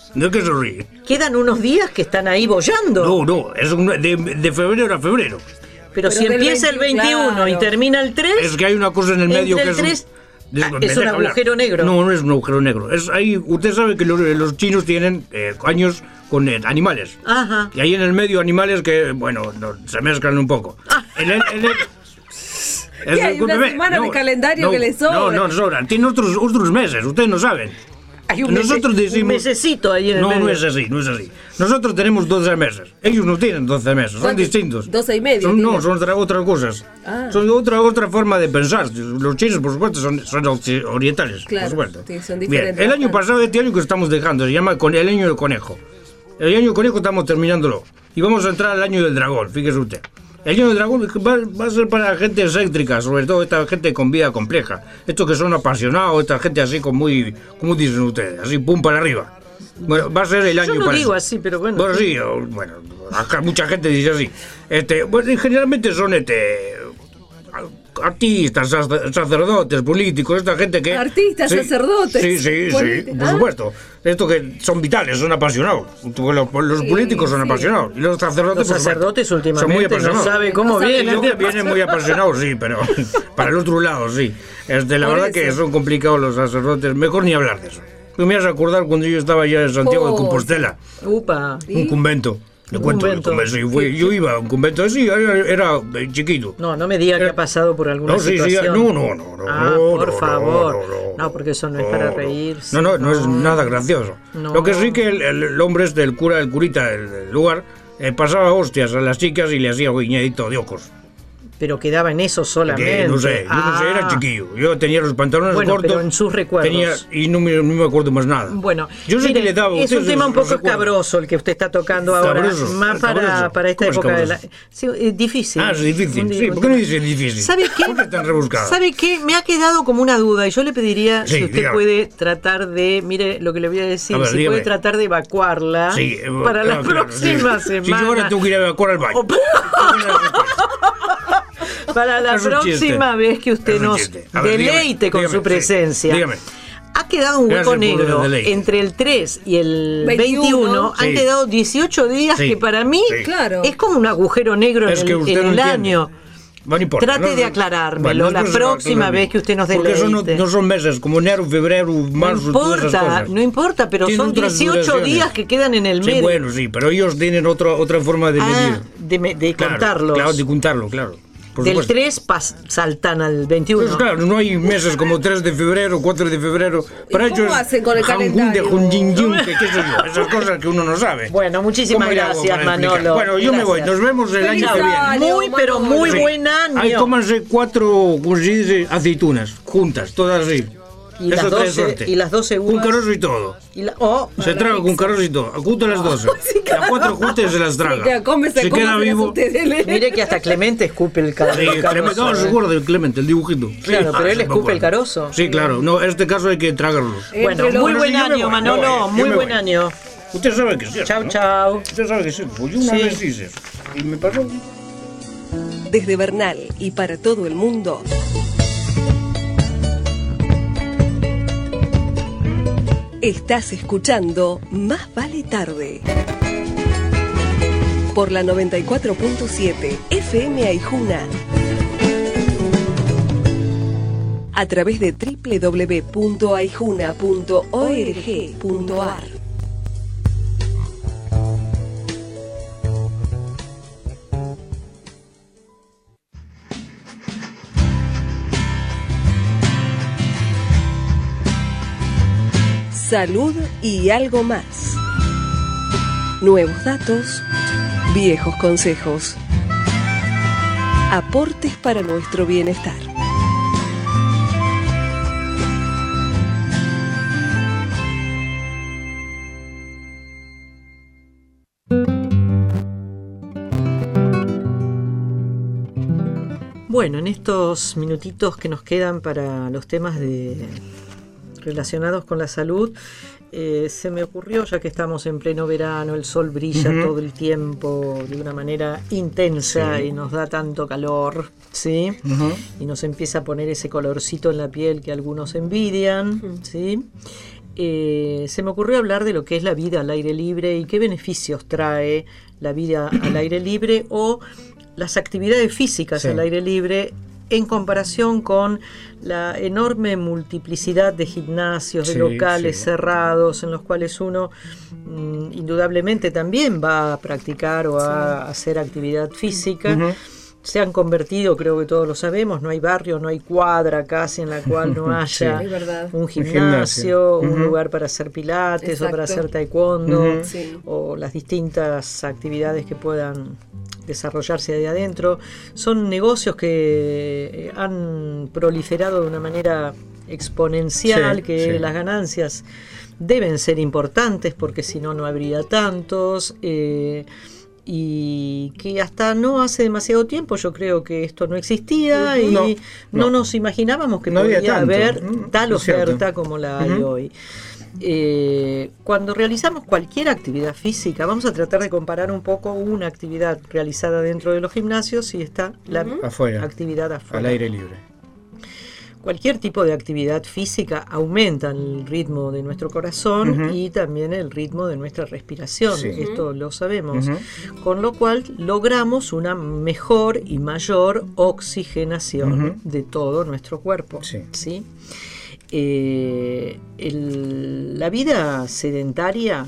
¿De qué se ríe? Quedan unos días que están ahí boyando. No, no, es un- de, de febrero a febrero. Pero, Pero si del empieza el veintiuno claro. y termina el tres, Es que hay una cosa en el medio entre que el es un- tres, de- ah, me es un deja hablar. agujero negro. No, no es un agujero negro. Es ahí, usted sabe que los, los chinos tienen eh, años con eh, animales. Ajá. Y hay en el medio animales que, bueno, no, se mezclan un poco. En el, en el- ¿Qué hay, una discúlpeme, semana de calendario no, que le sobra? No, no sobran. Tiene otros, otros meses, ustedes no saben. Hay un, Nosotros mese- decimos- un mesecito ahí en el No, medio. no es así, no es así. Nosotros tenemos doce meses. Ellos no tienen doce meses, son ¿Cuántos? distintos. doce y medio. Son, no, tiene. son otra- otras cosas. Ah. Son otra otra forma de pensar. Los chinos, por supuesto, son, son occi- orientales. Claro, por supuesto. sí, son Bien, diferentes. el año pasado, este año que estamos dejando, se llama con el año del conejo. El año del conejo estamos terminándolo. Y vamos a entrar al año del dragón, fíjese usted. El año del dragón va, va a ser para gente excéntrica, sobre todo esta gente con vida compleja. Estos que son apasionados, esta gente así con muy, ¿cómo dicen ustedes? Así pum para arriba. Bueno, va a ser el año Yo no para digo eso. así, pero bueno. Bueno, sí, o- bueno, acá mucha gente dice así. Este, bueno, y generalmente son este artistas, sac- sacerdotes, políticos, esta gente que... Artistas, sí, sacerdotes, Sí, sí, sí, políticos. por Ah. supuesto. Estos que son vitales, son apasionados. Los, los Sí, políticos son sí. apasionados. Y los sacerdotes, Los por supuesto, sacerdotes son muy últimamente no apasionados. sabe cómo No sabe vienen. Ellos vienen muy apasionados, sí, pero para el otro lado, sí. Este, la Por verdad eso. que son complicados los sacerdotes. Mejor ni hablar de eso. Tú me vas a acordar cuando yo estaba allá en Santiago de Oh. Compostela, Upa. un convento. Le Un cuento, convento. el convento, sí, fui- yo iba a un convento así, era, era eh, chiquito. No, no me diga que ha pasado por alguna No, sí, sí, situación. no, no, no, no, Ah, no, por no, favor. no, no, No, porque eso no es para reírse. No, no, no es nada gracioso. No. Lo que sí que el, el- el hombre este, el cura, el curita del, del lugar, eh, pasaba hostias a las chicas y le hacía guiñadito de ojos. Pero quedaba en eso solamente. Que no sé, yo no sé, era Ah. chiquillo. Yo tenía los pantalones Bueno, cortos. pero en sus recuerdos. Tenía, y no me, no me acuerdo más nada. Bueno, yo sé mire, que le daba a es un ustedes tema un los poco recuerdos. escabroso el que usted está tocando ahora, ¿Escabroso? más para, ¿Escabroso? para esta ¿Cómo época de la... escabroso? Sí, es difícil. Ah, es difícil. Un- Sí, un- ¿por qué no dice difícil? ¿Sabe qué? ¿Por qué tan rebuscado? ¿Sabe qué? Me ha quedado como una duda y yo le pediría Sí, si usted dígame. puede tratar de, mire lo que le voy a decir, A ver, si dígame. puede tratar de evacuarla Sí, eh, para la claro, claro, próxima sí. semana. Si yo ahora tengo que ir a evacuar al baño. Para la Es un chiste. próxima vez que usted Es un nos chiste. A ver, deleite dígame, con dígame, su sí, presencia. dígame. Ha quedado un Gracias hueco por el negro deleite. entre el tres y el veintiuno. veintiuno. Han Sí. quedado dieciocho días Sí. que para mí Sí. Claro. es como un agujero negro Es en que el, usted en no el entiende. año. Bueno, no importa, Trate no- de aclarármelo Bueno, la después se lo próxima aclaro. vez que usted nos Porque eso no, deleite. no son meses, como enero, febrero, No marzo, todas esas importa, cosas. no importa, pero Tienen son otras dieciocho duraciones. días que quedan en el Sí, medio. bueno, sí, pero ellos tienen otra otra forma de Ah, medir. de, me- de Claro, contarlos. Claro, de contarlo, claro. Por Del supuesto. tres pas- saltan al veintiuno. Pues claro, no hay meses como tres de febrero, cuatro de febrero. Para cómo ellos hacen con el Hangún de calendario? Junjinjun, que qué sé yo, esas cosas que uno no sabe. Bueno, muchísimas ¿Cómo le hago gracias, para explicar? Manolo. Bueno, yo me voy, Gracias. nos vemos el año Feliz que viene. año, Muy, pero muy Sí. buen año. Ahí cómanse cuatro, ¿cómo se dice? Aceitunas, juntas, todas así. Y Eso las trae doce, suerte. y las doce Con uvas. carozo y todo. Y la- oh, Se traga con carozo y todo. Junto a las doce. Sí, Las cuatro juntas y se las traga. que come, se Se come, queda se vivo. hace usted. mire que hasta Clemente escupe el, ca- Sí, el carozo. Clemente, no, se acuerda del Clemente, el dibujito. Sí, Claro, pero ah, él sí, me escupe el acuerdo. carozo. Sí, claro. No, en este caso hay que tragarlo. Bueno, Entre los- muy Bueno, buen sí, yo me año, voy, yo Manolo, me voy, muy yo me buen voy. año. Usted sabe que sí. Chau, ¿no? chau. Usted sabe que sí. Pues yo una Sí. vez hice eso. Y me pasó. Desde Bernal y para todo el mundo. Estás escuchando Más Vale Tarde. Por la noventa y cuatro punto siete F M Aijuna. A través de doble u doble u doble u punto aijuna punto org punto ar. Salud y algo más. Nuevos datos, viejos consejos. Aportes para nuestro bienestar. Bueno, en estos minutitos que nos quedan para los temas de relacionados con la salud, eh, se me ocurrió, ya que estamos en pleno verano, el sol brilla Ujú. todo el tiempo de una manera intensa Sí. y nos da tanto calor, ¿sí? Ujú. Y nos empieza a poner ese colorcito en la piel que algunos envidian, ¿sí? eh, se me ocurrió hablar de lo que es la vida al aire libre y qué beneficios trae la vida al aire libre o las actividades físicas sí. al aire libre en comparación con la enorme multiplicidad de gimnasios, de sí, locales sí. cerrados, en los cuales uno mm, indudablemente también va a practicar o a sí. hacer actividad física. Uh-huh. Se han convertido, creo que todos lo sabemos, no hay barrio, no hay cuadra casi en la cual no haya sí, un gimnasio, un uh-huh. lugar para hacer pilates Exacto. o para hacer taekwondo, uh-huh. sí. o las distintas actividades que puedan desarrollarse ahí adentro. Son negocios que han proliferado de una manera exponencial, sí, que sí. las ganancias deben ser importantes porque si no, no habría tantos. Eh, y que hasta no hace demasiado tiempo yo creo que esto no existía y no, no, no nos imaginábamos que no podía haber tal oferta como la hay uh-huh. hoy. Eh, cuando realizamos cualquier actividad física, vamos a tratar de comparar un poco una actividad realizada dentro de los gimnasios y está la uh-huh. afuera, actividad afuera. Al aire libre. Cualquier tipo de actividad física aumenta el ritmo de nuestro corazón uh-huh. y también el ritmo de nuestra respiración. Sí. Esto lo sabemos. Uh-huh. Con lo cual logramos una mejor y mayor oxigenación uh-huh. de todo nuestro cuerpo. Sí. ¿Sí? Eh, el, la vida sedentaria,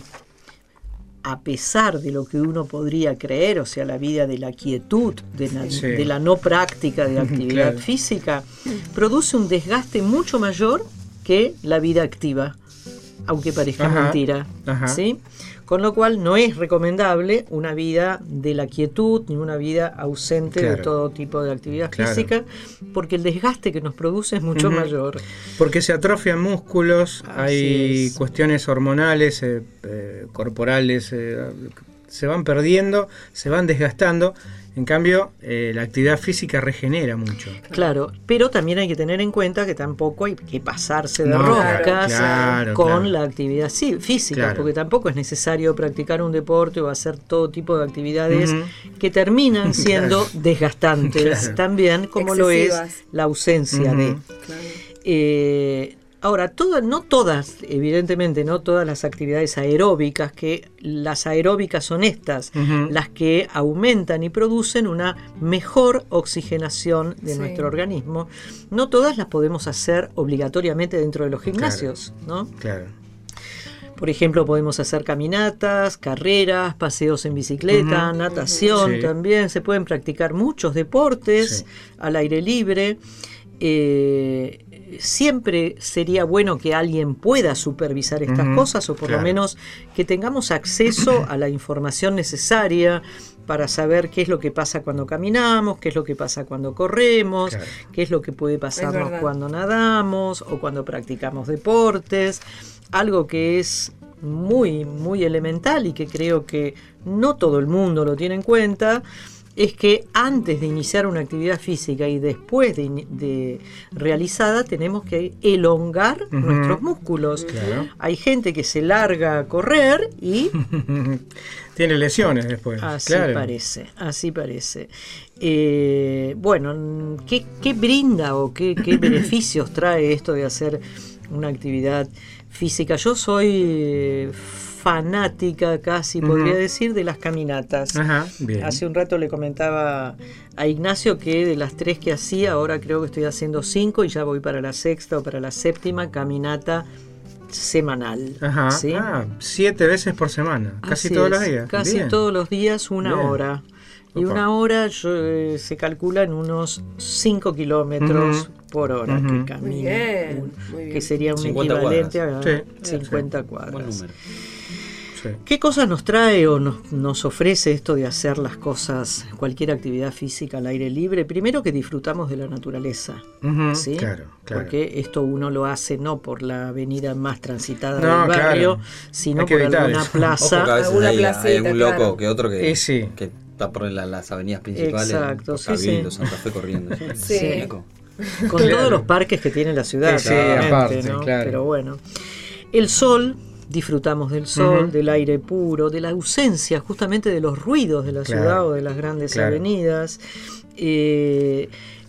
a pesar de lo que uno podría creer, o sea, la vida de la quietud, de la, sí. de la no práctica de actividad claro. física, produce un desgaste mucho mayor que la vida activa, aunque parezca ajá, mentira. Ajá. ¿Sí? Con lo cual no es recomendable una vida de la quietud ni una vida ausente claro. de todo tipo de actividad claro. física, porque el desgaste que nos produce es mucho uh-huh. mayor. Porque se atrofian músculos, Así hay es. cuestiones hormonales, eh, eh, corporales, eh, se van perdiendo, se van desgastando. En cambio, eh, la actividad física regenera mucho. Claro, pero también hay que tener en cuenta que tampoco hay que pasarse de no, roscas claro, con claro. la actividad sí, física, claro. porque tampoco es necesario practicar un deporte o hacer todo tipo de actividades uh-huh. que terminan siendo claro. desgastantes claro. también, como Excesivas. lo es la ausencia uh-huh. de... Claro. Eh, Ahora, todas, no todas, evidentemente, no todas las actividades aeróbicas, que las aeróbicas son estas, uh-huh. las que aumentan y producen una mejor oxigenación de sí. nuestro organismo, no todas las podemos hacer obligatoriamente dentro de los gimnasios, claro. ¿no? Claro. Por ejemplo, podemos hacer caminatas, carreras, paseos en bicicleta, uh-huh. natación sí. también, se pueden practicar muchos deportes sí. al aire libre. Eh, siempre sería bueno que alguien pueda supervisar estas uh-huh, cosas o por claro. lo menos que tengamos acceso a la información necesaria para saber qué es lo que pasa cuando caminamos, qué es lo que pasa cuando corremos, claro. qué es lo que puede pasarnos cuando nadamos o cuando practicamos deportes. Algo que es muy, muy elemental y que creo que no todo el mundo lo tiene en cuenta es que antes de iniciar una actividad física y después de, de realizada tenemos que elongar uh-huh. nuestros músculos. Claro. Hay gente que se larga a correr y tiene lesiones después. Así claro. parece, así parece. Eh, bueno, ¿qué, qué brinda o qué, qué beneficios trae esto de hacer una actividad física? Yo soy fanática casi, uh-huh. podría decir, de las caminatas. Ajá, bien. Hace un rato le comentaba a Ignacio que de las tres que hacía, ahora creo que estoy haciendo cinco y ya voy para la sexta o para la séptima caminata semanal. Ajá. ¿Sí? Ah, siete veces por semana, casi Así todos es, los días. Casi bien. todos los días una bien. hora. Y Opa. una hora yo, eh, se calcula en unos cinco kilómetros uh-huh. por hora uh-huh. que camina. Muy bien, muy bien. Que sería un equivalente cuadras. a sí, cincuenta sí. cuadras. Buen número. Sí. ¿Qué cosas nos trae o nos, nos ofrece esto de hacer las cosas, cualquier actividad física al aire libre? Primero que disfrutamos de la naturaleza, uh-huh, ¿sí? Claro, claro. Porque esto uno lo hace no por la avenida más transitada no, del barrio, claro. sino por alguna eso. plaza. Ojo, a alguna hay, placita, hay algún loco claro. que otro que, eh, sí. que está por la, las avenidas principales. Exacto, por sí, Cabildo, sí. Santa Fe corriendo. Sí. sí. Con claro. todos los parques que tiene la ciudad, sí, aparte, ¿no? claro. Pero bueno. El sol. Disfrutamos del sol, uh-huh. del aire puro, de la ausencia justamente de los ruidos de la claro, ciudad o de las grandes claro. avenidas. Eh,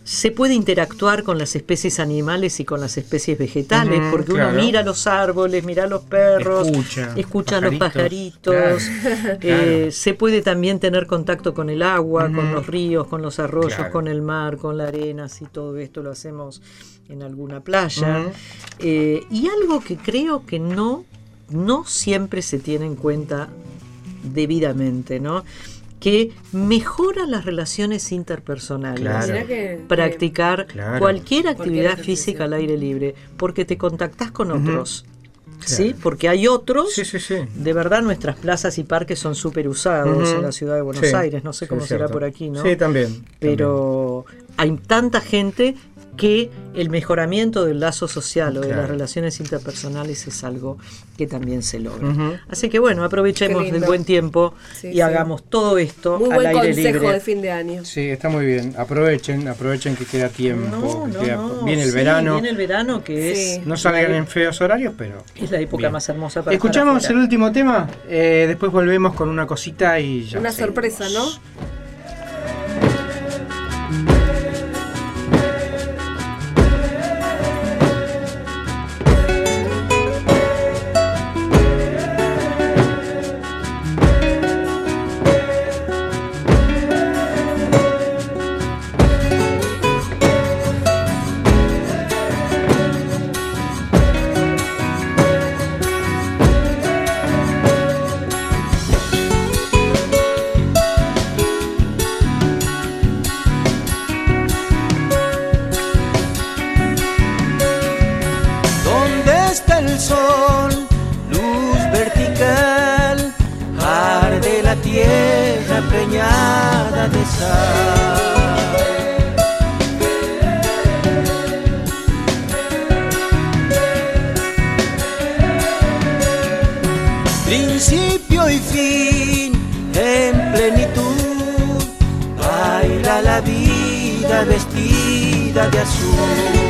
se puede interactuar con las especies animales y con las especies vegetales, Ujú, porque claro. uno mira los árboles, mira los perros, Escucha, escucha a los pajaritos, pajaritos, claro, eh, claro. se puede también tener contacto con el agua, Ujú. con los ríos, con los arroyos, Claro. con el mar, con la arena, si todo esto lo hacemos en alguna playa. Ujú. Eh, y algo que creo que no, no siempre se tiene en cuenta debidamente, ¿no? Que mejora las relaciones interpersonales. Claro. Mirá que- Practicar Claro. cualquier actividad ejercicio. física al aire libre, porque te contactás con Ujú. otros. ¿Sí? Porque hay otros. Sí, sí, sí. De verdad, nuestras plazas y parques son súper usados Ujú. en la ciudad de Buenos Sí, Aires. No sé sí, cómo es será cierto. por aquí, ¿no? Sí, también. Pero hay tanta gente que el mejoramiento del lazo social o de Claro. las relaciones interpersonales es algo que también se logra. Ujú. Así que bueno, aprovechemos Qué del lindo. buen tiempo Sí, y sí. hagamos todo esto Muy al buen aire consejo libre. de fin de año. Sí, está muy bien. Aprovechen, aprovechen que queda tiempo. No, que no, queda- no. Viene el Sí, verano. Viene el verano que Sí. es No salgan la, en feos horarios, pero. es la época Bien. más hermosa para Escuchamos estar el afuera. último tema, eh, después volvemos con una cosita y ya. Una seguimos. sorpresa, ¿no? ¿Dónde está el sol? Luz vertical, arde la tierra preñada de sal. Principio y fin en plenitud, baila la vida vestida de azul.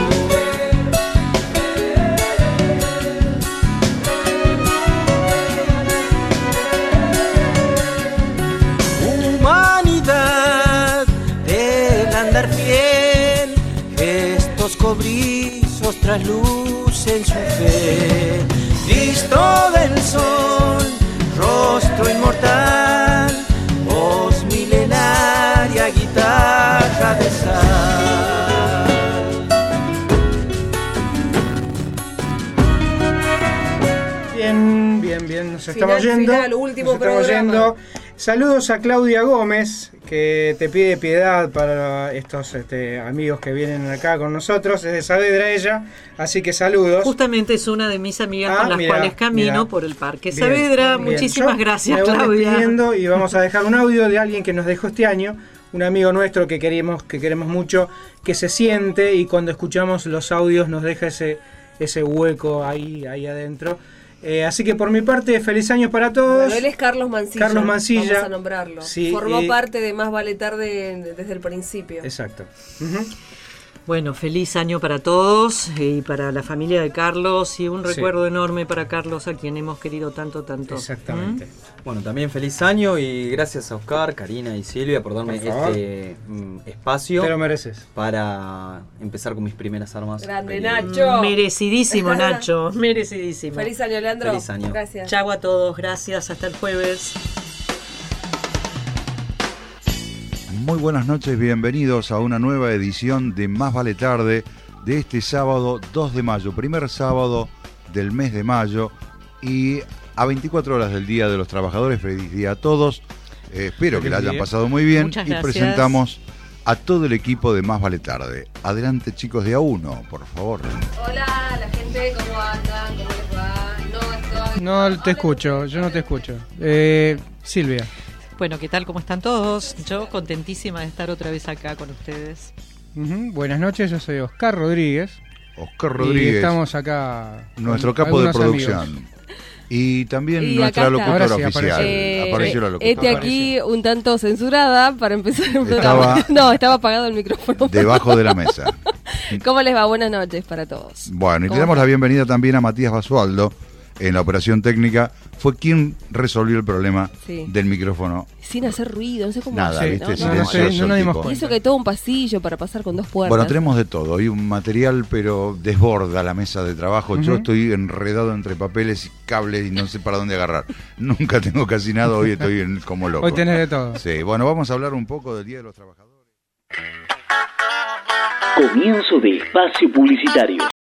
Humanidad del andar fiel, gestos cobrizos traslucen su fe. Visto del sol, rostro inmortal, voz milenaria, guitarra de sal. Bien, bien, bien. Nos Final, estamos yendo. final, último nos estamos programa. yendo. Saludos a Claudia Gómez, que te pide piedad para estos este, amigos que vienen acá con nosotros. Es de Saavedra ella, así que saludos. Justamente es una de mis amigas Ah, con las mira, cuales camino mira. por el Parque Bien, Saavedra. bien. Muchísimas Yo gracias, me voy Claudia. despidiendo y vamos a dejar un audio de alguien que nos dejó este año, un amigo nuestro que queremos, que queremos mucho, que se siente y cuando escuchamos los audios nos deja ese, ese hueco ahí, ahí adentro. Eh, así que por mi parte, feliz año para todos. Bueno, él es Carlos Mancilla. Carlos Mancilla. Vamos a nombrarlo. Sí, Formó y- parte de Más Vale Tarde desde el principio. Exacto. Ujú. Bueno, feliz año para todos y para la familia de Carlos y un Sí. recuerdo enorme para Carlos, a quien hemos querido tanto, tanto. Exactamente. Bueno, también feliz año y gracias a Oscar, Karina y Silvia por darme Por favor. este mm, espacio. Te lo mereces. Para empezar con mis primeras armas. Grande, Peli- Nacho. Merecidísimo, Nacho, merecidísimo. Feliz año, Leandro. Feliz año. Gracias. Chau a todos, gracias, hasta el jueves. Muy buenas noches, bienvenidos a una nueva edición de Más Vale Tarde de este sábado dos de mayo, primer sábado del mes de mayo y a veinticuatro horas del Día de los Trabajadores. Feliz día a todos, eh, espero que la hayan pasado muy bien. Muchas Y gracias. presentamos a todo el equipo de Más Vale Tarde. Adelante chicos de A uno, por favor. Hola, la gente, ¿cómo andan? ¿Cómo les va? No estoy... No te escucho, yo no te escucho. Eh, Silvia. Bueno, ¿qué tal? ¿Cómo están todos? Yo contentísima de estar otra vez acá con ustedes. Ujú, buenas noches, yo soy Oscar Rodríguez. Oscar Rodríguez, Y estamos acá. nuestro con capo de algunos producción. amigos. Y también Y nuestra acá está. locutora Ahora sí, oficial. apareció. Eh, Apareció la locutora. Este aquí un tanto censurada para empezar el programa. Estaba- No, estaba apagado el micrófono. Debajo de la mesa. ¿Cómo les va? Buenas noches para todos. Bueno, y le ¿Cómo damos la están? bienvenida también a Matías Basualdo, en la operación técnica, fue quien resolvió el problema Sí. del micrófono. Sin hacer ruido, no sé cómo. Nada, ¿no? ¿viste? No, Silencioso no, el no nos dimos tipo. cuenta. Y eso que todo un pasillo para pasar con dos puertas. Bueno, tenemos de todo. Hay un material, pero desborda la mesa de trabajo. Yo Ujú. estoy enredado entre papeles y cables y no sé para dónde agarrar. Nunca tengo casi nada, hoy estoy en- como loco. Hoy tenés de todo. Sí, bueno, vamos a hablar un poco del Día de los Trabajadores. Comienzo de espacio publicitario.